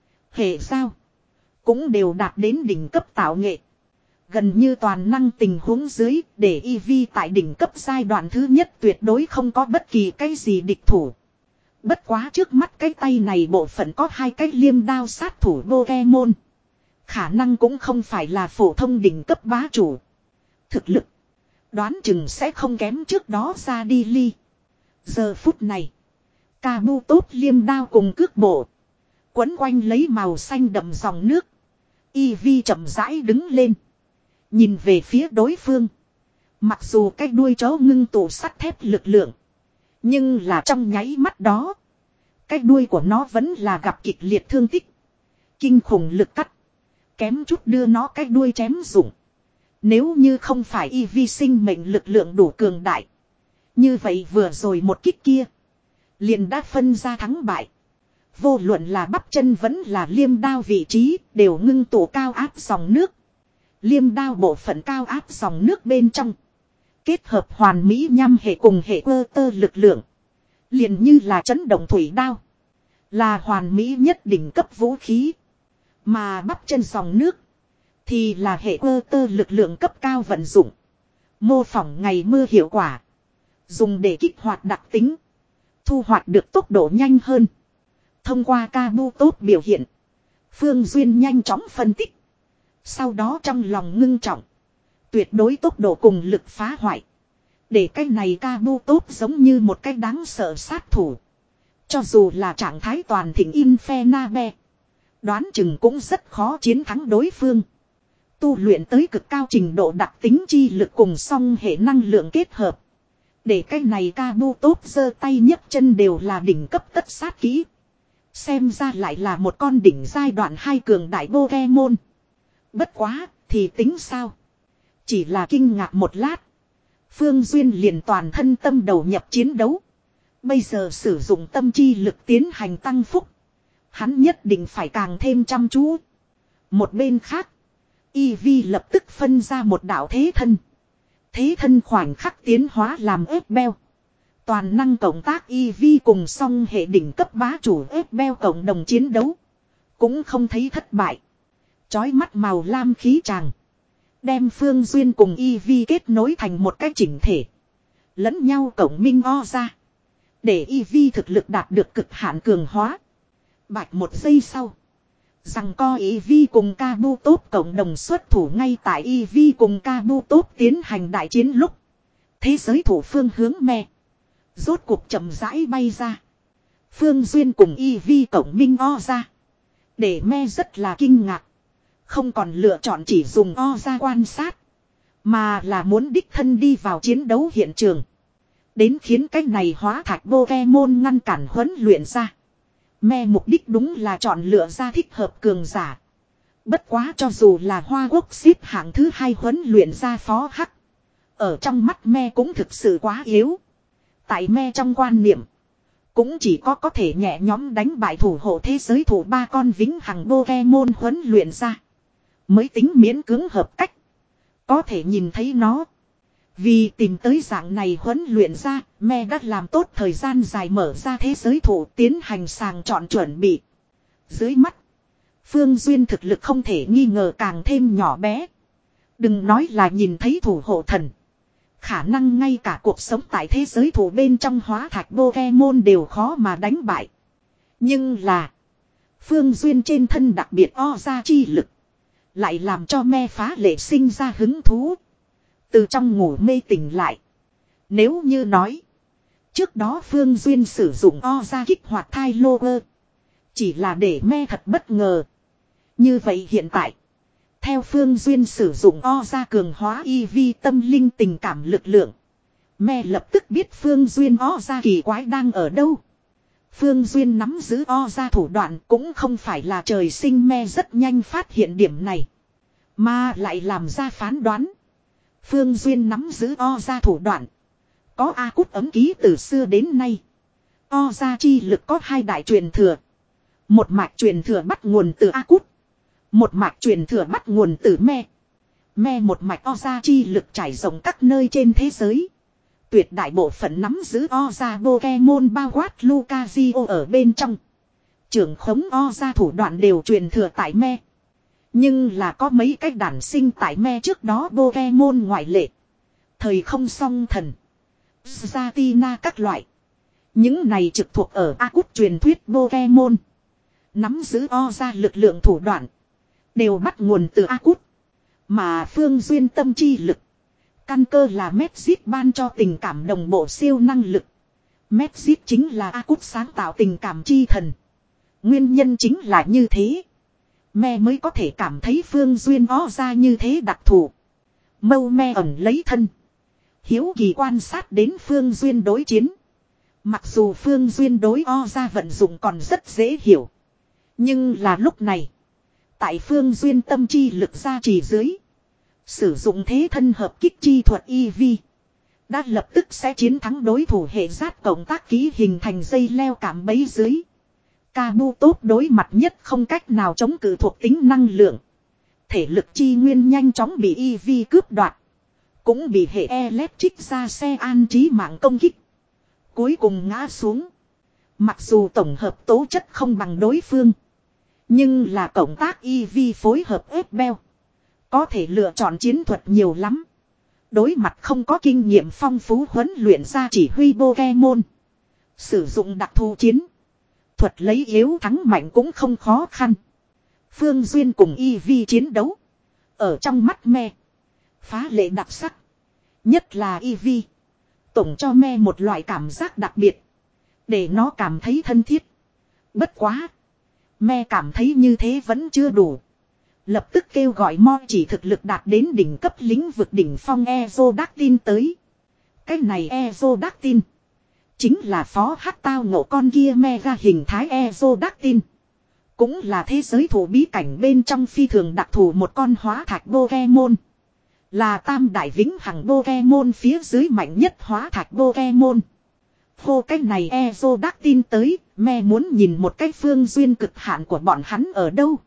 Hệ sao. Cũng đều đạt đến đỉnh cấp tạo nghệ. Gần như toàn năng tình huống dưới để Eevee tại đỉnh cấp giai đoạn thứ nhất tuyệt đối không có bất kỳ cái gì địch thủ. Bất quá trước mắt cái tay này bộ phận có hai cái liêm đao sát thủ Pokemon. Khả năng cũng không phải là phổ thông đỉnh cấp bá chủ. Thực lực. Đoán chừng sẽ không kém trước đó ra đi ly. Giờ phút này. Kabu tốt liêm đao cùng cước bộ. Quấn quanh lấy màu xanh đậm dòng nước. Eevee chậm rãi đứng lên. Nhìn về phía đối phương. Mặc dù cái đuôi chó ngưng tụ sắt thép lực lượng. Nhưng là trong nháy mắt đó. Cái đuôi của nó vẫn là gặp kịch liệt thương tích. Kinh khủng lực cắt. Kém chút đưa nó cái đuôi chém rụng. Nếu như không phải Eevee sinh mệnh lực lượng đủ cường đại. Như vậy vừa rồi một kích kia. Liền đã phân ra thắng bại. Vô luận là bắp chân vẫn là liêm đao vị trí đều ngưng tụ cao áp dòng nước. Liêm đao bộ phận cao áp dòng nước bên trong. Kết hợp hoàn mỹ nhăm hệ cùng hệ cơ tơ lực lượng. Liền như là chấn động thủy đao. Là hoàn mỹ nhất đỉnh cấp vũ khí. Mà bắp chân dòng nước. Thì là hệ cơ tơ lực lượng cấp cao vận dụng. Mô phỏng ngày mưa hiệu quả. Dùng để kích hoạt đặc tính. Thu hoạch được tốc độ nhanh hơn. Thông qua Kabu tốt biểu hiện. Phương Duyên nhanh chóng phân tích. Sau đó trong lòng ngưng trọng. Tuyệt đối tốc độ cùng lực phá hoại. Để cái này Kabu tốt giống như một cái đáng sợ sát thủ. Cho dù là trạng thái toàn thịnh Infernabe. Đoán chừng cũng rất khó chiến thắng đối phương. Tu luyện tới cực cao trình độ đặc tính chi lực cùng song hệ năng lượng kết hợp. Để cái này Kabu tốt giơ tay nhấc chân đều là đỉnh cấp tất sát kỹ. Xem ra lại là một con đỉnh giai đoạn hai cường đại Pokemon. Bất quá, thì tính sao? Chỉ là kinh ngạc một lát. Phương Duyên liền toàn thân tâm đầu nhập chiến đấu. Bây giờ sử dụng tâm chi lực tiến hành tăng phúc. Hắn nhất định phải càng thêm chăm chú. Một bên khác, Eevee lập tức phân ra một đạo thế thân. Thế thân khoảnh khắc tiến hóa làm ép beo. Toàn năng cộng tác Eevee cùng song hệ đỉnh cấp bá chủ ép beo cộng đồng chiến đấu. Cũng không thấy thất bại. Chói mắt màu lam khí tràng. Đem Phương Duyên cùng Eevee kết nối thành một cái chỉnh thể. Lẫn nhau cộng minh o ra. Để y vi thực lực đạt được cực hạn cường hóa. Bạch một giây sau. Rằng co y vi cùng Kabuto cộng đồng xuất thủ ngay tại y vi cùng Kabuto tiến hành đại chiến lúc. Thế giới thủ phương hướng me. Rốt cuộc chậm rãi bay ra. Phương Duyên cùng y vi cộng minh o ra. Để me rất là kinh ngạc. Không còn lựa chọn chỉ dùng o ra quan sát. Mà là muốn đích thân đi vào chiến đấu hiện trường. Đến khiến cái này hóa thạch Pokemon ngăn cản huấn luyện ra. Me mục đích đúng là chọn lựa ra thích hợp cường giả. Bất quá cho dù là Hoa Quốc xếp hạng thứ hai huấn luyện ra phó hắc. Ở trong mắt me cũng thực sự quá yếu. Tại me trong quan niệm. Cũng chỉ có có thể nhẹ nhóm đánh bại thủ hộ thế giới thủ ba con vĩnh hằng Pokemon huấn luyện ra. Mới tính miễn cưỡng hợp cách. Có thể nhìn thấy nó. Vì tìm tới dạng này huấn luyện ra, me đã làm tốt thời gian dài mở ra thế giới thủ tiến hành sàng chọn chuẩn bị. Dưới mắt, Phương Duyên thực lực không thể nghi ngờ càng thêm nhỏ bé. Đừng nói là nhìn thấy thủ hộ thần. Khả năng ngay cả cuộc sống tại thế giới thủ bên trong hóa thạch Pokemon đều khó mà đánh bại. Nhưng là, Phương Duyên trên thân đặc biệt o ra chi lực. Lại làm cho me phá lệ sinh ra hứng thú. Từ trong ngủ mê tỉnh lại. Nếu như nói. Trước đó Phương Duyên sử dụng o ra kích hoạt thai lô ơ. Chỉ là để me thật bất ngờ. Như vậy hiện tại. Theo Phương Duyên sử dụng o ra cường hóa y vi tâm linh tình cảm lực lượng. Me lập tức biết Phương Duyên o ra kỳ quái đang ở đâu. Phương Duyên nắm giữ o ra thủ đoạn cũng không phải là trời sinh me rất nhanh phát hiện điểm này. Mà lại làm ra phán đoán. Phương Duyên nắm giữ o ra thủ đoạn. Có A Cút ấm ký từ xưa đến nay. O ra chi lực có hai đại truyền thừa. Một mạch truyền thừa bắt nguồn từ A Cút. Một mạch truyền thừa bắt nguồn từ me. Me một mạch o ra chi lực trải rộng các nơi trên thế giới. Tuyệt đại bộ phận nắm giữ o ra Pokemon bao quát Lucario ở bên trong. Trưởng khống o ra thủ đoạn đều truyền thừa tại me. Nhưng là có mấy cách đản sinh tại me trước đó Pokemon ngoại lệ. Thời không song thần. Zatina các loại. Những này trực thuộc ở A Cút truyền thuyết Pokemon. Nắm giữ o ra lực lượng thủ đoạn. Đều bắt nguồn từ A Cút. Mà Phương Duyên tâm chi lực. Căn cơ là Medjit ban cho tình cảm đồng bộ siêu năng lực. Medjit chính là A Cút sáng tạo tình cảm chi thần. Nguyên nhân chính là như thế. Me mới có thể cảm thấy Phương Duyên ó ra như thế đặc thù. Mâu me ẩn lấy thân. Hiếu kỳ quan sát đến Phương Duyên đối chiến. Mặc dù Phương Duyên đối o ra vận dụng còn rất dễ hiểu. Nhưng là lúc này. Tại Phương Duyên tâm chi lực ra chỉ dưới. Sử dụng thế thân hợp kích chi thuật y vi. Đã lập tức sẽ chiến thắng đối thủ hệ giát cộng tác ký hình thành dây leo cảm bấy dưới. Kabuto đối mặt nhất không cách nào chống cự thuộc tính năng lượng. Thể lực chi nguyên nhanh chóng bị y vi cướp đoạt. Cũng bị hệ electric ra xe an trí mạng công kích. Cuối cùng ngã xuống. Mặc dù tổng hợp tố chất không bằng đối phương. Nhưng là cộng tác y vi phối hợp ép beo. Có thể lựa chọn chiến thuật nhiều lắm. Đối mặt không có kinh nghiệm phong phú huấn luyện ra chỉ huy Pokemon. Sử dụng đặc thù chiến. Thuật lấy yếu thắng mạnh cũng không khó khăn. Phương Duyên cùng y vi chiến đấu. Ở trong mắt me. Phá lệ đặc sắc. Nhất là y vi. Tổng cho me một loại cảm giác đặc biệt. Để nó cảm thấy thân thiết. Bất quá. Me cảm thấy như thế vẫn chưa đủ. Lập tức kêu gọi Mo chỉ thực lực đạt đến đỉnh cấp lĩnh vực đỉnh phong Ezodactyl tới. Cái này Ezodactyl. Chính là phó hát tao ngộ con kia mega hình thái Ezodactyl. Cũng là thế giới thủ bí cảnh bên trong phi thường đặc thù một con hóa thạch Pokemon. Là tam đại vĩnh hằng Pokemon phía dưới mạnh nhất hóa thạch Pokemon. Hô cái này Ezodactyl tới, me muốn nhìn một cái phương duyên cực hạn của bọn hắn ở đâu.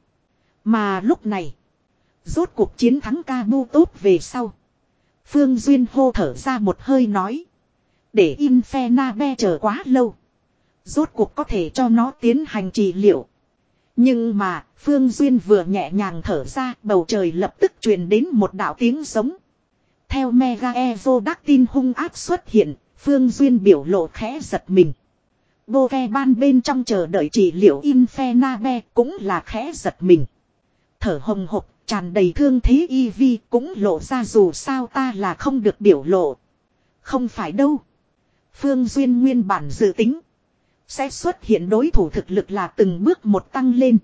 Mà lúc này, rốt cuộc chiến thắng Kabuto về sau. Phương Duyên hô thở ra một hơi nói. Để Infernape chờ quá lâu. Rốt cuộc có thể cho nó tiến hành trị liệu. Nhưng mà, Phương Duyên vừa nhẹ nhàng thở ra, bầu trời lập tức truyền đến một đạo tiếng giống. theo Mega Exodactyl hung ác xuất hiện, Phương Duyên biểu lộ khẽ giật mình. Pokemon bên trong chờ đợi trị liệu Infernape cũng là khẽ giật mình. Thở hồng hộc, tràn đầy thương thế Eevee cũng lộ ra dù sao ta là không được biểu lộ. Không phải đâu. Phương Duyên nguyên bản dự tính sẽ xuất hiện đối thủ thực lực là từng bước một tăng lên.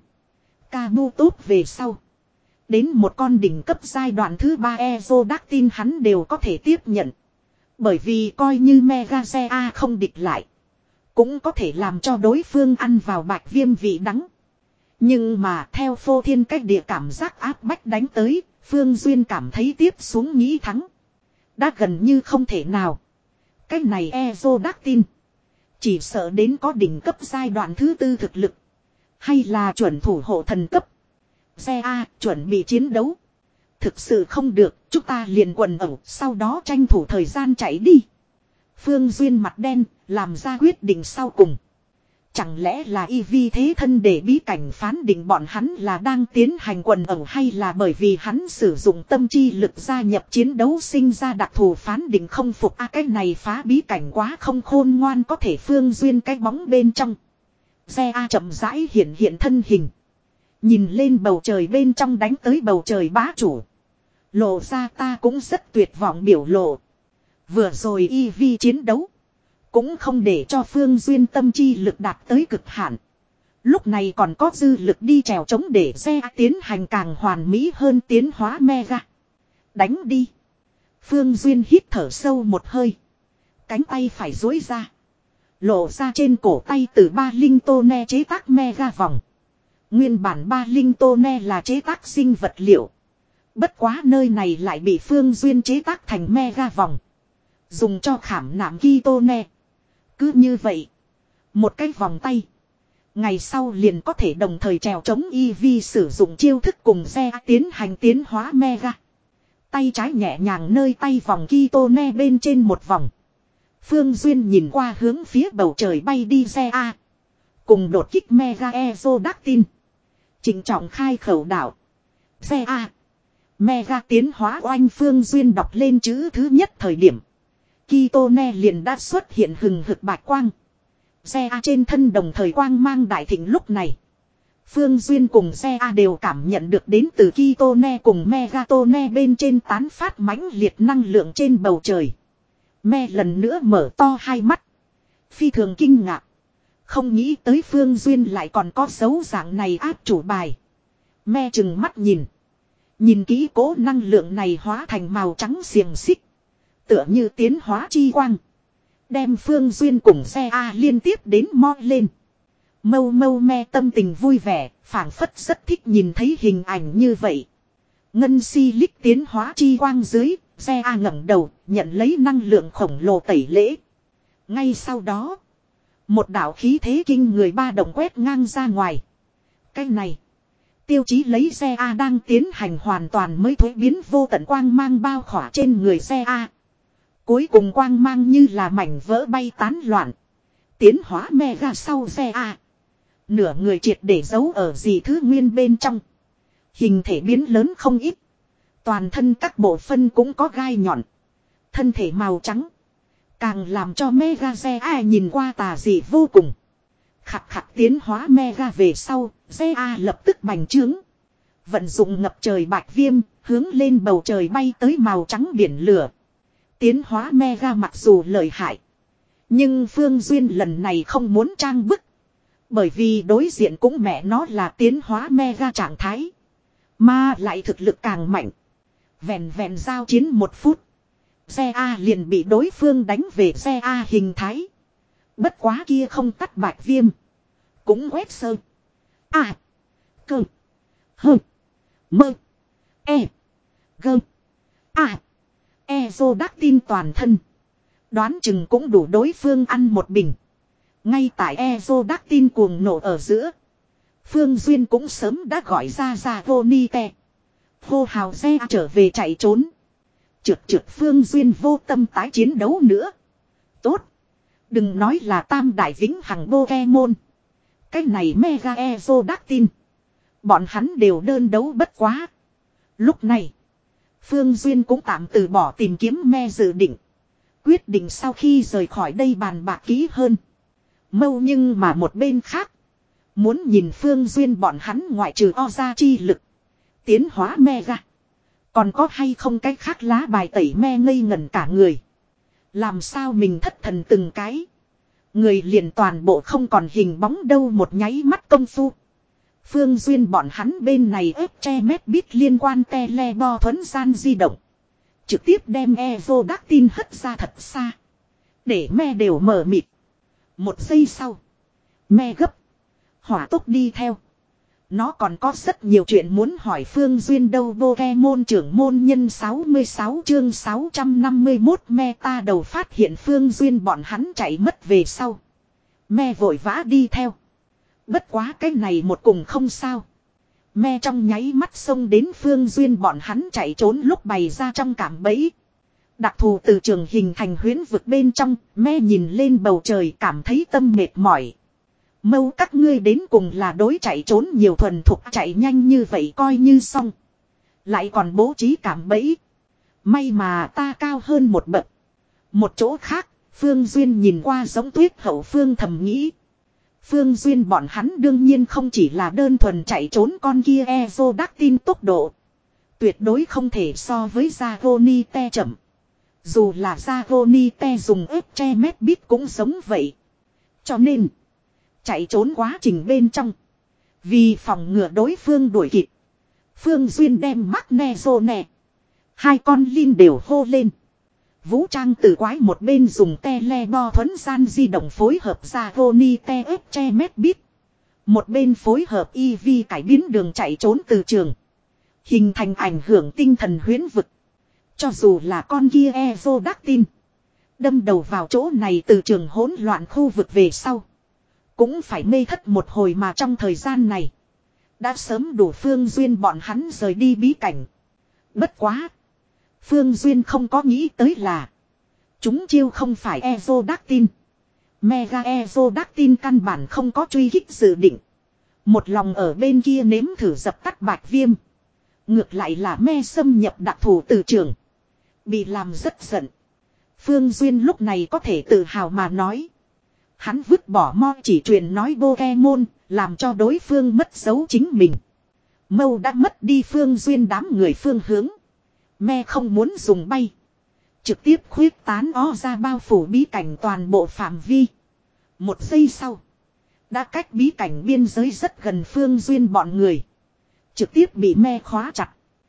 Kabutops về sau. Đến một con đỉnh cấp giai đoạn thứ ba Exodactyl hắn đều có thể tiếp nhận. Bởi vì coi như Megazea không địch lại. Cũng có thể làm cho đối phương ăn vào bạch viêm vị đắng. Nhưng mà theo phô thiên cách địa cảm giác áp bách đánh tới, Phương Duyên cảm thấy tiếp xuống nghĩ thắng. Đã gần như không thể nào. Cái này Exodactyl chỉ sợ đến có đỉnh cấp giai đoạn thứ tư thực lực. Hay là chuẩn thủ hộ thần cấp. Xe A chuẩn bị chiến đấu. Thực sự không được, chúng ta liền quần ẩu, sau đó tranh thủ thời gian chạy đi. Phương Duyên mặt đen, làm ra quyết định sau cùng. Chẳng lẽ là Eevee thế thân để bí cảnh phán định bọn hắn là đang tiến hành quần ẩu hay là bởi vì hắn sử dụng tâm chi lực gia nhập chiến đấu sinh ra đặc thù phán định không phục a à, cái này phá bí cảnh quá không khôn ngoan có thể Phương Duyên cái bóng bên trong. Xe A chậm rãi hiện hiện thân hình. Nhìn lên bầu trời bên trong đánh tới bầu trời bá chủ. Lộ ra ta cũng rất tuyệt vọng biểu lộ. Vừa rồi Eevee chiến đấu. Cũng không để cho Phương Duyên tâm chi lực đạt tới cực hạn. Lúc này còn có dư lực đi trèo chống để xe tiến hành càng hoàn mỹ hơn tiến hóa Mega. Đánh đi. Phương Duyên hít thở sâu một hơi. Cánh tay phải duỗi ra. Lộ ra trên cổ tay từ ba linh tô ne chế tác Mega vòng. Nguyên bản ba linh tô ne là chế tác sinh vật liệu. Bất quá nơi này lại bị Phương Duyên chế tác thành Mega vòng. Dùng cho khảm nạm Kitone. Cứ như vậy. Một cái vòng tay. Ngày sau liền có thể đồng thời trèo chống Eevee sử dụng chiêu thức cùng xe tiến hành tiến hóa Mega. Tay trái nhẹ nhàng nơi tay vòng Kitone bên trên một vòng. Phương Duyên nhìn qua hướng phía bầu trời bay đi xe A. Cùng đột kích Mega Exodactyl. Trịnh trọng khai khẩu đạo. Xe A. Mega tiến hóa oanh Phương Duyên đọc lên chữ thứ nhất thời điểm. Kitone liền đã xuất hiện hừng hực bạch quang. Xe A trên thân đồng thời quang mang đại thịnh lúc này. Phương Duyên cùng xe A đều cảm nhận được đến từ Kitone cùng Megatone bên trên tán phát mãnh liệt năng lượng trên bầu trời. Me lần nữa mở to hai mắt. Phi thường kinh ngạc. Không nghĩ tới Phương Duyên lại còn có dấu dạng này áp chủ bài. Me chừng mắt nhìn. Nhìn kỹ cố năng lượng này hóa thành màu trắng xiềng xích. Tựa như tiến hóa chi quang. Đem Phương Duyên cùng xe A liên tiếp đến mo lên. Mâu mâu me tâm tình vui vẻ, phảng phất rất thích nhìn thấy hình ảnh như vậy. Ngân si lích tiến hóa chi quang dưới, xe A ngẩng đầu, nhận lấy năng lượng khổng lồ tẩy lễ. Ngay sau đó, một đạo khí thế kinh người ba động quét ngang ra ngoài. Cái này, tiêu chí lấy xe A đang tiến hành hoàn toàn mới thuế biến vô tận quang mang bao khỏa trên người xe A. Cuối cùng quang mang như là mảnh vỡ bay tán loạn. Tiến hóa Mega sau xe A. Nửa người triệt để giấu ở dị thứ nguyên bên trong. Hình thể biến lớn không ít. Toàn thân các bộ phân cũng có gai nhọn. Thân thể màu trắng. Càng làm cho Mega xe A nhìn qua tà dị vô cùng. Khặt khặt tiến hóa Mega về sau, xe A lập tức bành trướng. Vận dụng ngập trời bạch viêm, hướng lên bầu trời bay tới màu trắng biển lửa. Tiến hóa Mega mặc dù lợi hại. Nhưng Phương Duyên lần này không muốn trang bức. Bởi vì đối diện cũng mẹ nó là tiến hóa Mega trạng thái. Mà lại thực lực càng mạnh. Vẹn vẹn giao chiến một phút. Xe A liền bị đối phương đánh về xe A hình thái. Bất quá kia không tắt bạch viêm. Cũng quét sơ. A. Cơ. Hơ. Mơ. E. Gơ. A. Exodactyl toàn thân. Đoán chừng cũng đủ đối phương ăn một bình. Ngay tại Exodactyl cuồng nổ ở giữa. Phương Duyên cũng sớm đã gọi ra ra vô ni te. Hô hào xe trở về chạy trốn. Trượt trượt Phương Duyên vô tâm tái chiến đấu nữa. Tốt. Đừng nói là tam đại vĩnh hằng Pokemon. Cái này Mega Exodactyl. Bọn hắn đều đơn đấu bất quá. Lúc này. Phương Duyên cũng tạm từ bỏ tìm kiếm me dự định. Quyết định sau khi rời khỏi đây bàn bạc kỹ hơn. Mâu nhưng mà một bên khác. Muốn nhìn Phương Duyên bọn hắn ngoại trừ o ra chi lực. Tiến hóa me ra. Còn có hay không cái khác lá bài tẩy me ngây ngẩn cả người. Làm sao mình thất thần từng cái. Người liền toàn bộ không còn hình bóng đâu một nháy mắt công phu. Phương Duyên bọn hắn bên này ép che mét biết liên quan tele bo thuấn gian di động. Trực tiếp đem Evodactyl hất ra thật xa. Để me đều mờ mịt. Một giây sau. Me gấp. Hỏa tốc đi theo. Nó còn có rất nhiều chuyện muốn hỏi Phương Duyên đâu. Pokemon trưởng môn nhân sáu mươi sáu chương sáu trăm năm mươi mốt meta đầu phát hiện Phương Duyên bọn hắn chạy mất về sau. Me vội vã đi theo. Bất quá cái này một cùng không sao. Me trong nháy mắt xông đến Phương Duyên bọn hắn chạy trốn lúc bày ra trong cảm bẫy. Đặc thù từ trường hình thành huyễn vực bên trong, me nhìn lên bầu trời cảm thấy tâm mệt mỏi. Mâu các ngươi đến cùng là đối chạy trốn nhiều thuần thục chạy nhanh như vậy coi như xong. Lại còn bố trí cảm bẫy. May mà ta cao hơn một bậc. Một chỗ khác, Phương Duyên nhìn qua giống Tuyết Hậu Phương thầm nghĩ. Phương Duyên bọn hắn đương nhiên không chỉ là đơn thuần chạy trốn con kia Evodactyl tốc độ. Tuyệt đối không thể so với Zagonite chậm. Dù là Zagonite dùng ép che mét bít cũng giống vậy. Cho nên, chạy trốn quá trình bên trong. Vì phòng ngừa đối phương đuổi kịp. Phương Duyên đem Magnezone. Hai con Linh đều hô lên. Vũ trang tử quái một bên dùng tele bo thuấn gian di động phối hợp Zagonite ép che mét bít. Một bên phối hợp e vê cải biến đường chạy trốn từ trường. Hình thành ảnh hưởng tinh thần huyễn vực. Cho dù là con kia Evodactyl. Đâm đầu vào chỗ này từ trường hỗn loạn khu vực về sau. Cũng phải mê thất một hồi mà trong thời gian này. Đã sớm đủ Phương Duyên bọn hắn rời đi bí cảnh. Bất quá. Phương Duyên không có nghĩ tới là. Chúng chiêu không phải Evodactyl. Mega Evodactyl căn bản không có truy kích dự định. Một lòng ở bên kia nếm thử dập tắt bạch viêm. Ngược lại là me xâm nhập đặc thù từ trường. Bị làm rất giận. Phương Duyên lúc này có thể tự hào mà nói. Hắn vứt bỏ mo chỉ truyền nói Pokemon, làm cho đối phương mất dấu chính mình. Mâu đã mất đi Phương Duyên đám người phương hướng. Me không muốn dùng bay. Trực tiếp khuyết tán ó ra bao phủ bí cảnh toàn bộ phạm vi. Một giây sau. Đã cách bí cảnh biên giới rất gần Phương Duyên bọn người. Trực tiếp bị me khóa chặt.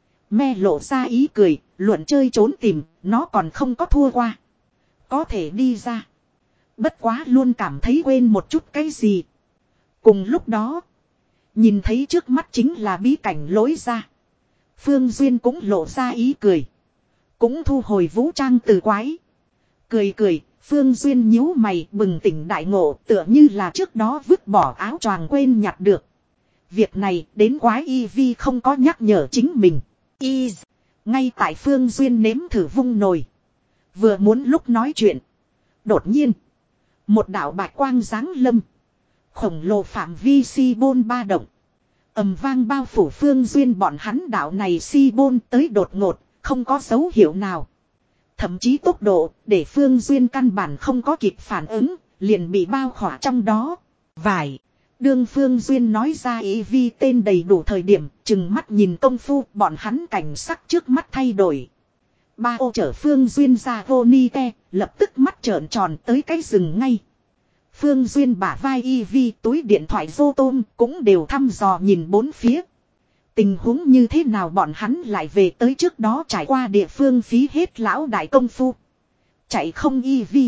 Me lộ ra ý cười, luận chơi trốn tìm, nó còn không có thua qua. Có thể đi ra. Bất quá luôn cảm thấy quên một chút cái gì. Cùng lúc đó. Nhìn thấy trước mắt chính là bí cảnh lối ra. Phương Duyên cũng lộ ra ý cười. Cũng thu hồi vũ trang từ quái. Cười cười, Phương Duyên nhíu mày bừng tỉnh đại ngộ tựa như là trước đó vứt bỏ áo choàng quên nhặt được. Việc này đến quái y vi không có nhắc nhở chính mình. Y ngay tại Phương Duyên nếm thử vung nồi. Vừa muốn lúc nói chuyện. Đột nhiên. Một đạo bạch quang giáng lâm. Khổng lồ phạm vi si bôn ba động. Ầm vang bao phủ Phương Duyên bọn hắn đạo này si bôn tới đột ngột. Không có dấu hiệu nào. Thậm chí tốc độ để Phương Duyên căn bản không có kịp phản ứng. Liền bị bao khỏa trong đó. Vải. Đương Phương Duyên nói ra ý vi tên đầy đủ thời điểm. Chừng mắt nhìn công phu bọn hắn cảnh sắc trước mắt thay đổi. Ba ô chở Phương Duyên ra vô ni te. Lập tức mắt trợn tròn tới cái rừng ngay. Phương Duyên bả vai y vi túi điện thoại vô tôm cũng đều thăm dò nhìn bốn phía. Tình huống như thế nào bọn hắn lại về tới trước đó trải qua địa phương phí hết lão đại công phu. Chạy không y vi.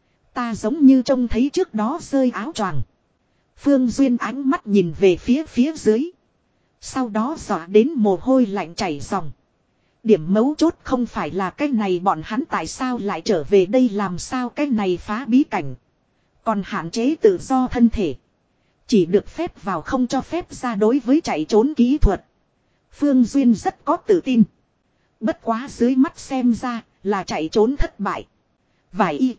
Ta giống như trông thấy trước đó rơi áo choàng. Phương Duyên ánh mắt nhìn về phía phía dưới. Sau đó dọa đến mồ hôi lạnh chảy ròng. Điểm mấu chốt không phải là cái này bọn hắn tại sao lại trở về đây làm sao cái này phá bí cảnh. Còn hạn chế tự do thân thể. Chỉ được phép vào không cho phép ra đối với chạy trốn kỹ thuật. Phương Duyên rất có tự tin. Bất quá dưới mắt xem ra là chạy trốn thất bại. Vài y.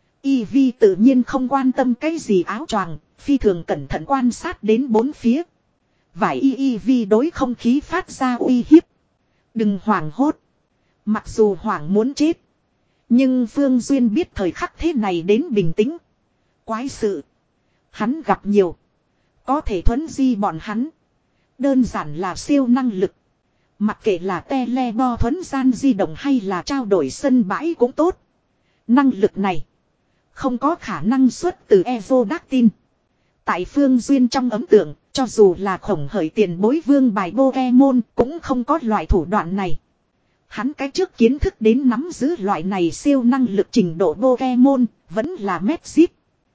Y vi tự nhiên không quan tâm cái gì áo choàng. Phi thường cẩn thận quan sát đến bốn phía. Vài y y vi đối không khí phát ra uy hiếp. Đừng hoảng hốt. Mặc dù hoảng muốn chết. Nhưng Phương Duyên biết thời khắc thế này đến bình tĩnh. Quái sự. Hắn gặp nhiều. Có thể thuấn di bọn hắn. Đơn giản là siêu năng lực. Mặc kệ là tele bo thuấn gian di động hay là trao đổi sân bãi cũng tốt. Năng lực này. Không có khả năng xuất từ Evodactin. Tại Phương Duyên trong ấn tượng. Cho dù là khổng hởi tiền bối vương bài Pokemon cũng không có loại thủ đoạn này. Hắn cái trước kiến thức đến nắm giữ loại này siêu năng lực trình độ Pokemon vẫn là Medjit.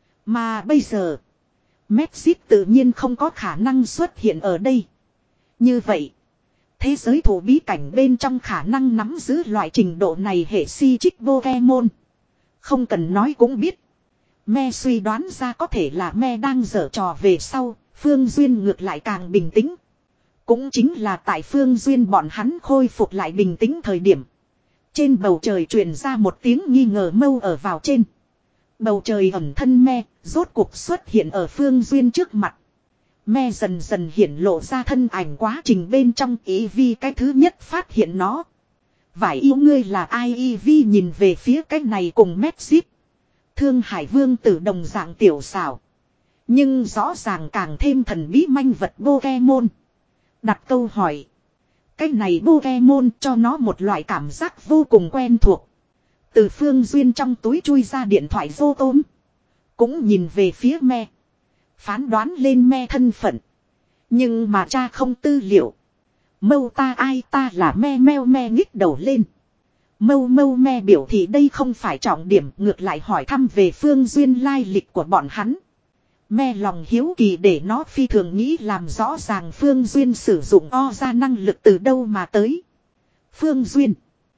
Mà bây giờ, Medjit tự nhiên không có khả năng xuất hiện ở đây. Như vậy, thế giới thủ bí cảnh bên trong khả năng nắm giữ loại trình độ này hệ si trích Pokemon. Không cần nói cũng biết. Me suy đoán ra có thể là Me đang giở trò về sau, Phương Duyên ngược lại càng bình tĩnh. Cũng chính là tại Phương Duyên bọn hắn khôi phục lại bình tĩnh thời điểm. Trên bầu trời truyền ra một tiếng nghi ngờ mâu ở vào trên. Bầu trời ẩn thân Me, rốt cuộc xuất hiện ở Phương Duyên trước mặt. Me dần dần hiển lộ ra thân ảnh quá trình bên trong ý vi cái thứ nhất phát hiện nó. Vải yêu ngươi là ai ý vi nhìn về phía cái này cùng Medjit. Thương Hải Vương tử đồng dạng tiểu xảo. Nhưng rõ ràng càng thêm thần bí manh vật Pokemon. Đặt câu hỏi. Cái này Pokemon cho nó một loại cảm giác vô cùng quen thuộc. Từ Phương Duyên trong túi chui ra điện thoại vô tôm. Cũng nhìn về phía Me. Phán đoán lên Me thân phận. Nhưng mà cha không tư liệu. Mâu ta ai ta là Me meo Me nhích đầu lên. Mâu mâu Me biểu thị đây không phải trọng điểm, ngược lại hỏi thăm về Phương Duyên lai lịch của bọn hắn. Me lòng hiếu kỳ để nó phi thường nghĩ làm rõ ràng Phương Duyên sử dụng o ra năng lực từ đâu mà tới. Phương Duyên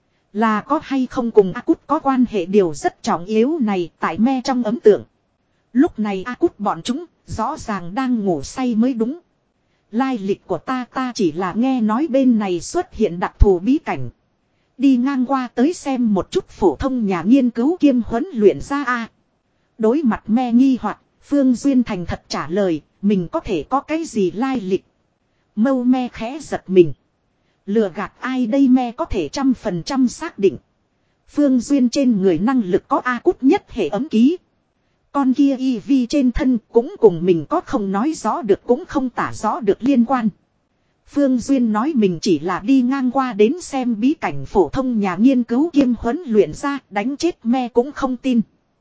là có hay không cùng A Cút có quan hệ điều rất trọng yếu này tại Me trong ấn tượng. Lúc này A Cút bọn chúng rõ ràng đang ngủ say mới đúng. Lai lịch của ta ta chỉ là nghe nói bên này xuất hiện đặc thù bí cảnh. Đi ngang qua tới xem một chút phổ thông nhà nghiên cứu kiêm huấn luyện ra a. Đối mặt Me nghi hoặc Phương Duyên thành thật trả lời, mình có thể có cái gì lai lịch. Mâu Me khẽ giật mình. Lừa gạt ai đây Me có thể trăm phần trăm xác định. Phương Duyên trên người năng lực có A Cút nhất hệ ấm ký. Con kia y vi trên thân cũng cùng mình có không nói rõ được cũng không tả rõ được liên quan. Phương Duyên nói mình chỉ là đi ngang qua đến xem bí cảnh phổ thông nhà nghiên cứu kiêm huấn luyện ra, đánh chết Me cũng không tin.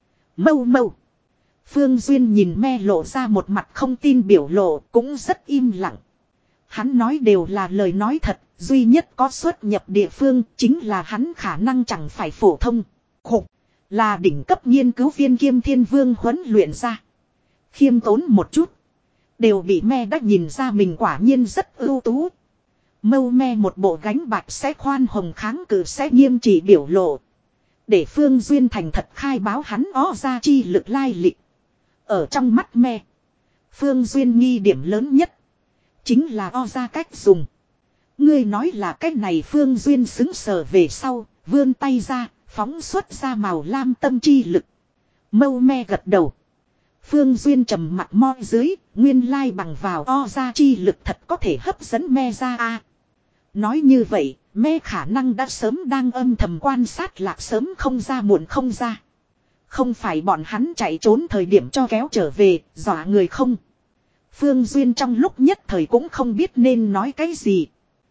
Mâu mâu. Phương Duyên nhìn Me lộ ra một mặt không tin biểu lộ, cũng rất im lặng. Hắn nói đều là lời nói thật, duy nhất có xuất nhập địa phương chính là hắn khả năng chẳng phải phổ thông. Khục, là đỉnh cấp nghiên cứu viên kiêm thiên vương huấn luyện ra. Khiêm tốn một chút. Đều bị Me đã nhìn ra mình quả nhiên rất ưu tú. Mâu Me một bộ gánh bạch sẽ khoan hồng kháng cự sẽ nghiêm trị biểu lộ. Để Phương Duyên thành thật khai báo hắn ó ra chi lực lai lịch. Ở trong mắt Me, Phương Duyên nghi điểm lớn nhất chính là o ra cách dùng. Ngươi nói là cách này Phương Duyên xứng sờ về sau, vươn tay ra, phóng xuất ra màu lam tâm chi lực. Mâu Me gật đầu. Phương Duyên trầm mặt mo dưới, nguyên lai bằng vào o ra chi lực thật có thể hấp dẫn Me ra a. Nói như vậy, Me khả năng đã sớm đang âm thầm quan sát Lạc sớm không ra muộn không ra. Không phải bọn hắn chạy trốn thời điểm cho kéo trở về, dọa người không. Phương Duyên trong lúc nhất thời cũng không biết nên nói cái gì.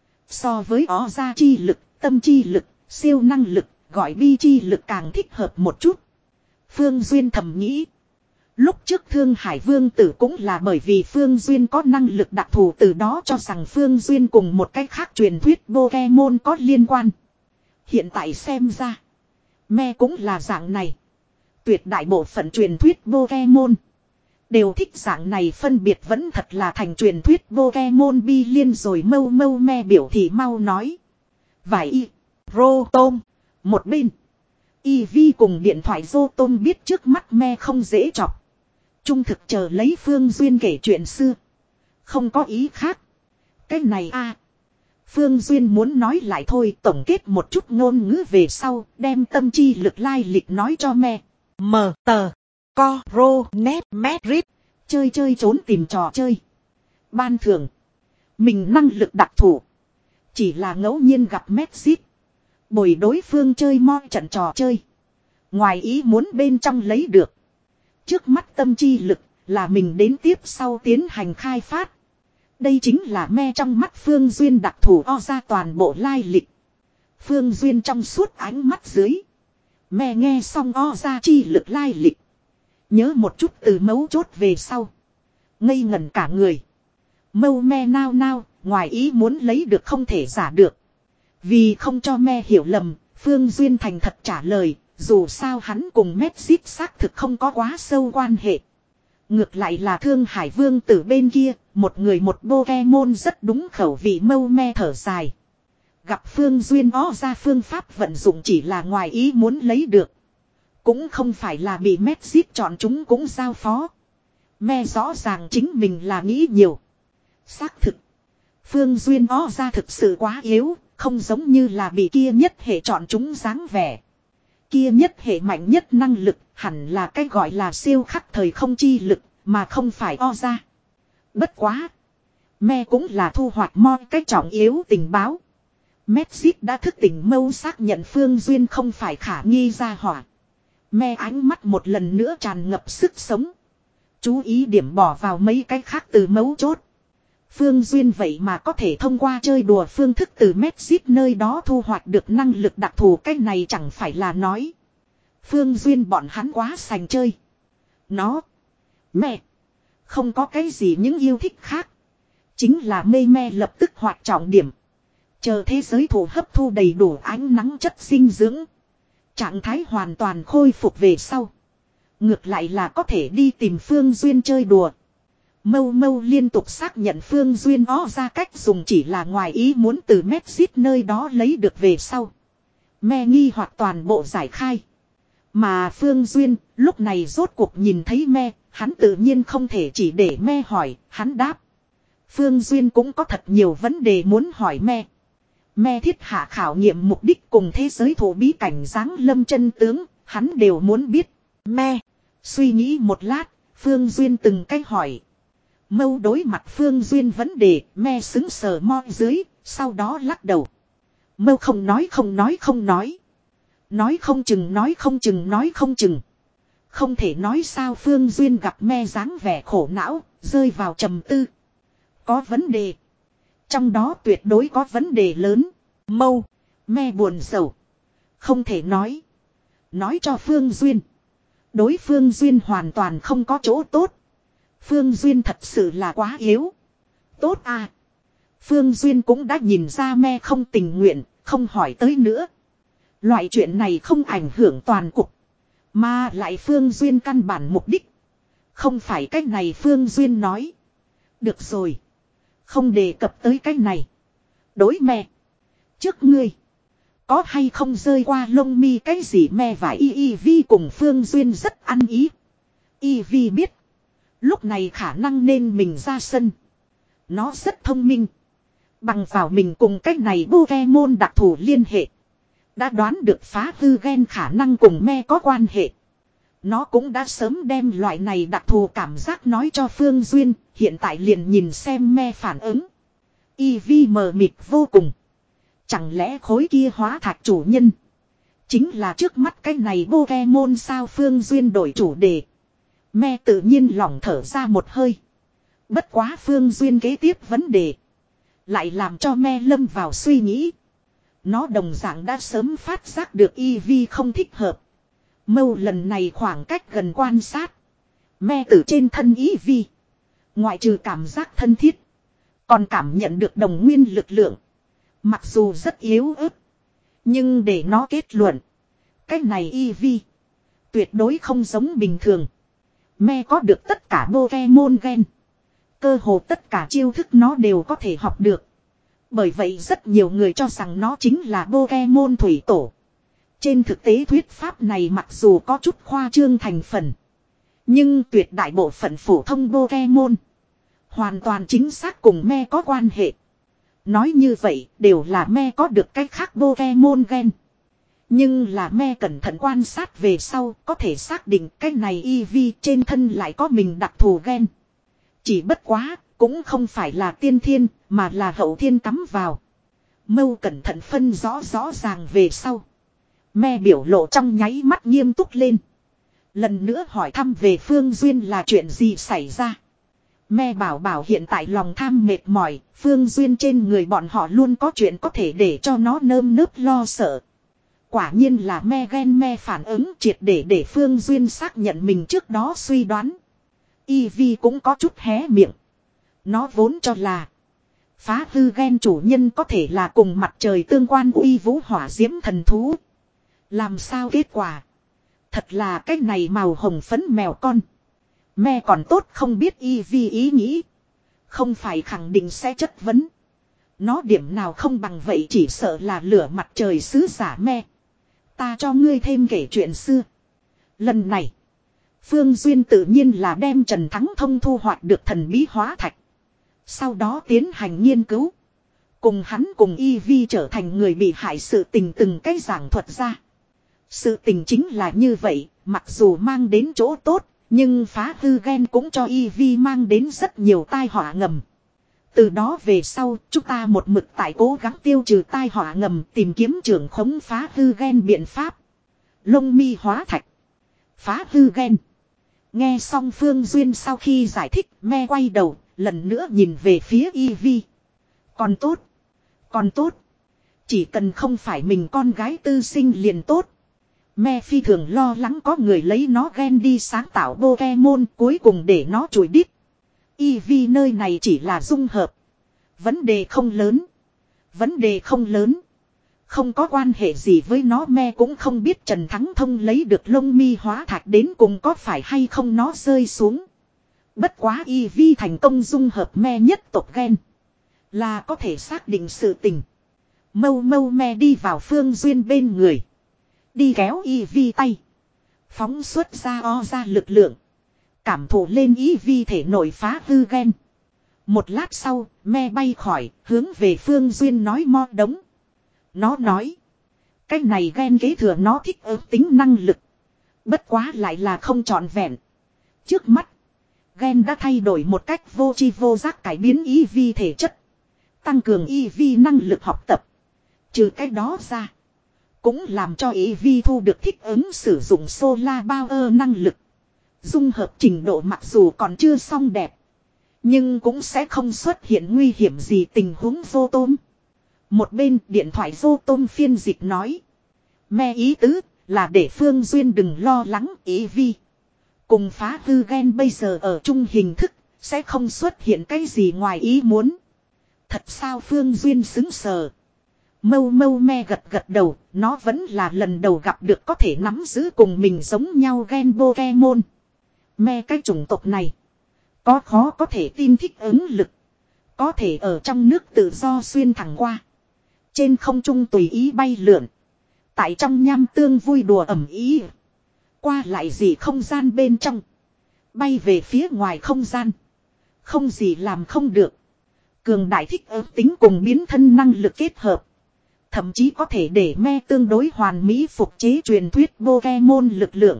So với ó ra chi lực, tâm chi lực, siêu năng lực, gọi bi chi lực càng thích hợp một chút. Phương Duyên thầm nghĩ. Lúc trước Thương Hải Vương tử cũng là bởi vì Phương Duyên có năng lực đặc thù từ đó cho rằng Phương Duyên cùng một cách khác truyền thuyết Pokemon có liên quan. Hiện tại xem ra, Me cũng là dạng này. Tuyệt đại bộ phận truyền thuyết Pokemon đều thích dạng này, phân biệt vẫn thật là thành truyền thuyết Pokemon bi liên rồi. Mâu mâu Me biểu thị mau nói. Vài y, rô tôm, một bên. Y vi cùng điện thoại rô tôm biết trước mắt Me không dễ chọc. Trung thực chờ lấy Phương Duyên kể chuyện xưa. Không có ý khác. Cái này a à. Phương Duyên muốn nói lại thôi, tổng kết một chút ngôn ngữ về sau, đem tâm chi lực lai lịch nói cho Me. Mờ tờ. Co rô net Madrid. Chơi chơi trốn tìm trò chơi. Ban thường. Mình năng lực đặc thù. Chỉ là ngẫu nhiên gặp Medjit. Bồi đối phương chơi moi trận trò chơi. Ngoài ý muốn bên trong lấy được. Trước mắt tâm chi lực là mình đến tiếp sau tiến hành khai phát. Đây chính là me trong mắt Phương Duyên đặc thù o ra toàn bộ lai lịch. Phương Duyên trong suốt ánh mắt dưới. Me nghe xong o ra chi lực lai lịch. Nhớ một chút từ mấu chốt về sau. Ngây ngẩn cả người. Mâu me nao nao, ngoài ý muốn lấy được không thể giả được. Vì không cho me hiểu lầm, Phương Duyên thành thật trả lời, dù sao hắn cùng Mexit xác thực không có quá sâu quan hệ. Ngược lại là Thương Hải Vương tử bên kia, một người một Pokemon rất đúng khẩu vị mâu me thở dài. Gặp Phương Duyên ó ra phương pháp vận dụng chỉ là ngoài ý muốn lấy được. Cũng không phải là bị Mexit chọn chúng cũng giao phó. Me rõ ràng chính mình là nghĩ nhiều. Xác thực. Phương Duyên ó ra thực sự quá yếu, không giống như là bị kia nhất hệ chọn chúng dáng vẻ. Kia nhất hệ mạnh nhất năng lực hẳn là cái gọi là siêu khắc thời không chi lực, mà không phải o ra. Bất quá. Me cũng là thu hoạch mo cái trọng yếu tình báo. Mexit đã thức tỉnh mâu xác nhận Phương Duyên không phải khả nghi ra hỏa. Me ánh mắt một lần nữa tràn ngập sức sống. Chú ý điểm bỏ vào mấy cái khác từ mấu chốt. Phương Duyên vậy mà có thể thông qua chơi đùa phương thức từ Mexit nơi đó thu hoạch được năng lực đặc thù, cái này chẳng phải là nói. Phương Duyên bọn hắn quá sành chơi. Nó. Mẹ. Không có cái gì những yêu thích khác. Chính là mê me lập tức hoạt trọng điểm. Chờ thế giới thủ hấp thu đầy đủ ánh nắng chất dinh dưỡng. Trạng thái hoàn toàn khôi phục về sau. Ngược lại là có thể đi tìm Phương Duyên chơi đùa. Mâu mâu liên tục xác nhận Phương Duyên ó ra cách dùng chỉ là ngoài ý muốn từ Mexit nơi đó lấy được về sau. Me nghi hoặc toàn bộ giải khai. Mà Phương Duyên lúc này rốt cuộc nhìn thấy me, hắn tự nhiên không thể chỉ để me hỏi, hắn đáp. Phương Duyên cũng có thật nhiều vấn đề muốn hỏi me. Me thiết hạ khảo nghiệm mục đích cùng thế giới thủ bí cảnh giáng lâm chân tướng, hắn đều muốn biết. Me, suy nghĩ một lát, Phương Duyên từng cách hỏi. Mâu đối mặt Phương Duyên vấn đề, me xứng sờ mo dưới, sau đó lắc đầu. Mâu không nói không nói không nói. Nói không chừng nói không chừng nói không chừng. Không thể nói sao. Phương Duyên gặp me dáng vẻ khổ não, rơi vào trầm tư. Có vấn đề. Trong đó tuyệt đối có vấn đề lớn. Mâu, me buồn rầu. Không thể nói. Nói cho Phương Duyên. Đối Phương Duyên hoàn toàn không có chỗ tốt. Phương Duyên thật sự là quá yếu. Tốt à. Phương Duyên cũng đã nhìn ra me không tình nguyện, không hỏi tới nữa. Loại chuyện này không ảnh hưởng toàn cục. Mà lại Phương Duyên căn bản mục đích. Không phải cách này. Phương Duyên nói. Được rồi. Không đề cập tới cách này. Đối me. Trước ngươi. Có hay không rơi qua lông mi cái gì me và y y vi cùng Phương Duyên rất ăn ý. Y vi biết. Lúc này khả năng nên mình ra sân. Nó rất thông minh. Bằng vào mình cùng cách này Pokemon đặc thù liên hệ. Đã đoán được phá hư gen khả năng cùng me có quan hệ. Nó cũng đã sớm đem loại này đặc thù cảm giác nói cho Phương Duyên. Hiện tại liền nhìn xem me phản ứng. Eevee mờ mịt vô cùng. Chẳng lẽ khối kia hóa thạch chủ nhân chính là trước mắt cái này Pokemon sao? Phương Duyên đổi chủ đề. Me tự nhiên lỏng thở ra một hơi. Bất quá Phương Duyên kế tiếp vấn đề lại làm cho me lâm vào suy nghĩ. Nó đồng dạng đã sớm phát giác được Eevee không thích hợp. Mâu lần này khoảng cách gần quan sát. Me từ trên thân Eevee. Ngoại trừ cảm giác thân thiết. Còn cảm nhận được đồng nguyên lực lượng. Mặc dù rất yếu ớt. Nhưng để nó kết luận. Cái này Eevee. Tuyệt đối không giống bình thường. Me có được tất cả Pokemon gen. Cơ hồ tất cả chiêu thức nó đều có thể học được. Bởi vậy rất nhiều người cho rằng nó chính là Pokemon thủy tổ. Trên thực tế thuyết pháp này mặc dù có chút khoa trương thành phần. Nhưng tuyệt đại bộ phận phổ thông Pokemon hoàn toàn chính xác cùng me có quan hệ. Nói như vậy đều là me có được cái khác Pokemon gen. Nhưng là me cẩn thận quan sát về sau có thể xác định cái này Eevee trên thân lại có mình đặc thù gen. Chỉ bất quá cũng không phải là tiên thiên mà là hậu thiên cắm vào. Mâu cẩn thận phân rõ rõ ràng về sau. Me biểu lộ trong nháy mắt nghiêm túc lên. Lần nữa hỏi thăm về Phương Duyên là chuyện gì xảy ra. Me bảo bảo hiện tại lòng tham mệt mỏi, Phương Duyên trên người bọn họ luôn có chuyện có thể để cho nó nơm nớp lo sợ. Quả nhiên là me ghen me phản ứng triệt để để Phương Duyên xác nhận mình trước đó suy đoán. Ivy cũng có chút hé miệng. Nó vốn cho là phá hư ghen chủ nhân có thể là cùng mặt trời tương quan uy vũ hỏa diễm thần thú. Làm sao kết quả? Thật là cái này màu hồng phấn mèo con. Me còn tốt không biết Ivy ý nghĩ. Không phải khẳng định sẽ chất vấn. Nó điểm nào không bằng vậy chỉ sợ là lửa mặt trời sứ giả me. Ta cho ngươi thêm kể chuyện xưa. Lần này, Phương Duyên tự nhiên là đem Trần Thắng Thông thu hoạch được thần bí hóa thạch. Sau đó tiến hành nghiên cứu. Cùng hắn cùng Ivy trở thành người bị hại sự tình từng cái giảng thuật ra. Sự tình chính là như vậy, mặc dù mang đến chỗ tốt, nhưng phá hư ghen cũng cho Ivy mang đến rất nhiều tai họa ngầm. Từ đó về sau, chúng ta một mực tại cố gắng tiêu trừ tai họa ngầm tìm kiếm trưởng khống phá hư ghen biện pháp. Lông mi hóa thạch. Phá hư ghen. Nghe xong Phương Duyên sau khi giải thích, me quay đầu, lần nữa nhìn về phía Ivy. Còn tốt. Còn tốt. Chỉ cần không phải mình con gái tư sinh liền tốt. Me phi thường lo lắng có người lấy nó ghen đi sáng tạo Pokemon cuối cùng để nó chùi đít. Ivy nơi này chỉ là dung hợp. Vấn đề không lớn. Vấn đề không lớn. Không có quan hệ gì với nó me cũng không biết Trần Thắng Thông lấy được lông mi hóa thạch đến cùng có phải hay không nó rơi xuống. Bất quá Ivy thành công dung hợp me nhất tộc ghen. Là có thể xác định sự tình. Mâu mâu me đi vào Phương Duyên bên người. Đi kéo Ivy tay. Phóng xuất ra o ra lực lượng. Cảm thụ lên Ivy thể nội phá hư ghen. Một lát sau, me bay khỏi, hướng về Phương Duyên nói mo đống. Nó nói. Cái này ghen kế thừa nó thích ứng tính năng lực. Bất quá lại là không trọn vẹn. Trước mắt, ghen đã thay đổi một cách vô tri vô giác cải biến Ivy thể chất. Tăng cường Ivy năng lực học tập. Trừ cái đó ra. Cũng làm cho Ivy thu được thích ứng sử dụng Solar Power năng lực. Dung hợp trình độ mặc dù còn chưa xong đẹp. Nhưng cũng sẽ không xuất hiện nguy hiểm gì tình huống vô tôm. Một bên điện thoại vô tôm phiên dịch nói. Me ý tứ là để Phương Duyên đừng lo lắng Ivy. Cùng phá hư ghen bây giờ ở chung hình thức. Sẽ không xuất hiện cái gì ngoài ý muốn. Thật sao Phương Duyên xứng sờ. Mâu mâu me gật gật đầu. Nó vẫn là lần đầu gặp được có thể nắm giữ cùng mình giống nhau ghen Pokemon. Me cái chủng tộc này. Có khó có thể tin thích ứng lực. Có thể ở trong nước tự do xuyên thẳng qua. Trên không trung tùy ý bay lượn. Tại trong nham tương vui đùa ẩm ý. Qua lại gì không gian bên trong. Bay về phía ngoài không gian. Không gì làm không được. Cường đại thích ứng tính cùng biến thân năng lực kết hợp. Thậm chí có thể để me tương đối hoàn mỹ phục chế truyền thuyết Pokemon lực lượng.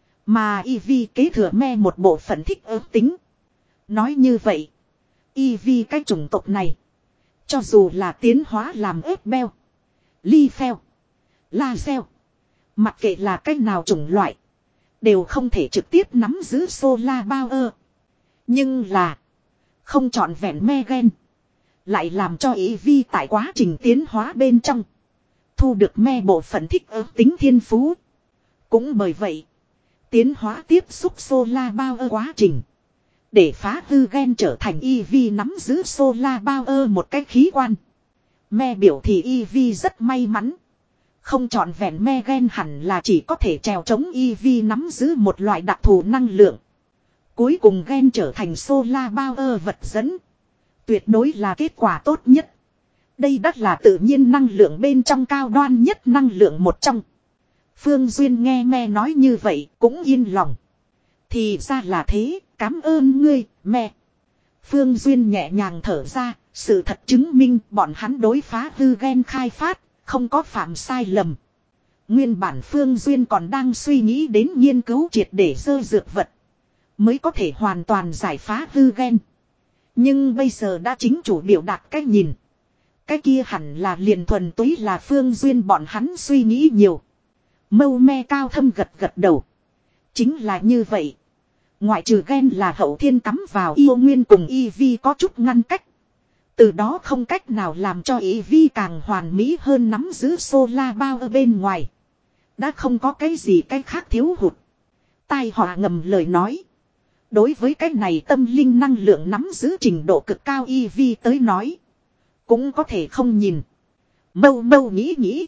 Mà Eevee kế thừa me một bộ phận thích ứng tính. Nói như vậy. Eevee cái chủng tộc này. Cho dù là tiến hóa làm ếp beo. Ly pheo. La xeo. Mặc kệ là cách nào chủng loại. Đều không thể trực tiếp nắm giữ Solar Power. Nhưng là. Không trọn vẹn me gen. Lại làm cho Eevee tại quá trình tiến hóa bên trong. Thu được me bộ phận thích ứng tính thiên phú. Cũng bởi vậy. Tiến hóa tiếp xúc Solar Power quá trình. Để phá hư gen trở thành Eevee nắm giữ Solar Power một cách khí quan. Me biểu thì Eevee rất may mắn. Không trọn vẹn me gen hẳn là chỉ có thể trèo chống Eevee nắm giữ một loại đặc thù năng lượng. Cuối cùng gen trở thành Solar Power vật dẫn. Tuyệt đối là kết quả tốt nhất. Đây đắt là tự nhiên năng lượng bên trong cao đoan nhất năng lượng một trong. Phương Duyên nghe me nói như vậy cũng yên lòng. Thì ra là thế, cảm ơn ngươi, me. Phương Duyên nhẹ nhàng thở ra, sự thật chứng minh bọn hắn đối phá hư gen khai phát, không có phạm sai lầm. Nguyên bản Phương Duyên còn đang suy nghĩ đến nghiên cứu triệt để dơ dược vật. Mới có thể hoàn toàn giải phá hư gen. Nhưng bây giờ đã chính chủ biểu đạt cách nhìn. Cái kia hẳn là liền thuần túy là Phương Duyên bọn hắn suy nghĩ nhiều. Mâu me cao thâm gật gật đầu. Chính là như vậy. Ngoại trừ ghen là hậu thiên cắm vào yêu nguyên cùng y vi có chút ngăn cách. Từ đó không cách nào làm cho y vi càng hoàn mỹ hơn nắm giữ solar bao ở bên ngoài. Đã không có cái gì cái khác thiếu hụt. Tai họa ngầm lời nói. Đối với cái này tâm linh năng lượng nắm giữ trình độ cực cao y vi tới nói. Cũng có thể không nhìn. Mâu mâu nghĩ nghĩ.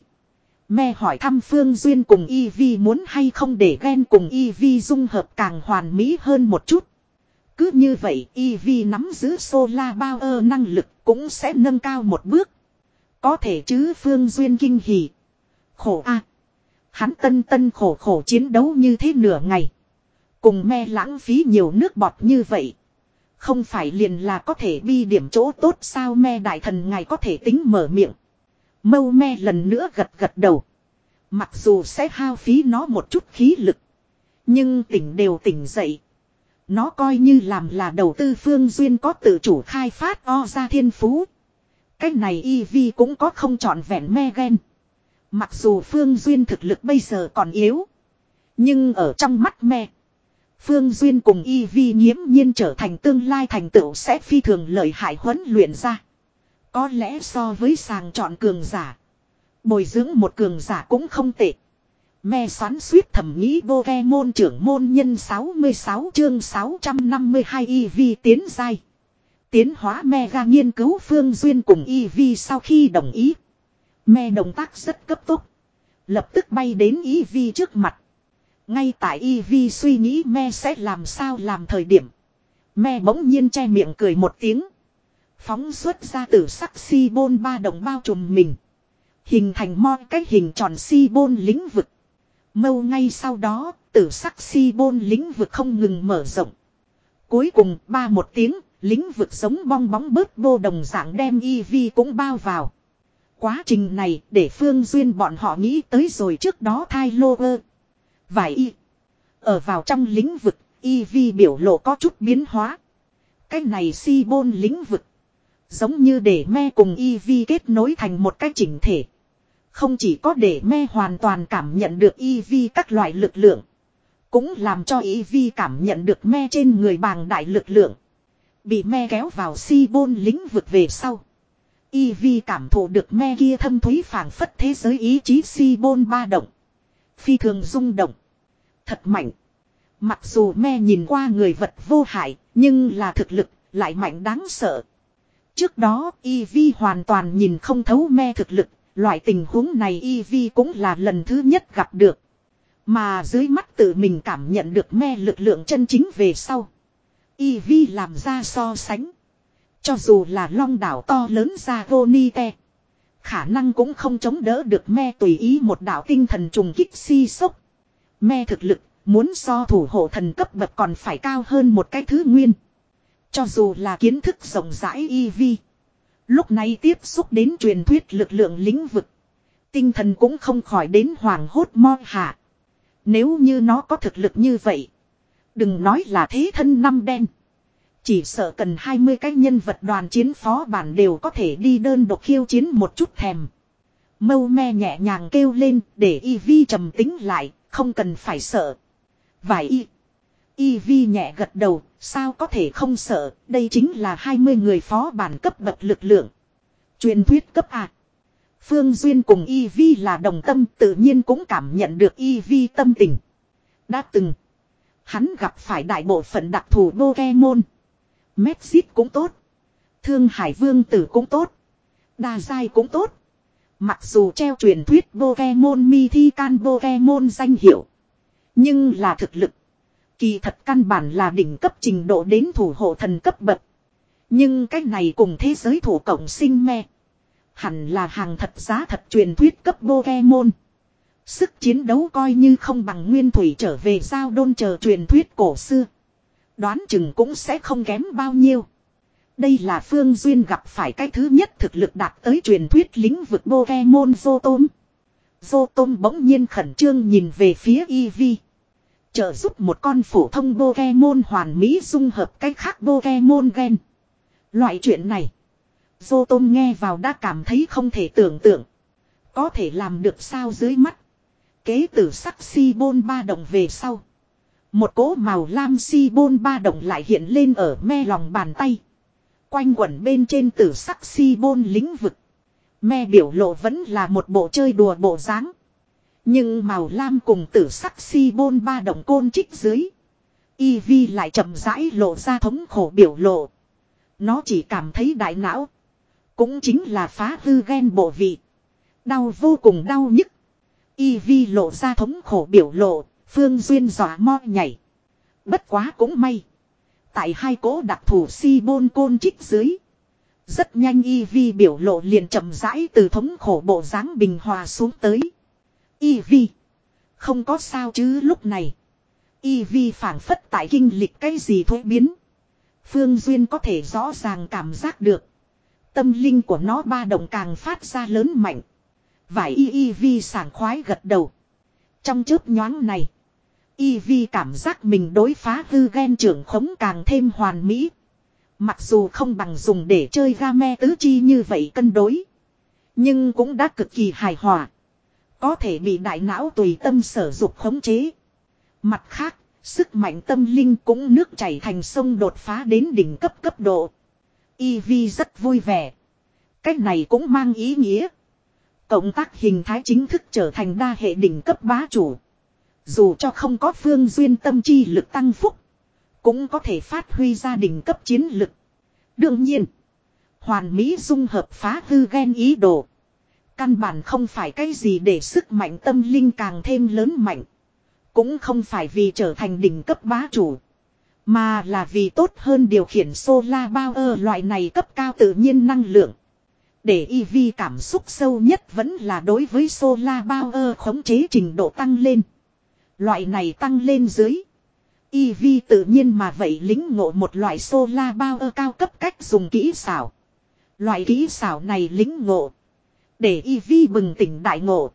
Me hỏi thăm Phương Duyên cùng y vi muốn hay không để ghen cùng y vi dung hợp càng hoàn mỹ hơn một chút. Cứ như vậy y vi nắm giữ solar power năng lực cũng sẽ nâng cao một bước. Có thể chứ Phương Duyên kinh hỉ. Khổ a, hắn tân tân khổ khổ chiến đấu như thế nửa ngày. Cùng me lãng phí nhiều nước bọt như vậy. Không phải liền là có thể bi điểm chỗ tốt sao me đại thần ngài có thể tính mở miệng. Mâu me lần nữa gật gật đầu. Mặc dù sẽ hao phí nó một chút khí lực. Nhưng tỉnh đều tỉnh dậy. Nó coi như làm là đầu tư Phương Duyên có tự chủ khai phát o ra thiên phú. Cách này y vi cũng có không trọn vẹn me gen. Mặc dù Phương Duyên thực lực bây giờ còn yếu. Nhưng ở trong mắt me. Phương Duyên cùng y vi nghiễm nhiên trở thành tương lai thành tựu sẽ phi thường lợi hại huấn luyện ra. Có lẽ so với sàng chọn cường giả. Bồi dưỡng một cường giả cũng không tệ. Me xoắn suýt thầm nghĩ Pokemon trưởng môn nhân sáu mươi sáu chương sáu trăm năm mươi hai y vi tiến giai. Tiến hóa Mega nghiên cứu Phương Duyên cùng y vi sau khi đồng ý. Me động tác rất cấp tốc. Lập tức bay đến y vi trước mặt. Ngay tại y vi suy nghĩ me sẽ làm sao làm thời điểm. Me bỗng nhiên che miệng cười một tiếng. Phóng xuất ra tử sắc si bôn ba đồng bao trùm mình. Hình thành mo cái hình tròn si bôn lĩnh vực. Mâu ngay sau đó, tử sắc si bôn lĩnh vực không ngừng mở rộng. Cuối cùng, ba một tiếng, lĩnh vực giống bong bóng bớt bô đồng dạng đem y vi cũng bao vào. Quá trình này, để Phương Duyên bọn họ nghĩ tới rồi trước đó thai lô ơ. Vài y. Ở vào trong lĩnh vực, y vi biểu lộ có chút biến hóa. Cái này si bôn lĩnh vực. Giống như để me cùng y vi kết nối thành một cái chỉnh thể. Không chỉ có để me hoàn toàn cảm nhận được y vi các loại lực lượng. Cũng làm cho y vi cảm nhận được me trên người bàng đại lực lượng. Bị me kéo vào si bôn lĩnh vực về sau. Y vi cảm thụ được me kia thâm thúy phảng phất thế giới ý chí si bôn ba động. Phi thường rung động. Thật mạnh. Mặc dù me nhìn qua người vật vô hại, nhưng là thực lực, lại mạnh đáng sợ. Trước đó, y vi hoàn toàn nhìn không thấu me thực lực, loại tình huống này y vi cũng là lần thứ nhất gặp được. Mà dưới mắt tự mình cảm nhận được me lực lượng chân chính về sau. Y vi làm ra so sánh. Cho dù là long đảo to lớn ra vô ni te. Khả năng cũng không chống đỡ được me tùy ý một đạo tinh thần trùng kích si sốc. Me thực lực, muốn so thủ hộ thần cấp bậc còn phải cao hơn một cái thứ nguyên. Cho dù là kiến thức rộng rãi y vi. Lúc này tiếp xúc đến truyền thuyết lực lượng lĩnh vực. Tinh thần cũng không khỏi đến hoàng hốt mo hạ. Nếu như nó có thực lực như vậy. Đừng nói là thế thân năm đen. Chỉ sợ cần hai mươi cái nhân vật đoàn chiến phó bản đều có thể đi đơn độc khiêu chiến một chút thèm. Mâu me nhẹ nhàng kêu lên để y vi trầm tính lại, không cần phải sợ. Vài y. Y vi nhẹ gật đầu, sao có thể không sợ, đây chính là hai mươi người phó bản cấp bậc lực lượng. Truyền thuyết cấp A. Phương Duyên cùng Y vi là đồng tâm tự nhiên cũng cảm nhận được Y vi tâm tình. Đã từng. Hắn gặp phải đại bộ phận đặc thù Pokemon. Medjit cũng tốt. Thương Hải Vương Tử cũng tốt. Đa Giai cũng tốt. Mặc dù treo truyền thuyết Pokemon Mythical Pokemon danh hiệu. Nhưng là thực lực. Kỳ thật căn bản là đỉnh cấp trình độ đến thủ hộ thần cấp bậc. Nhưng cái này cùng thế giới thủ cộng sinh me. Hẳn là hàng thật giá thật truyền thuyết cấp Pokemon. Sức chiến đấu coi như không bằng nguyên thủy trở về giao đôn chờ truyền thuyết cổ xưa. Đoán chừng cũng sẽ không kém bao nhiêu. Đây là Phương Duyên gặp phải cái thứ nhất thực lực đạt tới truyền thuyết lĩnh vực Pokemon Zotom. Zotom bỗng nhiên khẩn trương nhìn về phía y vi. Trợ giúp một con phổ thông Pokemon hoàn mỹ dung hợp cách khác Pokemon gen. Loại chuyện này. Vô Tôm nghe vào đã cảm thấy không thể tưởng tượng. Có thể làm được sao dưới mắt. Kế tử sắc si bôn ba động về sau. Một cỗ màu lam si bôn ba động lại hiện lên ở me lòng bàn tay. Quanh quẩn bên trên tử sắc si bôn lĩnh vực. Me biểu lộ vẫn là một bộ chơi đùa bộ dáng. Nhưng màu lam cùng tử sắc si bôn ba động côn trích dưới. Y Vi lại chậm rãi lộ ra thống khổ biểu lộ. Nó chỉ cảm thấy đại não. Cũng chính là phá hư ghen bộ vị. Đau vô cùng đau nhức. Y Vi lộ ra thống khổ biểu lộ. Phương Duyên dọa mo nhảy. Bất quá cũng may. Tại hai cố đặc thù si bôn côn trích dưới. Rất nhanh Y Vi biểu lộ liền chậm rãi từ thống khổ bộ dáng bình hòa xuống tới. Y Vi. Không có sao chứ lúc này. Y Vi phảng phất tại kinh lịch cái gì thối biến. Phương Duyên có thể rõ ràng cảm giác được. Tâm linh của nó ba động càng phát ra lớn mạnh. Vải y y vi sảng khoái gật đầu. Trong chớp nhoáng này. Y vi cảm giác mình đối phá hư ghen trưởng khống càng thêm hoàn mỹ. Mặc dù không bằng dùng để chơi game tứ chi như vậy cân đối. Nhưng cũng đã cực kỳ hài hòa. Có thể bị đại não tùy tâm sở dục khống chế. Mặt khác, sức mạnh tâm linh cũng nước chảy thành sông đột phá đến đỉnh cấp cấp độ. Y Vi rất vui vẻ. Cách này cũng mang ý nghĩa. Cộng tác hình thái chính thức trở thành đa hệ đỉnh cấp bá chủ. Dù cho không có Phương Duyên tâm chi lực tăng phúc. Cũng có thể phát huy ra đỉnh cấp chiến lực. Đương nhiên. Hoàn mỹ dung hợp phá hư ghen ý đồ. Căn bản không phải cái gì để sức mạnh tâm linh càng thêm lớn mạnh. Cũng không phải vì trở thành đỉnh cấp bá chủ. Mà là vì tốt hơn điều khiển Solar Power loại này cấp cao tự nhiên năng lượng. Để Y Vi cảm xúc sâu nhất vẫn là đối với Solar Power khống chế trình độ tăng lên. Loại này tăng lên dưới. Y Vi tự nhiên mà vậy lính ngộ một loại Solar Power cao cấp cách dùng kỹ xảo. Loại kỹ xảo này lính ngộ. Để Y Vi bừng tỉnh đại ngộ.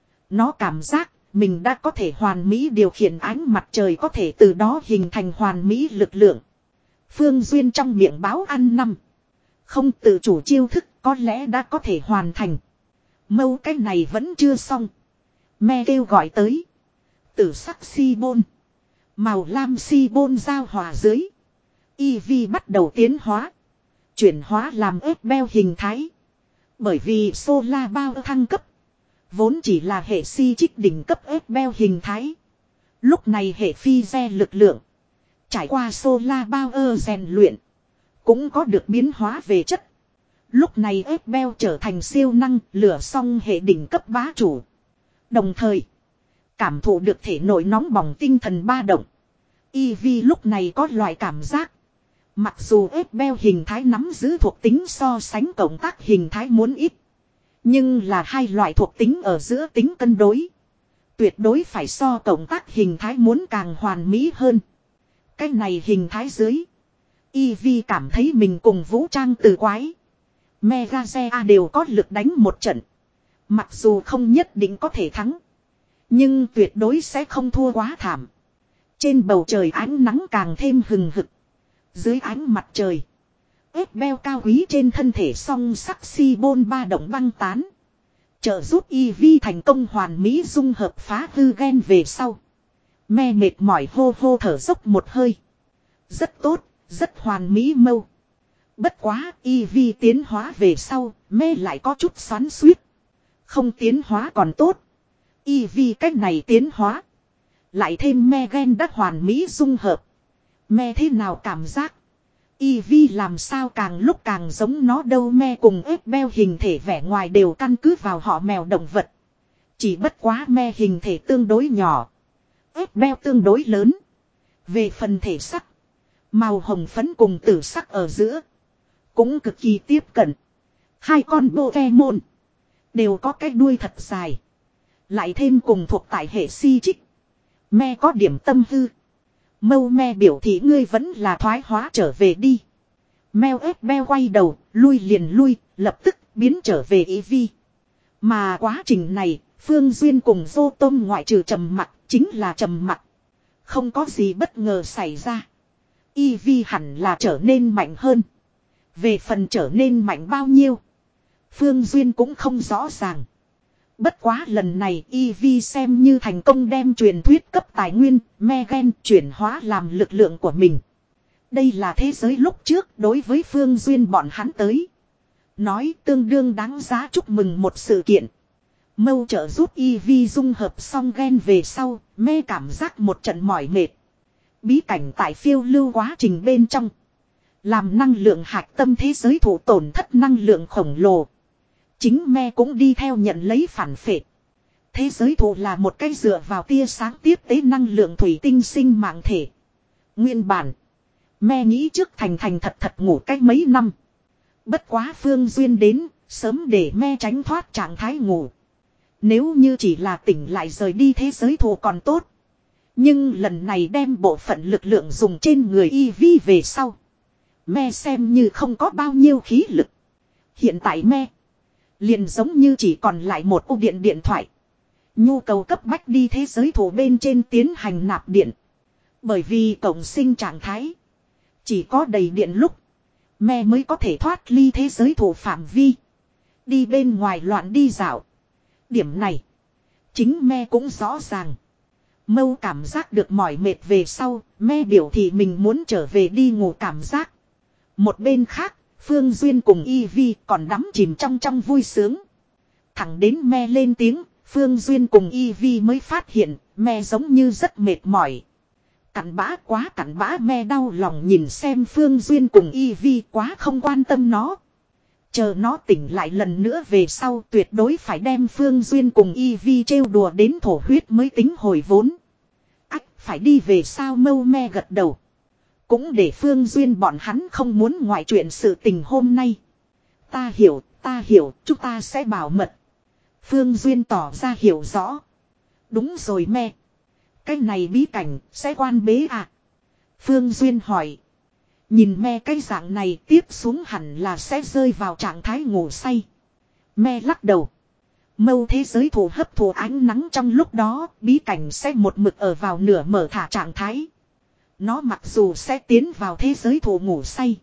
Nó cảm giác mình đã có thể hoàn mỹ điều khiển ánh mặt trời, có thể từ đó hình thành hoàn mỹ lực lượng. Phương Duyên trong miệng báo ăn năm. Không tự chủ chiêu thức có lẽ đã có thể hoàn thành. Mâu cái này vẫn chưa xong. Me kêu gọi tới. Tử sắc si bôn. Màu lam si bôn giao hòa dưới. Y Vi bắt đầu tiến hóa. Chuyển hóa làm ớt beo hình thái. Bởi vì Solar Bao thăng cấp. Vốn chỉ là hệ si trích đỉnh cấp ớt beo hình thái. Lúc này hệ phi re lực lượng. Trải qua Solar Power rèn luyện. Cũng có được biến hóa về chất. Lúc này ớt beo trở thành siêu năng lửa song hệ đỉnh cấp bá chủ. Đồng thời. Cảm thụ được thể nội nóng bỏng tinh thần ba động. Y Vi lúc này có loại cảm giác. Mặc dù ớt beo hình thái nắm giữ thuộc tính so sánh cộng tác hình thái muốn ít. Nhưng là hai loại thuộc tính ở giữa tính cân đối. Tuyệt đối phải so cộng tác hình thái muốn càng hoàn mỹ hơn. Cái này hình thái dưới. Y Vi cảm thấy mình cùng vũ trang từ quái. Megazea đều có lực đánh một trận. Mặc dù không nhất định có thể thắng. Nhưng tuyệt đối sẽ không thua quá thảm. Trên bầu trời ánh nắng càng thêm hừng hực. Dưới ánh mặt trời. Ép beo cao quý trên thân thể song sắc si bôn ba động băng tán. Trợ giúp Y Vi thành công hoàn mỹ dung hợp phá hư gen về sau. Me mệt mỏi hô hô thở dốc một hơi. Rất tốt, rất hoàn mỹ mâu. Bất quá Y Vi tiến hóa về sau, me lại có chút xoắn xuýt. Không tiến hóa còn tốt. Y Vi cách này tiến hóa. Lại thêm me gen đã hoàn mỹ dung hợp. Me thế nào cảm giác? Y Vi làm sao càng lúc càng giống nó đâu. Me cùng ếch beo hình thể vẻ ngoài đều căn cứ vào họ mèo động vật. Chỉ bất quá me hình thể tương đối nhỏ. Ếch beo tương đối lớn. Về phần thể sắc. Màu hồng phấn cùng tử sắc ở giữa. Cũng cực kỳ tiếp cận. Hai con Pokemon. Đều có cái đuôi thật dài. Lại thêm cùng thuộc tại hệ si trích. Me có điểm tâm hư. Mâu me biểu thị ngươi vẫn là thoái hóa trở về đi. Meo ép beo quay đầu, lui liền lui, lập tức biến trở về Y Vi. Mà quá trình này, Phương Duyên cùng Vô Tôm ngoại trừ trầm mặc, chính là trầm mặc. Không có gì bất ngờ xảy ra. Y Vi hẳn là trở nên mạnh hơn. Về phần trở nên mạnh bao nhiêu, Phương Duyên cũng không rõ ràng. Bất quá lần này Eevee xem như thành công đem truyền thuyết cấp tài nguyên Megan chuyển hóa làm lực lượng của mình. Đây là thế giới lúc trước đối với Phương Duyên bọn hắn tới nói tương đương đáng giá chúc mừng một sự kiện. Mâu trợ giúp Eevee dung hợp xong gen về sau, me cảm giác một trận mỏi mệt. Bí cảnh tại phiêu lưu quá trình bên trong, làm năng lượng hạch tâm thế giới thụ tổn thất năng lượng khổng lồ. Chính me cũng đi theo nhận lấy phản phệ. Thế giới thụ là một cái dựa vào tia sáng tiếp tế năng lượng thủy tinh sinh mạng thể. Nguyên bản, me nghĩ trước thành thành thật thật ngủ cách mấy năm. Bất quá Phương Duyên đến, sớm để me tránh thoát trạng thái ngủ. Nếu như chỉ là tỉnh lại rời đi thế giới thù còn tốt. Nhưng lần này đem bộ phận lực lượng dùng trên người Eevee về sau. Me xem như không có bao nhiêu khí lực. Hiện tại me liền giống như chỉ còn lại một ô điện điện thoại. Nhu cầu cấp bách đi thế giới thù bên trên tiến hành nạp điện. Bởi vì cộng sinh trạng thái, chỉ có đầy điện lúc me mới có thể thoát ly thế giới thù phạm vi, đi bên ngoài loạn đi dạo. Điểm này chính me cũng rõ ràng. Mâu cảm giác được mỏi mệt về sau, me biểu thị mình muốn trở về đi ngủ cảm giác. Một bên khác, Phương Duyên cùng Eevee còn đắm chìm trong trong vui sướng. Thẳng đến me lên tiếng, Phương Duyên cùng Eevee mới phát hiện me giống như rất mệt mỏi. Cặn bã quá cặn bã, me đau lòng nhìn xem Phương Duyên cùng Eevee quá không quan tâm nó. Chờ nó tỉnh lại lần nữa về sau tuyệt đối phải đem Phương Duyên cùng Eevee trêu đùa đến thổ huyết mới tính hồi vốn. Ách, phải đi về sao? Mâu me gật đầu. Cũng để Phương Duyên bọn hắn không muốn ngoại chuyện sự tình hôm nay. Ta hiểu, ta hiểu, chúng ta sẽ bảo mật. Phương Duyên tỏ ra hiểu rõ. Đúng rồi me. Cái này bí cảnh sẽ quan bế à? Phương Duyên hỏi. Nhìn me cái dạng này tiếp xuống hẳn là sẽ rơi vào trạng thái ngủ say. Me lắc đầu. Mâu thế giới thù hấp thụ ánh nắng trong lúc đó, bí cảnh sẽ một mực ở vào nửa mở thả trạng thái. Nó mặc dù sẽ tiến vào thế giới thù ngủ say,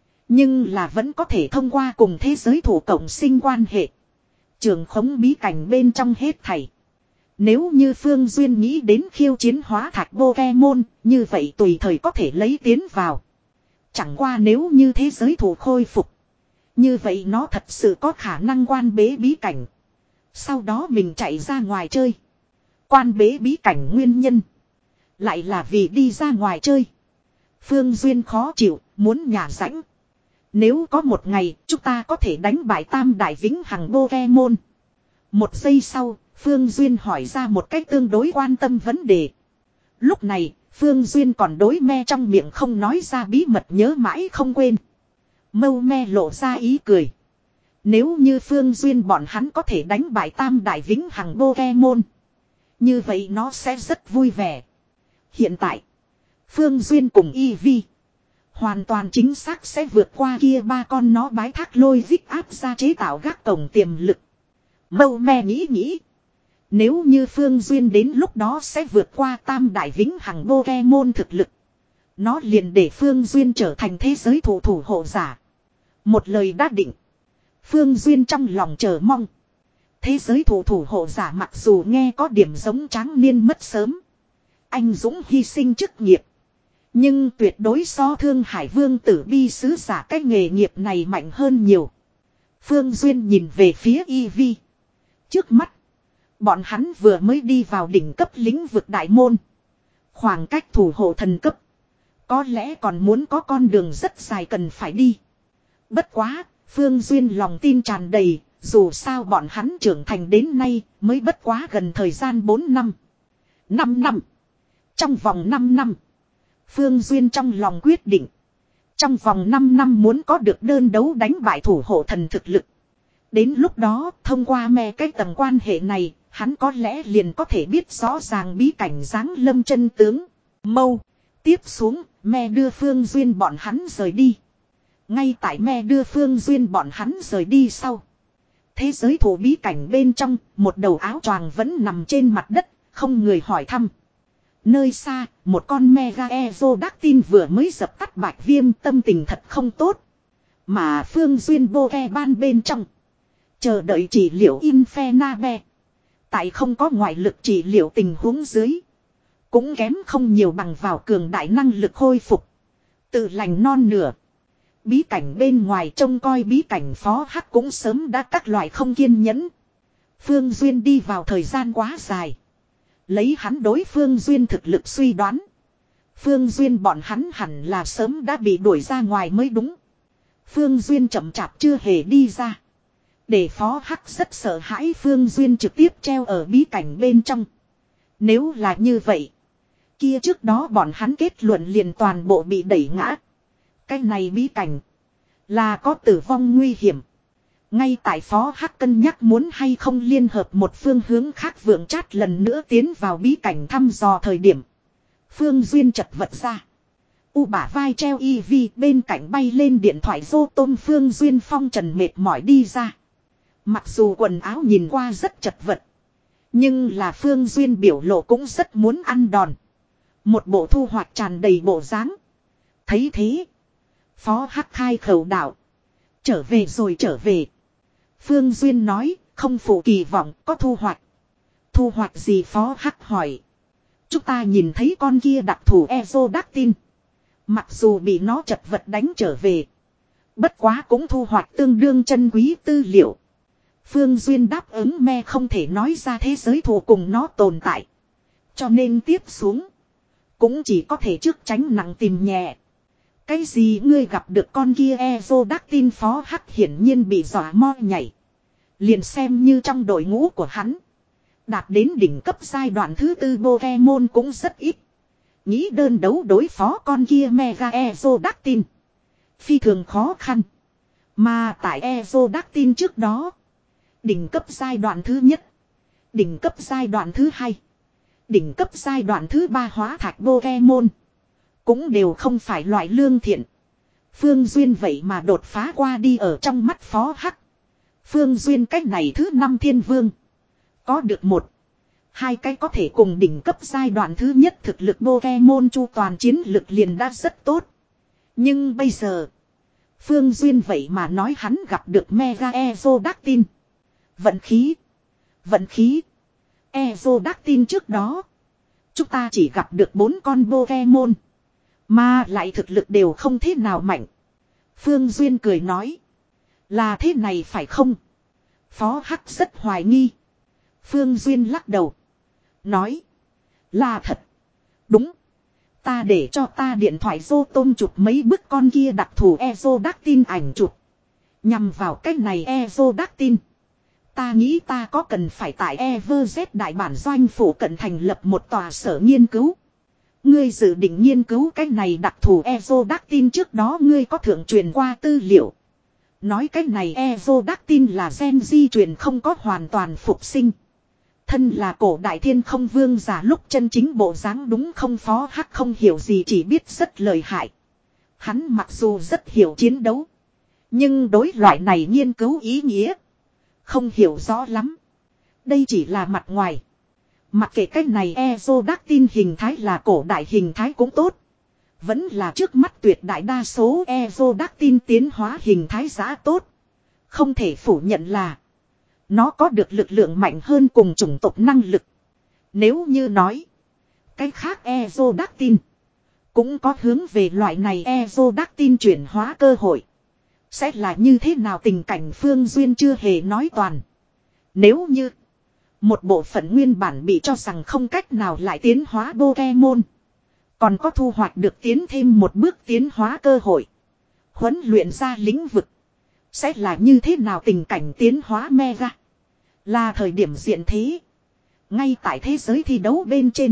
nhưng là vẫn có thể thông qua cùng thế giới thù cộng sinh quan hệ. Trường khống bí cảnh bên trong hết thảy. Nếu như Phương Duyên nghĩ đến khiêu chiến hóa thạch Pokemon, như vậy tùy thời có thể lấy tiến vào. Chẳng qua nếu như thế giới thù khôi phục, như vậy nó thật sự có khả năng quan bế bí cảnh. Sau đó mình chạy ra ngoài chơi. Quan bế bí cảnh nguyên nhân lại là vì đi ra ngoài chơi. Phương Duyên khó chịu, muốn nhả rãnh. Nếu có một ngày chúng ta có thể đánh bại tam đại vĩnh hằng Pokemon. Một giây sau, Phương Duyên hỏi ra một cách tương đối quan tâm vấn đề. Lúc này, Phương Duyên còn đối me trong miệng không nói ra bí mật nhớ mãi không quên. Mâu me lộ ra ý cười. Nếu như Phương Duyên bọn hắn có thể đánh bại tam đại vĩnh hằng Pokemon, như vậy nó sẽ rất vui vẻ. Hiện tại, Phương Duyên cùng Eevee hoàn toàn chính xác sẽ vượt qua kia ba con nó bái thác lôi vích áp ra chế tạo gác cổng tiềm lực. Mâu me nghĩ nghĩ. Nếu như Phương Duyên đến lúc đó sẽ vượt qua tam đại vĩnh hằng Pokemon thực lực, nó liền để Phương Duyên trở thành thế giới thủ thủ hộ giả. Một lời đã định. Phương Duyên trong lòng chờ mong. Thế giới thủ thủ hộ giả mặc dù nghe có điểm giống tráng niên mất sớm, anh dũng hy sinh chức nghiệp, nhưng tuyệt đối so Thương Hải Vương Tử Bi sứ giả cái nghề nghiệp này mạnh hơn nhiều. Phương Duyên nhìn về phía Eevee. Trước mắt, bọn hắn vừa mới đi vào đỉnh cấp lĩnh vực đại môn. Khoảng cách thủ hộ thần cấp, có lẽ còn muốn có con đường rất dài cần phải đi. Bất quá, Phương Duyên lòng tin tràn đầy, dù sao bọn hắn trưởng thành đến nay mới bất quá gần thời gian bốn năm. năm năm. Trong vòng năm năm, Phương Duyên trong lòng quyết định. Trong vòng năm năm muốn có được đơn đấu đánh bại thủ hộ thần thực lực. Đến lúc đó, thông qua me cái tầng quan hệ này, hắn có lẽ liền có thể biết rõ ràng bí cảnh giáng lâm chân tướng. Mâu. Tiếp xuống, me đưa Phương Duyên bọn hắn rời đi. Ngay tại me đưa Phương Duyên bọn hắn rời đi sau, thế giới thủ bí cảnh bên trong, một đầu áo choàng vẫn nằm trên mặt đất, không người hỏi thăm. Nơi xa, một con Mega Ezodactyl vừa mới dập tắt bạch viêm, tâm tình thật không tốt. Mà Phương Duyên bô ke ban bên trong. Chờ đợi trị liệu Infernabe. Tại không có ngoại lực trị liệu tình huống dưới. Cũng kém không nhiều bằng vào cường đại năng lực khôi phục. Tự lành non nửa. Bí cảnh bên ngoài trông coi bí cảnh phó hắc cũng sớm đã các loại không kiên nhẫn. Phương Duyên đi vào thời gian quá dài. Lấy hắn đối Phương Duyên thực lực suy đoán. Phương Duyên bọn hắn hẳn là sớm đã bị đuổi ra ngoài mới đúng. Phương Duyên chậm chạp chưa hề đi ra. Để phó hắc rất sợ hãi Phương Duyên trực tiếp treo ở bí cảnh bên trong. Nếu là như vậy. Kia trước đó bọn hắn kết luận liền toàn bộ bị đẩy ngã. Cái này bí cảnh. Là có tử vong nguy hiểm. Ngay tại phó hắc cân nhắc muốn hay không liên hợp một phương hướng khác vượng chát lần nữa tiến vào bí cảnh thăm dò thời điểm. Phương Duyên chật vật ra. U bả vai treo y vi bên cạnh bay lên điện thoại dô tôm Phương Duyên phong trần mệt mỏi đi ra. Mặc dù quần áo nhìn qua rất chật vật. Nhưng là Phương Duyên biểu lộ cũng rất muốn ăn đòn. Một bộ thu hoạch tràn đầy bộ dáng. Thấy thế. Phó hắc khai khẩu đạo. Trở về rồi trở về. Phương Duyên nói không phụ kỳ vọng có thu hoạch. Thu hoạch gì phó hắc hỏi. Chúng ta nhìn thấy con kia đặc thù Ezodactyl. Mặc dù bị nó chật vật đánh trở về. Bất quá cũng thu hoạch tương đương chân quý tư liệu. Phương Duyên đáp ứng me không thể nói ra thế giới thù cùng nó tồn tại. Cho nên tiếp xuống. Cũng chỉ có thể trước tránh nặng tìm nhẹ. Cái gì ngươi gặp được con kia Ezodactyl phó hắc hiển nhiên bị dọa mo nhảy. Liền xem như trong đội ngũ của hắn. Đạt đến đỉnh cấp giai đoạn thứ tư Pokemon cũng rất ít. Nghĩ đơn đấu đối phó con kia Mega Ezodactyl. Phi thường khó khăn. Mà tại Ezodactyl trước đó. Đỉnh cấp giai đoạn thứ nhất. Đỉnh cấp giai đoạn thứ hai. Đỉnh cấp giai đoạn thứ ba hóa thạch Pokemon. Cũng đều không phải loại lương thiện. Phương Duyên vậy mà đột phá qua đi ở trong mắt phó hắc. Phương Duyên cách này thứ năm thiên vương. Có được một. Hai cái có thể cùng đỉnh cấp giai đoạn thứ nhất thực lực Pokemon chu toàn chiến lực liền đã rất tốt. Nhưng bây giờ. Phương Duyên vậy mà nói hắn gặp được Mega Ezodactyl. Vận khí. Vận khí. Ezodactyl trước đó. Chúng ta chỉ gặp được bốn con Pokemon. Mà lại thực lực đều không thế nào mạnh. Phương Duyên cười nói. Là thế này phải không? Phó Hắc rất hoài nghi. Phương Duyên lắc đầu. Nói. Là thật. Đúng. Ta để cho ta điện thoại dô tôm chụp mấy bức con kia đặc thù Ezodactyl ảnh chụp. Nhằm vào cái này Ezodactyl. Ta nghĩ ta có cần phải tại Everz đại bản doanh phủ cận thành lập một tòa sở nghiên cứu. Ngươi dự định nghiên cứu cái này đặc thù Ezodactyl trước đó ngươi có thượng truyền qua tư liệu. Nói cái này Ezodactyl là gen di truyền không có hoàn toàn phục sinh. Thân là cổ đại thiên không vương giả lúc chân chính bộ dáng đúng không phó hắc không hiểu gì chỉ biết rất lợi hại. Hắn mặc dù rất hiểu chiến đấu. Nhưng đối loại này nghiên cứu ý nghĩa. Không hiểu rõ lắm. Đây chỉ là mặt ngoài. Mặc kệ cái này Ezodactyl hình thái là cổ đại hình thái cũng tốt. Vẫn là trước mắt tuyệt đại đa số Ezodactyl tiến hóa hình thái giá tốt. Không thể phủ nhận là. Nó có được lực lượng mạnh hơn cùng chủng tộc năng lực. Nếu như nói. Cái khác Ezodactyl. Cũng có hướng về loại này Ezodactyl chuyển hóa cơ hội. Sẽ là như thế nào tình cảnh Phương Duyên chưa hề nói toàn. Nếu như. Một bộ phận nguyên bản bị cho rằng không cách nào lại tiến hóa Pokemon. Còn có thu hoạch được tiến thêm một bước tiến hóa cơ hội. Huấn luyện ra lĩnh vực. Sẽ là như thế nào tình cảnh tiến hóa Mega. Là thời điểm diện thế. Ngay tại thế giới thi đấu bên trên.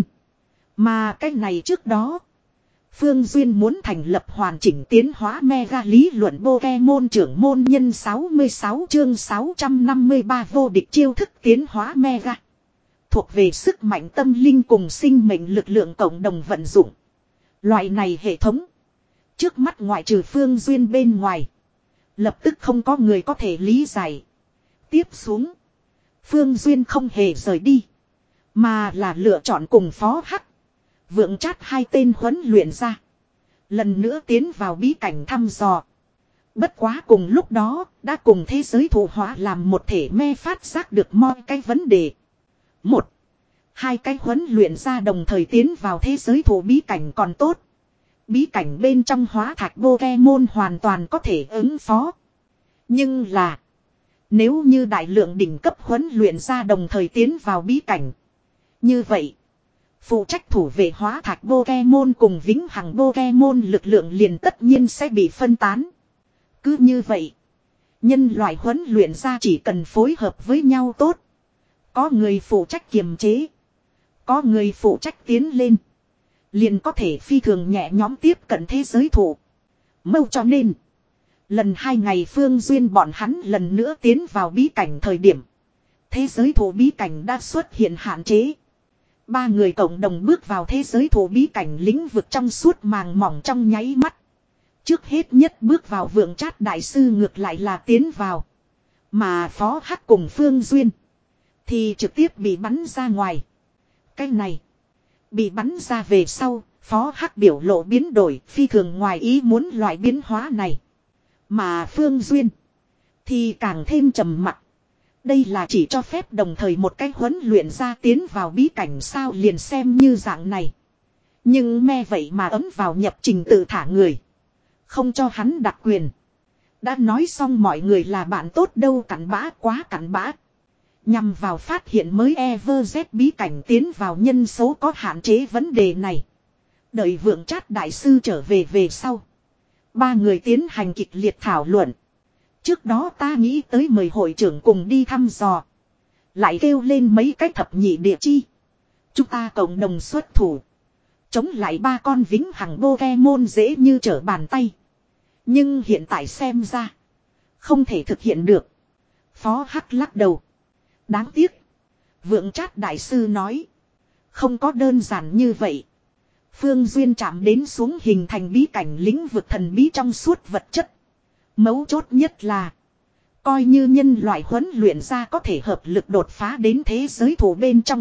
Mà cái này trước đó. Phương Duyên muốn thành lập hoàn chỉnh tiến hóa Mega lý luận Pokemon trưởng môn nhân sáu mươi sáu chương sáu trăm năm mươi ba vô địch chiêu thức tiến hóa Mega. Thuộc về sức mạnh tâm linh cùng sinh mệnh lực lượng cộng đồng vận dụng. Loại này hệ thống. Trước mắt ngoại trừ Phương Duyên bên ngoài. Lập tức không có người có thể lý giải. Tiếp xuống. Phương Duyên không hề rời đi. Mà là lựa chọn cùng Phó Hắc. Vượng Chát hai tên huấn luyện ra. Lần nữa tiến vào bí cảnh thăm dò. Bất quá cùng lúc đó, đã cùng thế giới thụ hóa làm một thể me phát giác được mọi cái vấn đề. Một, hai cái huấn luyện ra đồng thời tiến vào thế giới thụ bí cảnh còn tốt. Bí cảnh bên trong hóa thạch Pokemon hoàn toàn có thể ứng phó. Nhưng là, nếu như đại lượng đỉnh cấp huấn luyện ra đồng thời tiến vào bí cảnh. Như vậy, phụ trách thủ vệ hóa thạch Pokemon cùng vĩnh hằng Pokemon lực lượng liền tất nhiên sẽ bị phân tán. Cứ như vậy, nhân loại huấn luyện ra chỉ cần phối hợp với nhau tốt. Có người phụ trách kiềm chế. Có người phụ trách tiến lên. Liền có thể phi thường nhẹ nhóm tiếp cận thế giới thụ. Mâu cho nên, lần hai ngày Phương Duyên bọn hắn lần nữa tiến vào bí cảnh thời điểm. Thế giới thụ bí cảnh đã xuất hiện hạn chế. Ba người cộng đồng bước vào thế giới thụ bí cảnh lĩnh vực trong suốt màng mỏng trong nháy mắt. Trước hết nhất bước vào vượng trát đại sư ngược lại là tiến vào. Mà Phó Hắc cùng Phương Duyên thì trực tiếp bị bắn ra ngoài. Cái này, bị bắn ra về sau, Phó Hắc biểu lộ biến đổi phi thường ngoài ý muốn loại biến hóa này. Mà Phương Duyên thì càng thêm trầm mặc. Đây là chỉ cho phép đồng thời một cách huấn luyện ra tiến vào bí cảnh sao liền xem như dạng này. Nhưng me vậy mà ấm vào nhập trình tự thả người. Không cho hắn đặc quyền. Đã nói xong mọi người là bạn tốt đâu, cặn bã quá cặn bã. Nhằm vào phát hiện mới Everz bí cảnh tiến vào nhân số có hạn chế vấn đề này. Đợi vượng trát đại sư trở về về sau. Ba người tiến hành kịch liệt thảo luận. Trước đó ta nghĩ tới mời hội trưởng cùng đi thăm dò. Lại kêu lên mấy cái thập nhị địa chi. Chúng ta cộng đồng xuất thủ. Chống lại ba con vĩnh hằng Pokemon dễ như trở bàn tay. Nhưng hiện tại xem ra. Không thể thực hiện được. Phó Hắc lắc đầu. Đáng tiếc. Vượng trát đại sư nói. Không có đơn giản như vậy. Phương Duyên chạm đến xuống hình thành bí cảnh lĩnh vực thần bí trong suốt vật chất. Mấu chốt nhất là. Coi như nhân loại huấn luyện ra có thể hợp lực đột phá đến thế giới thù bên trong.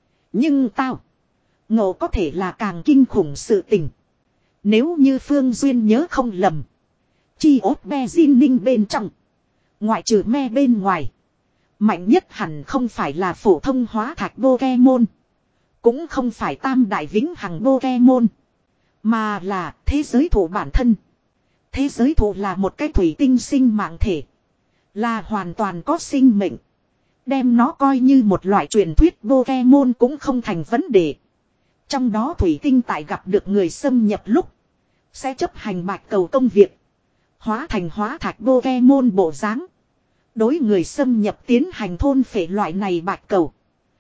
Nhưng tao. Ngộ có thể là càng kinh khủng sự tình. Nếu như Phương Duyên nhớ không lầm. Chi ốt be Jin Ninh bên trong. Ngoại trừ me bên ngoài. Mạnh nhất hẳn không phải là phổ thông hóa thạch Pokemon. Cũng không phải tam đại vĩnh hằng Pokemon. Mà là thế giới thụ bản thân. Thế giới thụ là một cái thủy tinh sinh mạng thể. Là hoàn toàn có sinh mệnh. Đem nó coi như một loại truyền thuyết Pokemon cũng không thành vấn đề. Trong đó thủy tinh tại gặp được người xâm nhập lúc. Sẽ chấp hành bạch cầu công việc. Hóa thành hóa thạch Pokemon bộ dáng. Đối người xâm nhập tiến hành thôn phệ loại này bạch cầu.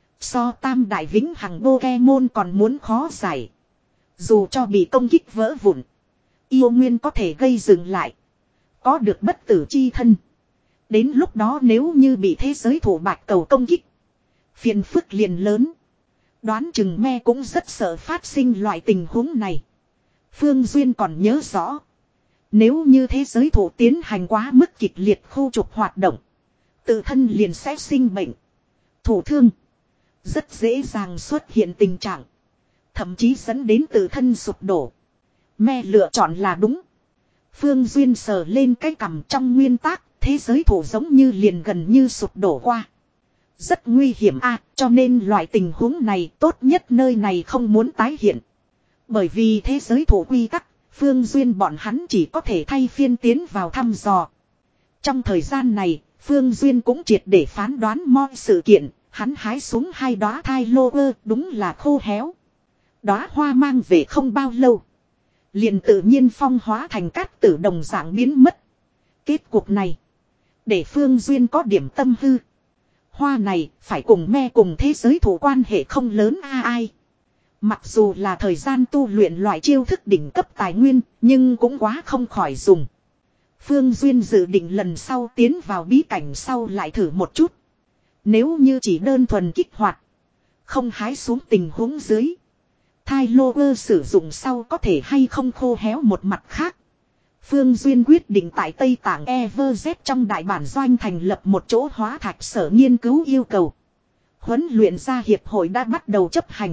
So tam đại vĩnh hằng Pokemon còn muốn khó giải. Dù cho bị công kích vỡ vụn. Yêu nguyên có thể gây dừng lại. Có được bất tử chi thân. Đến lúc đó nếu như bị thế giới thủ bạch cầu công kích. Phiền phức liền lớn. Đoán chừng me cũng rất sợ phát sinh loại tình huống này. Phương Duyên còn nhớ rõ. Nếu như thế giới thủ tiến hành quá mức kịch liệt khu trục hoạt động. Tự thân liền sẽ sinh bệnh. Thủ thương. Rất dễ dàng xuất hiện tình trạng. Thậm chí dẫn đến tự thân sụp đổ. Me lựa chọn là đúng. Phương Duyên sờ lên cái cằm trong nguyên tắc. Thế giới thủ giống như liền gần như sụp đổ qua. Rất nguy hiểm a, à, cho nên loại tình huống này tốt nhất nơi này không muốn tái hiện. Bởi vì thế giới thủ quy tắc, Phương Duyên bọn hắn chỉ có thể thay phiên tiến vào thăm dò. Trong thời gian này, Phương Duyên cũng triệt để phán đoán mọi sự kiện, hắn hái xuống hai đóa thai lô ơ đúng là khô héo. Đóa hoa mang về không bao lâu. Liền tự nhiên phong hóa thành cát tử đồng dạng biến mất. Kết cục này, để Phương Duyên có điểm tâm hư. Hoa này phải cùng me cùng thế giới thủ quan hệ không lớn a ai. Mặc dù là thời gian tu luyện loại chiêu thức đỉnh cấp tài nguyên, nhưng cũng quá không khỏi dùng. Phương Duyên dự định lần sau tiến vào bí cảnh sau lại thử một chút. Nếu như chỉ đơn thuần kích hoạt, không hái xuống tình huống dưới. Thai lô ơ sử dụng sau có thể hay không khô héo một mặt khác. Phương Duyên quyết định tại Tây Tạng Everz trong đại bản doanh thành lập một chỗ hóa thạch sở nghiên cứu yêu cầu. Huấn luyện gia hiệp hội đã bắt đầu chấp hành.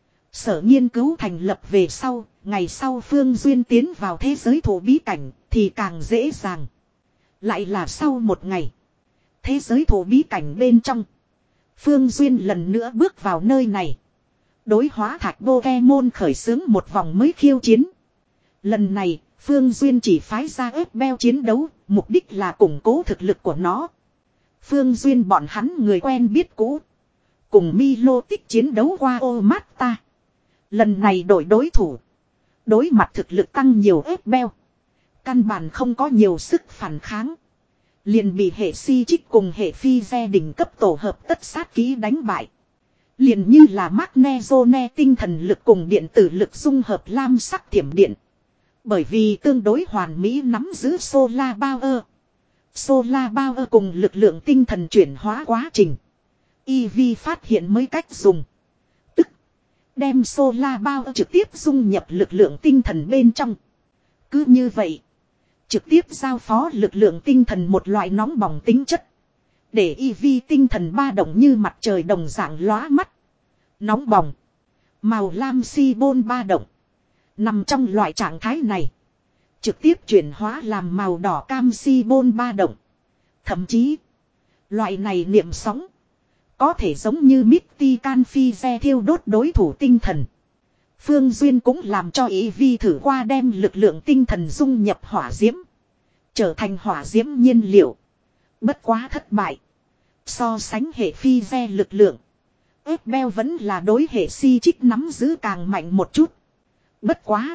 Sở nghiên cứu thành lập về sau, ngày sau Phương Duyên tiến vào thế giới thổ bí cảnh thì càng dễ dàng. Lại là sau một ngày. Thế giới thổ bí cảnh bên trong. Phương Duyên lần nữa bước vào nơi này. Đối hóa thạch Pokemon khởi xướng một vòng mới khiêu chiến. Lần này, Phương Duyên chỉ phái ra ép beo chiến đấu, mục đích là củng cố thực lực của nó. Phương Duyên bọn hắn người quen biết cũ. Cùng Milo tích chiến đấu qua Omata. Lần này đổi đối thủ. Đối mặt thực lực tăng nhiều ép beo. Căn bản không có nhiều sức phản kháng. Liền bị hệ si trích cùng hệ phi ve đỉnh cấp tổ hợp tất sát ký đánh bại. Liền như là Magnezone tinh thần lực cùng điện tử lực dung hợp lam sắc thiểm điện. Bởi vì tương đối hoàn mỹ nắm giữ Solar Power. Solar Power cùng lực lượng tinh thần chuyển hóa quá trình. Eevee phát hiện mới cách dùng. Tức đem Solar Power trực tiếp dung nhập lực lượng tinh thần bên trong. Cứ như vậy. Trực tiếp giao phó lực lượng tinh thần một loại nóng bỏng tính chất. Để Eevee tinh thần ba động như mặt trời đồng dạng lóa mắt. Nóng bỏng. Màu lam si bôn ba động. Nằm trong loại trạng thái này. Trực tiếp chuyển hóa làm màu đỏ cam si bôn ba động. Thậm chí. Loại này niệm sóng. Có thể giống như Misty Can Phi Xe thiêu đốt đối thủ tinh thần. Phương Duyên cũng làm cho Eevee thử qua đem lực lượng tinh thần dung nhập hỏa diễm. Trở thành hỏa diễm nhiên liệu. Bất quá thất bại. So sánh hệ phi ve lực lượng. ép beo vẫn là đối hệ si trích nắm giữ càng mạnh một chút. Bất quá.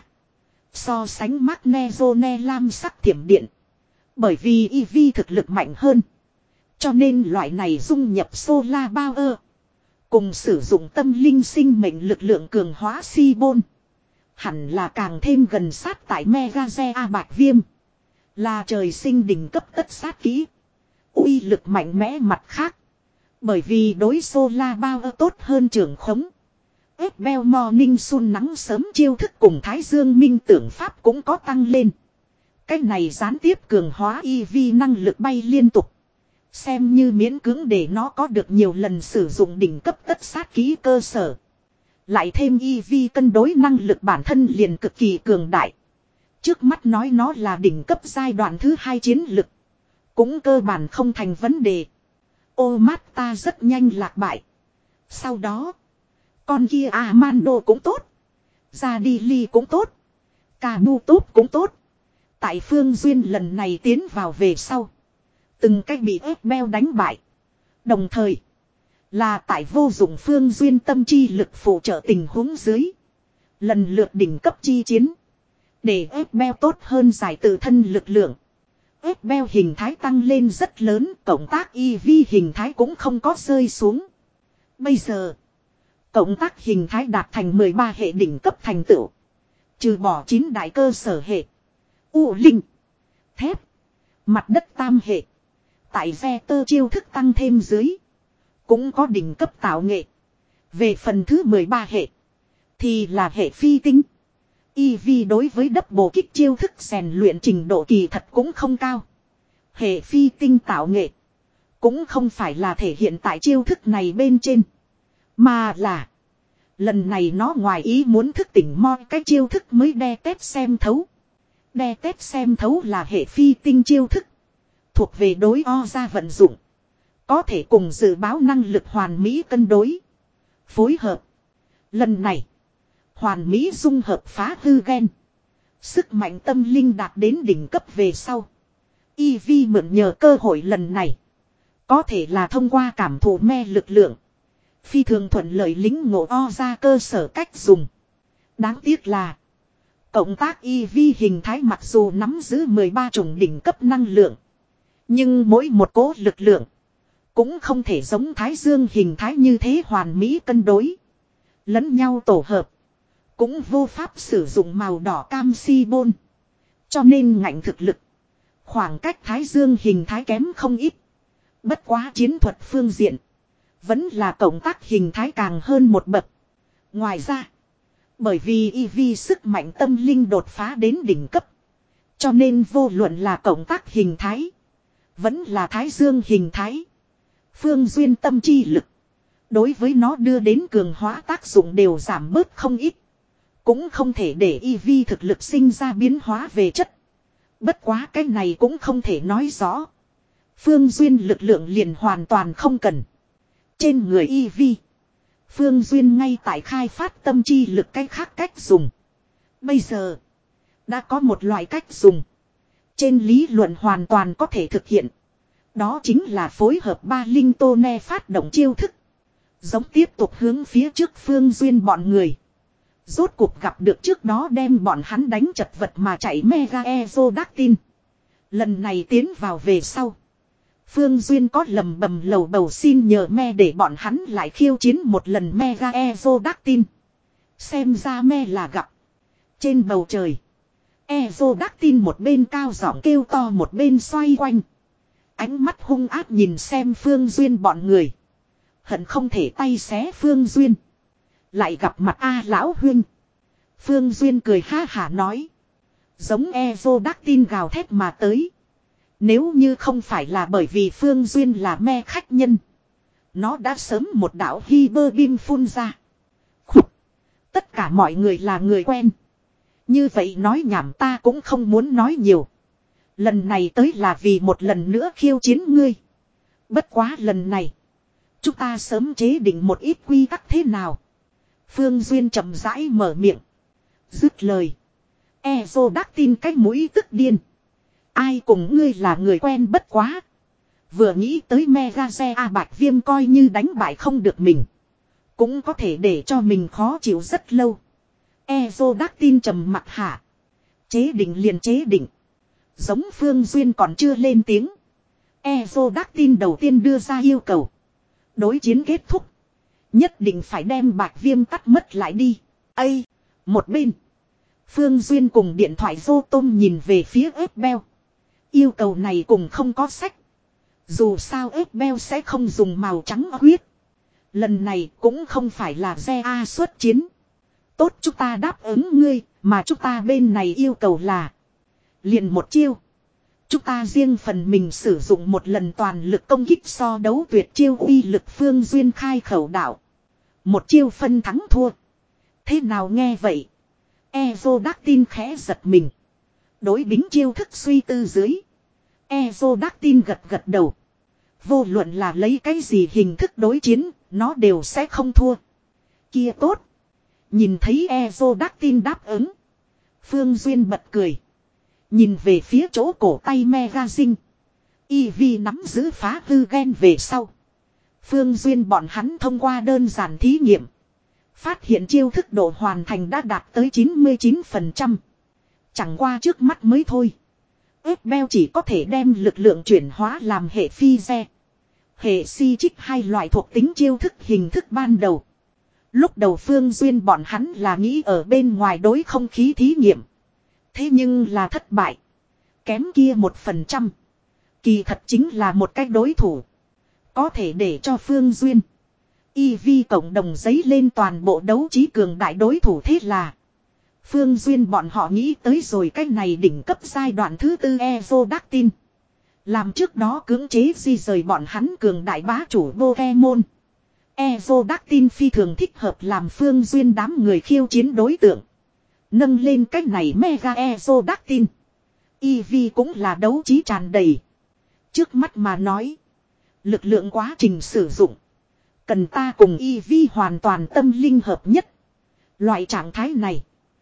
So sánh Magnezone lam sắc thiểm điện. Bởi vì Eevee thực lực mạnh hơn. Cho nên loại này dung nhập Solar Power. Cùng sử dụng tâm linh sinh mệnh lực lượng cường hóa si bôn. Hẳn là càng thêm gần sát tại Megazea bạch viêm. Là trời sinh đỉnh cấp tất sát kỹ. Uy lực mạnh mẽ mặt khác. Bởi vì đối Solar Power tốt hơn trưởng khống. ép beo Morning Sun nắng sớm chiêu thức cùng Thái Dương Minh tưởng pháp cũng có tăng lên. Cách này gián tiếp cường hóa Eevee năng lực bay liên tục. Xem như miễn cưỡng để nó có được nhiều lần sử dụng đỉnh cấp tất sát kỹ cơ sở. Lại thêm Eevee cân đối năng lực bản thân liền cực kỳ cường đại. Trước mắt nói nó là đỉnh cấp giai đoạn thứ hai chiến lực. Cũng cơ bản không thành vấn đề. Omata rất nhanh lạc bại. Sau đó. Con kia Amando cũng tốt. Zadili cũng tốt. Kabutops cũng tốt. Tại Phương Duyên lần này tiến vào về sau. Từng cách bị ép beo đánh bại. Đồng thời. Là tại vô dụng Phương Duyên tâm chi lực phụ trợ tình huống dưới. Lần lượt đỉnh cấp chi chiến. Để ép beo tốt hơn giải tự thân lực lượng. Ép beo hình thái tăng lên rất lớn. Cộng tác Eevee hình thái cũng không có rơi xuống. Bây giờ. Cộng tác hình thái đạt thành mười ba hệ đỉnh cấp thành tựu. Trừ bỏ chín đại cơ sở hệ. U linh. Thép. Mặt đất tam hệ. Tại ve tơ chiêu thức tăng thêm dưới. Cũng có đỉnh cấp tạo nghệ. Về phần thứ mười ba hệ. Thì là hệ phi tinh. Eevee đối với double kích chiêu thức rèn luyện trình độ kỳ thật cũng không cao. Hệ phi tinh tạo nghệ. Cũng không phải là thể hiện tại chiêu thức này bên trên. Mà là. Lần này nó ngoài ý muốn thức tỉnh moi cái chiêu thức mới đe tét xem thấu. Đe tét xem thấu là hệ phi tinh chiêu thức. Thuộc về đối o ra vận dụng. Có thể cùng dự báo năng lực hoàn mỹ cân đối. Phối hợp. Lần này. Hoàn mỹ dung hợp phá hư gen. Sức mạnh tâm linh đạt đến đỉnh cấp về sau. Eevee mượn nhờ cơ hội lần này. Có thể là thông qua cảm thụ me lực lượng. Phi thường thuận lợi lính ngộ o ra cơ sở cách dùng. Đáng tiếc là. Cộng tác Eevee hình thái mặc dù nắm giữ mười ba chủng đỉnh cấp năng lượng. Nhưng mỗi một cố lực lượng. Cũng không thể giống Thái Dương hình thái như thế hoàn mỹ cân đối. Lẫn nhau tổ hợp. Cũng vô pháp sử dụng màu đỏ cam si bôn. Cho nên ngạnh thực lực. Khoảng cách Thái Dương hình thái kém không ít. Bất quá chiến thuật phương diện. Vẫn là cộng tác hình thái càng hơn một bậc. Ngoài ra. Bởi vì Eevee sức mạnh tâm linh đột phá đến đỉnh cấp. Cho nên vô luận là cộng tác hình thái. Vẫn là Thái Dương hình thái. Phương Duyên tâm chi lực. Đối với nó đưa đến cường hóa tác dụng đều giảm bớt không ít. Cũng không thể để Eevee thực lực sinh ra biến hóa về chất. Bất quá cái này cũng không thể nói rõ. Phương Duyên lực lượng liền hoàn toàn không cần. Trên người y vi. Phương Duyên ngay tại khai phát tâm chi lực cách khác cách dùng. Bây giờ. Đã có một loại cách dùng. Trên lý luận hoàn toàn có thể thực hiện. Đó chính là phối hợp ba linh tô ne phát động chiêu thức. Giống tiếp tục hướng phía trước Phương Duyên bọn người. Rốt cuộc gặp được trước đó đem bọn hắn đánh chật vật mà chạy Mega Ezodactyl. Lần này tiến vào về sau. Phương Duyên có lầm bầm lầu bầu xin nhờ me để bọn hắn lại khiêu chiến một lần Mega Ezodactyl. Xem ra me là gặp. Trên bầu trời. Ezodactyl một bên cao giọng kêu to một bên xoay quanh. Ánh mắt hung ác nhìn xem Phương Duyên bọn người. Hận không thể tay xé Phương Duyên. Lại gặp mặt A lão huynh. Phương Duyên cười ha hả nói. Giống Ezodactyl gào thét mà tới. Nếu như không phải là bởi vì Phương Duyên là me khách nhân. Nó đã sớm một đạo Hyper Beam phun ra. Khục. Tất cả mọi người là người quen. Như vậy nói nhảm ta cũng không muốn nói nhiều. Lần này tới là vì một lần nữa khiêu chiến ngươi. Bất quá lần này. Chúng ta sớm chế định một ít quy tắc thế nào. Phương Duyên chậm rãi mở miệng. Dứt lời. Ezodactyl cái mũi tức điên. Ai cùng ngươi là người quen bất quá. Vừa nghĩ tới Mega A Bạch Viêm coi như đánh bại không được mình. Cũng có thể để cho mình khó chịu rất lâu. Ezodactyl trầm mặt hạ. Chế định liền chế định. Giống Phương Duyên còn chưa lên tiếng. Ezodactyl đầu tiên đưa ra yêu cầu. Đối chiến kết thúc. Nhất định phải đem Bạch Viêm tắt mất lại đi. Ây! Một bên. Phương Duyên cùng điện thoại Dô Tôm nhìn về phía ếp beo. Yêu cầu này cùng không có sách. Dù sao ếp beo sẽ không dùng màu trắng huyết. Lần này cũng không phải là xe A xuất chiến. Tốt chúng ta đáp ứng ngươi. Mà chúng ta bên này yêu cầu là. Liền một chiêu. Chúng ta riêng phần mình sử dụng một lần toàn lực công kích so đấu tuyệt chiêu uy lực Phương Duyên khai khẩu đạo. Một chiêu phân thắng thua. Thế nào nghe vậy? Ezodactyl khẽ giật mình. Đối bính chiêu thức suy tư dưới. Ezodactyl gật gật đầu. Vô luận là lấy cái gì hình thức đối chiến, nó đều sẽ không thua. Kia tốt. Nhìn thấy Ezodactyl đáp ứng. Phương Duyên bật cười. Nhìn về phía chỗ cổ tay Megazine. Eevee nắm giữ phá hư gen về sau. Phương Duyên bọn hắn thông qua đơn giản thí nghiệm. Phát hiện chiêu thức độ hoàn thành đã đạt tới chín mươi chín phần trăm. Chẳng qua trước mắt mới thôi. Ếp beo chỉ có thể đem lực lượng chuyển hóa làm hệ phi re. Hệ si trích hai loại thuộc tính chiêu thức hình thức ban đầu. Lúc đầu Phương Duyên bọn hắn là nghĩ ở bên ngoài đối không khí thí nghiệm. Thế nhưng là thất bại. Kém kia một phần trăm. Kỳ thật chính là một cách đối thủ. Có thể để cho Phương Duyên. Eevee cộng đồng giấy lên toàn bộ đấu trí cường đại đối thủ thế là. Phương Duyên bọn họ nghĩ tới rồi cách này đỉnh cấp giai đoạn thứ tư Ezodactyl. Làm trước đó cưỡng chế di rời bọn hắn cường đại bá chủ Pokemon. Ezodactyl phi thường thích hợp làm Phương Duyên đám người khiêu chiến đối tượng. Nâng lên cách này Mega Ezodactyl. Eevee cũng là đấu trí tràn đầy. Trước mắt mà nói. Lực lượng quá trình sử dụng. Cần ta cùng Eevee hoàn toàn tâm linh hợp nhất. Loại trạng thái này.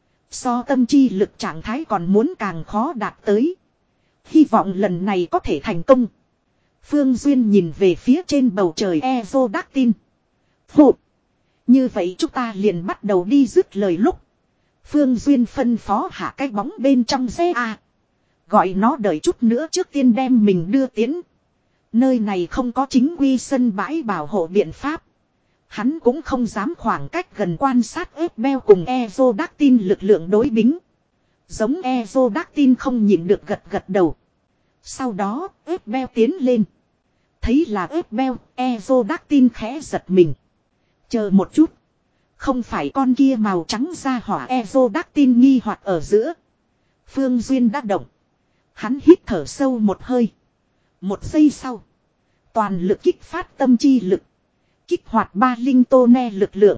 So tâm chi lực trạng thái còn muốn càng khó đạt tới. Hy vọng lần này có thể thành công. Phương Duyên nhìn về phía trên bầu trời Ezodactyl. Phụ. Như vậy chúng ta liền bắt đầu đi dứt lời lúc. Phương Duyên phân phó hạ cái bóng bên trong xe A. Gọi nó đợi chút nữa trước tiên đem mình đưa tiến. Nơi này không có chính quy sân bãi bảo hộ biện pháp. Hắn cũng không dám khoảng cách gần quan sát ếp beo cùng Ezodactyl lực lượng đối bính. Giống Ezodactyl không nhịn được gật gật đầu. Sau đó ếp beo tiến lên. Thấy là ếp beo, Ezodactyl khẽ giật mình. Chờ một chút. Không phải con kia màu trắng ra hỏa Ezodactyl nghi hoặc ở giữa. Phương Duyên đã động. Hắn hít thở sâu một hơi. Một giây sau. Toàn lực kích phát tâm chi lực. Kích hoạt ba linh tô ne lực lượng.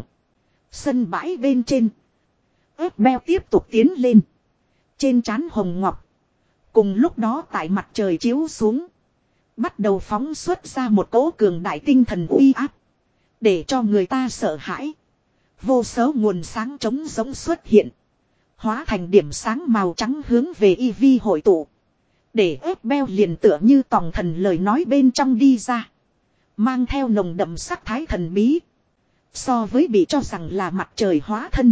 Sân bãi bên trên. Ếp beo tiếp tục tiến lên. Trên trán hồng ngọc. Cùng lúc đó tại mặt trời chiếu xuống. Bắt đầu phóng xuất ra một cỗ cường đại tinh thần uy áp. Để cho người ta sợ hãi. Vô số nguồn sáng trống giống xuất hiện. Hóa thành điểm sáng màu trắng hướng về y vi hội tụ. Để ép beo liền tựa như tòng thần lời nói bên trong đi ra. Mang theo nồng đậm sắc thái thần bí. So với bị cho rằng là mặt trời hóa thân.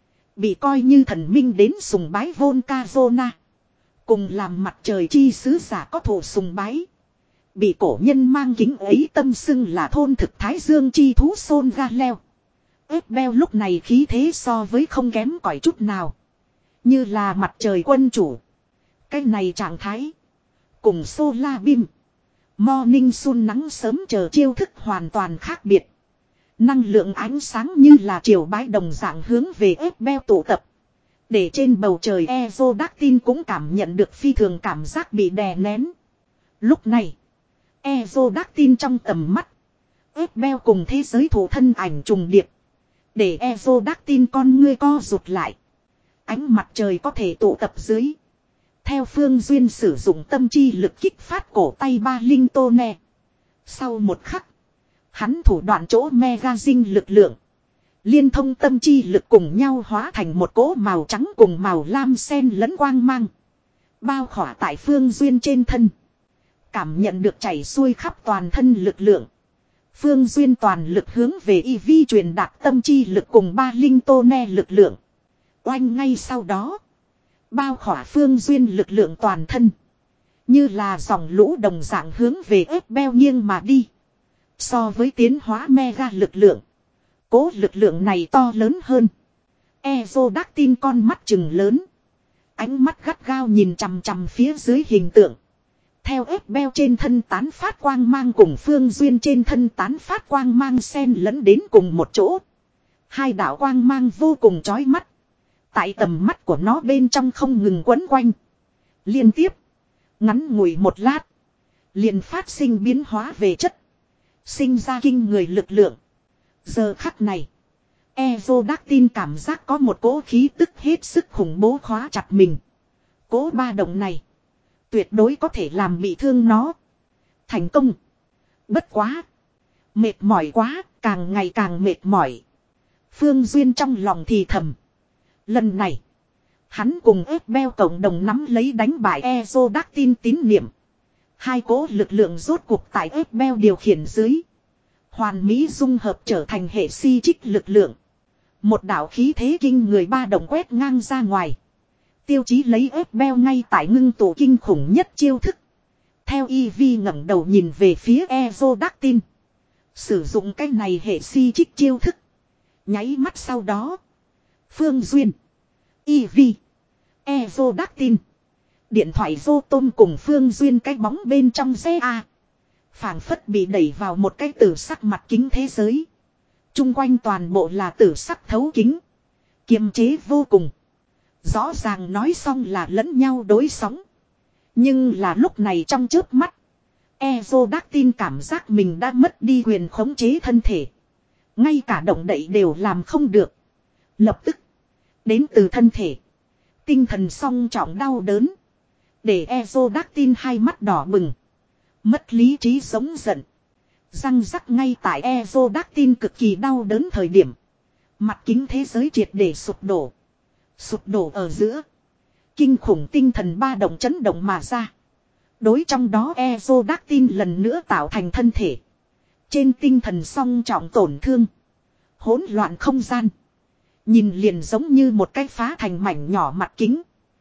Bị coi như thần minh đến sùng bái Volcazona. Cùng làm mặt trời chi sứ giả có thổ sùng bái. Bị cổ nhân mang kính ấy tâm xưng là thôn thực thái dương chi thú Sôn Ga Leo. Ép beo lúc này khí thế so với không kém cỏi chút nào. Như là mặt trời quân chủ. Cái này trạng thái. Cùng Solar Beam. Morning Sun nắng sớm chờ chiêu thức hoàn toàn khác biệt. Năng lượng ánh sáng như là triều bái đồng dạng hướng về ép beo tụ tập. Để trên bầu trời Aerodactyl cũng cảm nhận được phi thường cảm giác bị đè nén. Lúc này. Aerodactyl trong tầm mắt. Ép beo cùng thế giới thủ thân ảnh trùng điệp. Để Aerodactyl con ngươi co rụt lại. Ánh mặt trời có thể tụ tập dưới. Theo Phương Duyên sử dụng tâm chi lực kích phát cổ tay ba linh tô nè. Sau một khắc. Hắn thủ đoạn chỗ mega dinh lực lượng. Liên thông tâm chi lực cùng nhau hóa thành một cỗ màu trắng cùng màu lam sen lẫn quang mang. Bao khỏa tại Phương Duyên trên thân. Cảm nhận được chảy xuôi khắp toàn thân lực lượng. Phương Duyên toàn lực hướng về y vi truyền đạt tâm chi lực cùng ba linh tô ne lực lượng. Oanh ngay sau đó. Bao khỏa Phương Duyên lực lượng toàn thân. Như là dòng lũ đồng dạng hướng về ép beo nghiêng mà đi. So với tiến hóa mega lực lượng. Cố lực lượng này to lớn hơn. Aerodactyl con mắt trừng lớn. Ánh mắt gắt gao nhìn chằm chằm phía dưới hình tượng. Theo ép beo trên thân tán phát quang mang cùng Phương Duyên trên thân tán phát quang mang xen lẫn đến cùng một chỗ. Hai đạo quang mang vô cùng chói mắt. Tại tầm mắt của nó bên trong không ngừng quấn quanh. Liên tiếp. Ngắn ngủi một lát. Liền phát sinh biến hóa về chất. Sinh ra kinh người lực lượng. Giờ khắc này. Aerodactyl cảm giác có một cỗ khí tức hết sức khủng bố khóa chặt mình. Cỗ ba động này. Tuyệt đối có thể làm bị thương nó. Thành công. Bất quá. Mệt mỏi quá. Càng ngày càng mệt mỏi. Phương Duyên trong lòng thì thầm. Lần này. Hắn cùng ép beo cộng đồng nắm lấy đánh bại Aerodactyl tín niệm. Hai cỗ lực lượng rốt cuộc tại ép beo điều khiển dưới. Hoàn mỹ dung hợp trở thành hệ si trích lực lượng. Một đạo khí thế kinh người ba đồng quét ngang ra ngoài. Tiêu chí lấy ép beo ngay tại ngưng tụ kinh khủng nhất chiêu thức. Theo y vi ngẩng đầu nhìn về phía Aerodactyl. Sử dụng cái này hệ si trích chiêu thức. Nháy mắt sau đó. Phương Duyên. y vê. Aerodactyl. Điện thoại vô tôm cùng Phương Duyên cái bóng bên trong xe A. Phảng phất bị đẩy vào một cái tử sắc mặt kính thế giới. Trung quanh toàn bộ là tử sắc thấu kính. Kiềm chế vô cùng. Rõ ràng nói xong là lẫn nhau đối sóng. Nhưng là lúc này trong chớp mắt. Aerodactyl cảm giác mình đã mất đi quyền khống chế thân thể. Ngay cả động đậy đều làm không được. Lập tức. Đến từ thân thể. Tinh thần song trọng đau đớn. Để Aerodactyl hai mắt đỏ bừng. Mất lý trí sống giận. Răng rắc ngay tại Aerodactyl cực kỳ đau đớn thời điểm. Mặt kính thế giới triệt để sụp đổ. Sụp đổ ở giữa. Kinh khủng tinh thần ba động chấn động mà ra. Đối trong đó Aerodactyl lần nữa tạo thành thân thể. Trên tinh thần song trọng tổn thương. Hỗn loạn không gian. Nhìn liền giống như một cái phá thành mảnh nhỏ mặt kính.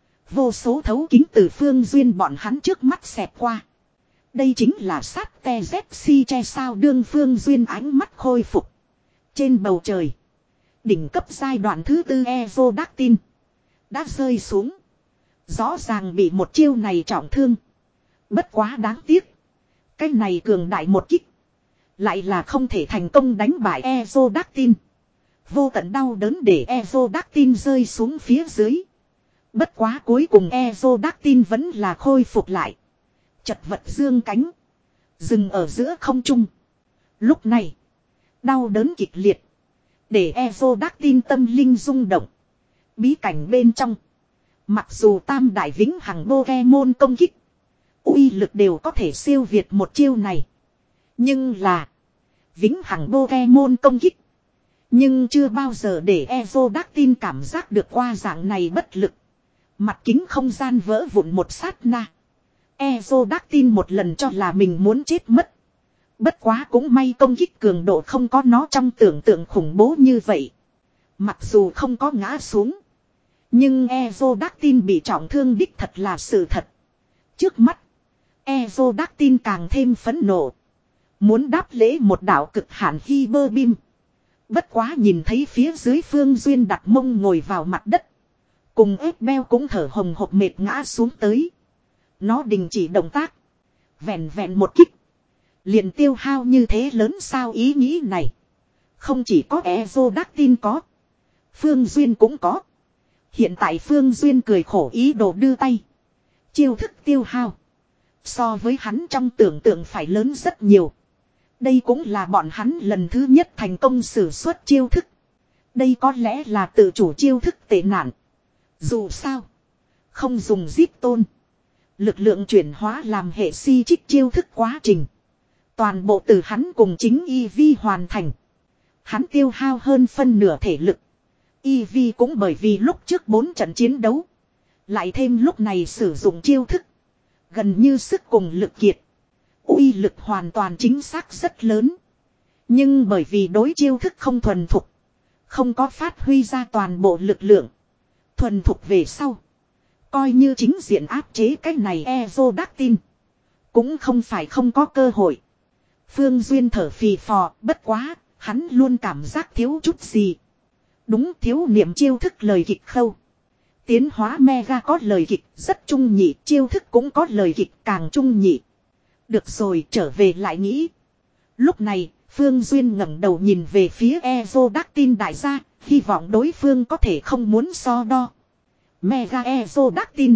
Vô số thấu kính từ Phương Duyên bọn hắn trước mắt xẹt qua. Đây chính là sát te zepsi che sao đương Phương Duyên ánh mắt khôi phục. Trên bầu trời. Đỉnh cấp giai đoạn thứ tư Aerodactyl. Đã rơi xuống. Rõ ràng bị một chiêu này trọng thương. Bất quá đáng tiếc. Cái này cường đại một kích. Lại là không thể thành công đánh bại Aerodactyl. Vô tận đau đớn để Aerodactyl rơi xuống phía dưới. Bất quá cuối cùng Aerodactyl vẫn là khôi phục lại. Chật vật dương cánh. Dừng ở giữa không trung. Lúc này. Đau đớn kịch liệt. Để Aerodactyl tâm linh rung động. Bí cảnh bên trong. Mặc dù tam đại vĩnh hằng Pokemon công kích, uy lực đều có thể siêu việt một chiêu này. Nhưng là, vĩnh hằng Pokemon công kích. Nhưng chưa bao giờ để Aerodactyl cảm giác được qua dạng này bất lực. Mặt kính không gian vỡ vụn một sát na. Aerodactyl một lần cho là mình muốn chết mất. Bất quá cũng may công kích cường độ không có nó trong tưởng tượng khủng bố như vậy. Mặc dù không có ngã xuống. Nhưng Aerodactyl bị trọng thương đích thật là sự thật. Trước mắt, Aerodactyl càng thêm phẫn nộ. Muốn đáp lễ một đạo cực hạn Hyper Beam. Bất quá nhìn thấy phía dưới Phương Duyên đặt mông ngồi vào mặt đất. Cùng ép beo cũng thở hồng hộc mệt ngã xuống tới. Nó đình chỉ động tác. Vẹn vẹn một kích. Liền tiêu hao như thế lớn sao ý nghĩ này. Không chỉ có Aerodactyl có. Phương Duyên cũng có. Hiện tại Phương Duyên cười khổ ý đồ đưa tay. Chiêu thức tiêu hao. So với hắn trong tưởng tượng phải lớn rất nhiều. Đây cũng là bọn hắn lần thứ nhất thành công sử xuất chiêu thức. Đây có lẽ là tự chủ chiêu thức tệ nạn. Dù sao. Không dùng giết tôn. Lực lượng chuyển hóa làm hệ si trích chiêu thức quá trình. Toàn bộ từ hắn cùng chính Eevee hoàn thành. Hắn tiêu hao hơn phân nửa thể lực. Eevee cũng bởi vì lúc trước bốn trận chiến đấu. Lại thêm lúc này sử dụng chiêu thức. Gần như sức cùng lực kiệt. Uy lực hoàn toàn chính xác rất lớn. Nhưng bởi vì đối chiêu thức không thuần thục. Không có phát huy ra toàn bộ lực lượng. Thuần thục về sau. Coi như chính diện áp chế cái này Aerodactyl. Cũng không phải không có cơ hội. Phương Duyên thở phì phò, bất quá, hắn luôn cảm giác thiếu chút gì. Đúng, thiếu niệm chiêu thức lời kịch khâu. Tiến hóa Mega có lời kịch rất trung nhị, chiêu thức cũng có lời kịch càng trung nhị. Được rồi, trở về lại nghĩ. Lúc này, Phương Duyên ngẩng đầu nhìn về phía Aerodactyl đại gia, hy vọng đối phương có thể không muốn so đo. Mega Aerodactyl.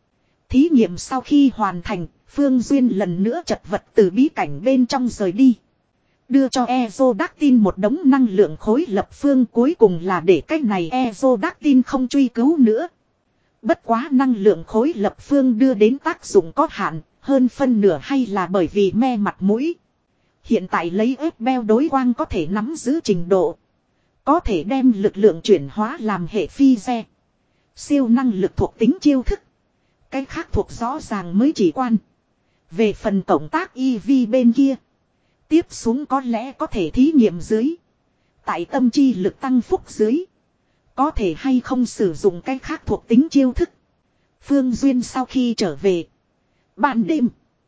Thí nghiệm sau khi hoàn thành, Phương Duyên lần nữa chật vật từ bí cảnh bên trong rời đi. Đưa cho Aerodactyl một đống năng lượng khối lập phương cuối cùng là để cái này Aerodactyl không truy cứu nữa. Bất quá năng lượng khối lập phương đưa đến tác dụng có hạn, hơn phân nửa hay là bởi vì me mặt mũi. Hiện tại lấy ép beo đối quang có thể nắm giữ trình độ. Có thể đem lực lượng chuyển hóa làm hệ phi re. Siêu năng lực thuộc tính chiêu thức. Cái khác thuộc rõ ràng mới chỉ quan. Về phần cộng tác Eevee bên kia. Tiếp xuống có lẽ có thể thí nghiệm dưới. Tại tâm chi lực tăng phúc dưới. Có thể hay không sử dụng cái khác thuộc tính chiêu thức. Phương Duyên sau khi trở về. Ban đêm.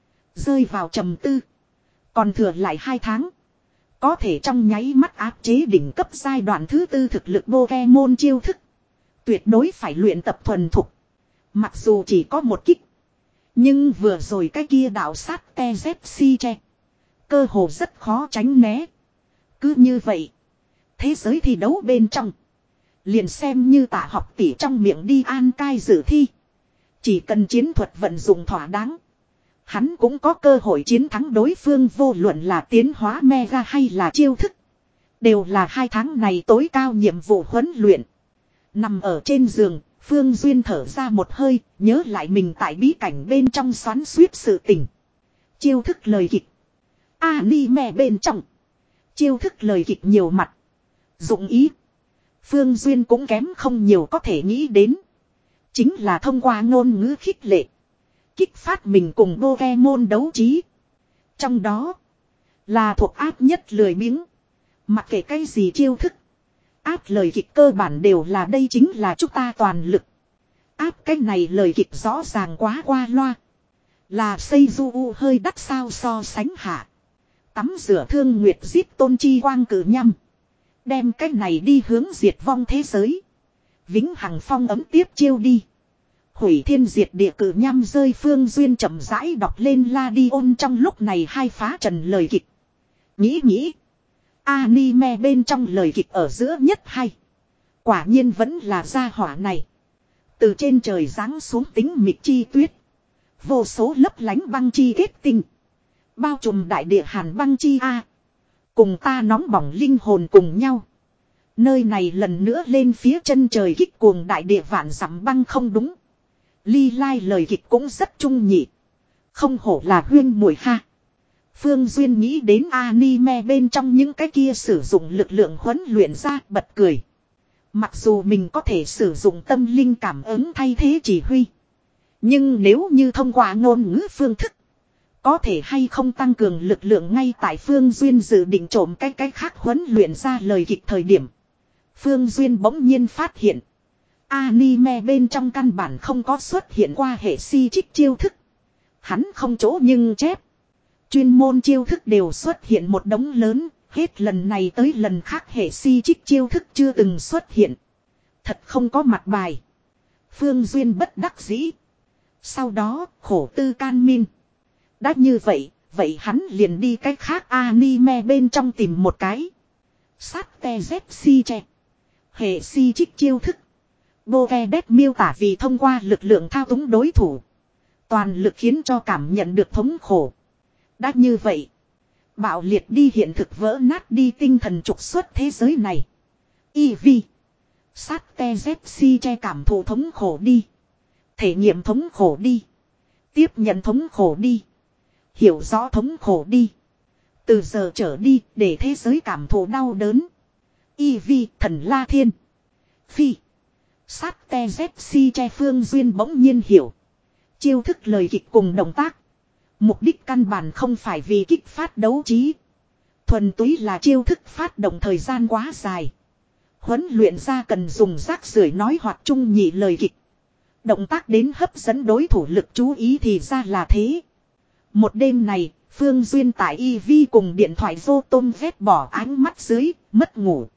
Rơi vào trầm tư. Còn thừa lại hai tháng. Có thể trong nháy mắt áp chế đỉnh cấp giai đoạn thứ tư thực lực Pokemon chiêu thức. Tuyệt đối phải luyện tập thuần thục. Mặc dù chỉ có một kích. Nhưng vừa rồi cái kia đạo sát te dép si che. Cơ hồ rất khó tránh né. Cứ như vậy. Thế giới thi đấu bên trong. Liền xem như Tạ Học tỷ trong miệng đi an cai dự thi. Chỉ cần chiến thuật vận dụng thỏa đáng. Hắn cũng có cơ hội chiến thắng đối phương vô luận là tiến hóa Mega hay là chiêu thức. Đều là hai tháng này tối cao nhiệm vụ huấn luyện. Nằm ở trên giường, Phương Duyên thở ra một hơi, nhớ lại mình tại bí cảnh bên trong xoắn suýt sự tình. Chiêu thức lời kịch. Anime bên trong. Chiêu thức lời kịch nhiều mặt. Dụng ý. Phương Duyên cũng kém không nhiều có thể nghĩ đến. Chính là thông qua ngôn ngữ khích lệ. Kích phát mình cùng Pokemon đấu trí. Trong đó. Là thuộc áp nhất lười biếng. Mặc kệ cái gì chiêu thức. Áp lời kịch cơ bản đều là đây chính là chúng ta toàn lực. Áp cái này lời kịch rõ ràng quá qua loa. Là xây du hơi đắt sao so sánh hạ. Tắm rửa thương nguyệt giết tôn chi quang cử nhăm. Đem cái này đi hướng diệt vong thế giới. Vĩnh hằng phong ấm tiếp chiêu đi. Hủy thiên diệt địa cử nhăm rơi Phương Duyên chậm rãi đọc lên la đi ôn trong lúc này hai phá trần lời kịch. Nghĩ nghĩ. Anime bên trong lời kịch ở giữa nhất hay. Quả nhiên vẫn là gia hỏa này. Từ trên trời giáng xuống tính mịt chi tuyết. Vô số lấp lánh băng chi kết tinh. Bao trùm đại địa hàn băng chi a. Cùng ta nóng bỏng linh hồn cùng nhau. Nơi này lần nữa lên phía chân trời kích cuồng đại địa vạn dặm băng không đúng. Ly Lai lời kịch cũng rất trung nhị. Không hổ là huyên muội ha. Phương Duyên nghĩ đến anime bên trong những cái kia sử dụng lực lượng huấn luyện ra bật cười. Mặc dù mình có thể sử dụng tâm linh cảm ứng thay thế chỉ huy. Nhưng nếu như thông qua ngôn ngữ phương thức. Có thể hay không tăng cường lực lượng ngay tại Phương Duyên dự định trộm cái cái khác huấn luyện ra lời kịch thời điểm. Phương Duyên bỗng nhiên phát hiện. Anime bên trong căn bản không có xuất hiện qua hệ si trích chiêu thức. Hắn không chỗ nhưng chép. Chuyên môn chiêu thức đều xuất hiện một đống lớn. Hết lần này tới lần khác hệ si trích chiêu thức chưa từng xuất hiện. Thật không có mặt bài. Phương Duyên bất đắc dĩ. Sau đó khổ tư can min. Đã như vậy, vậy hắn liền đi cách khác anime bên trong tìm một cái. Sát te dép si che. Hệ si trích chiêu thức. Bovedet miêu tả vì thông qua lực lượng thao túng đối thủ. Toàn lực khiến cho cảm nhận được thống khổ. Đã như vậy. Bạo liệt đi hiện thực vỡ nát đi tinh thần trục xuất thế giới này. Y vi. Sát te dép si che cảm thụ thống khổ đi. Thể nghiệm thống khổ đi. Tiếp nhận thống khổ đi. Hiểu rõ thống khổ đi. Từ giờ trở đi để thế giới cảm thụ đau đớn. Y vi thần la thiên. Phi. Sát te dép si che Phương Duyên bỗng nhiên hiểu. Chiêu thức lời kịch cùng động tác. Mục đích căn bản không phải vì kích phát đấu trí. Thuần túy là chiêu thức phát động thời gian quá dài. Huấn luyện ra cần dùng rác rưởi nói hoặc trung nhị lời kịch. Động tác đến hấp dẫn đối thủ lực chú ý thì ra là thế. Một đêm này, Phương Duyên tại y vi cùng điện thoại vô tôm vét bỏ ánh mắt dưới, mất ngủ.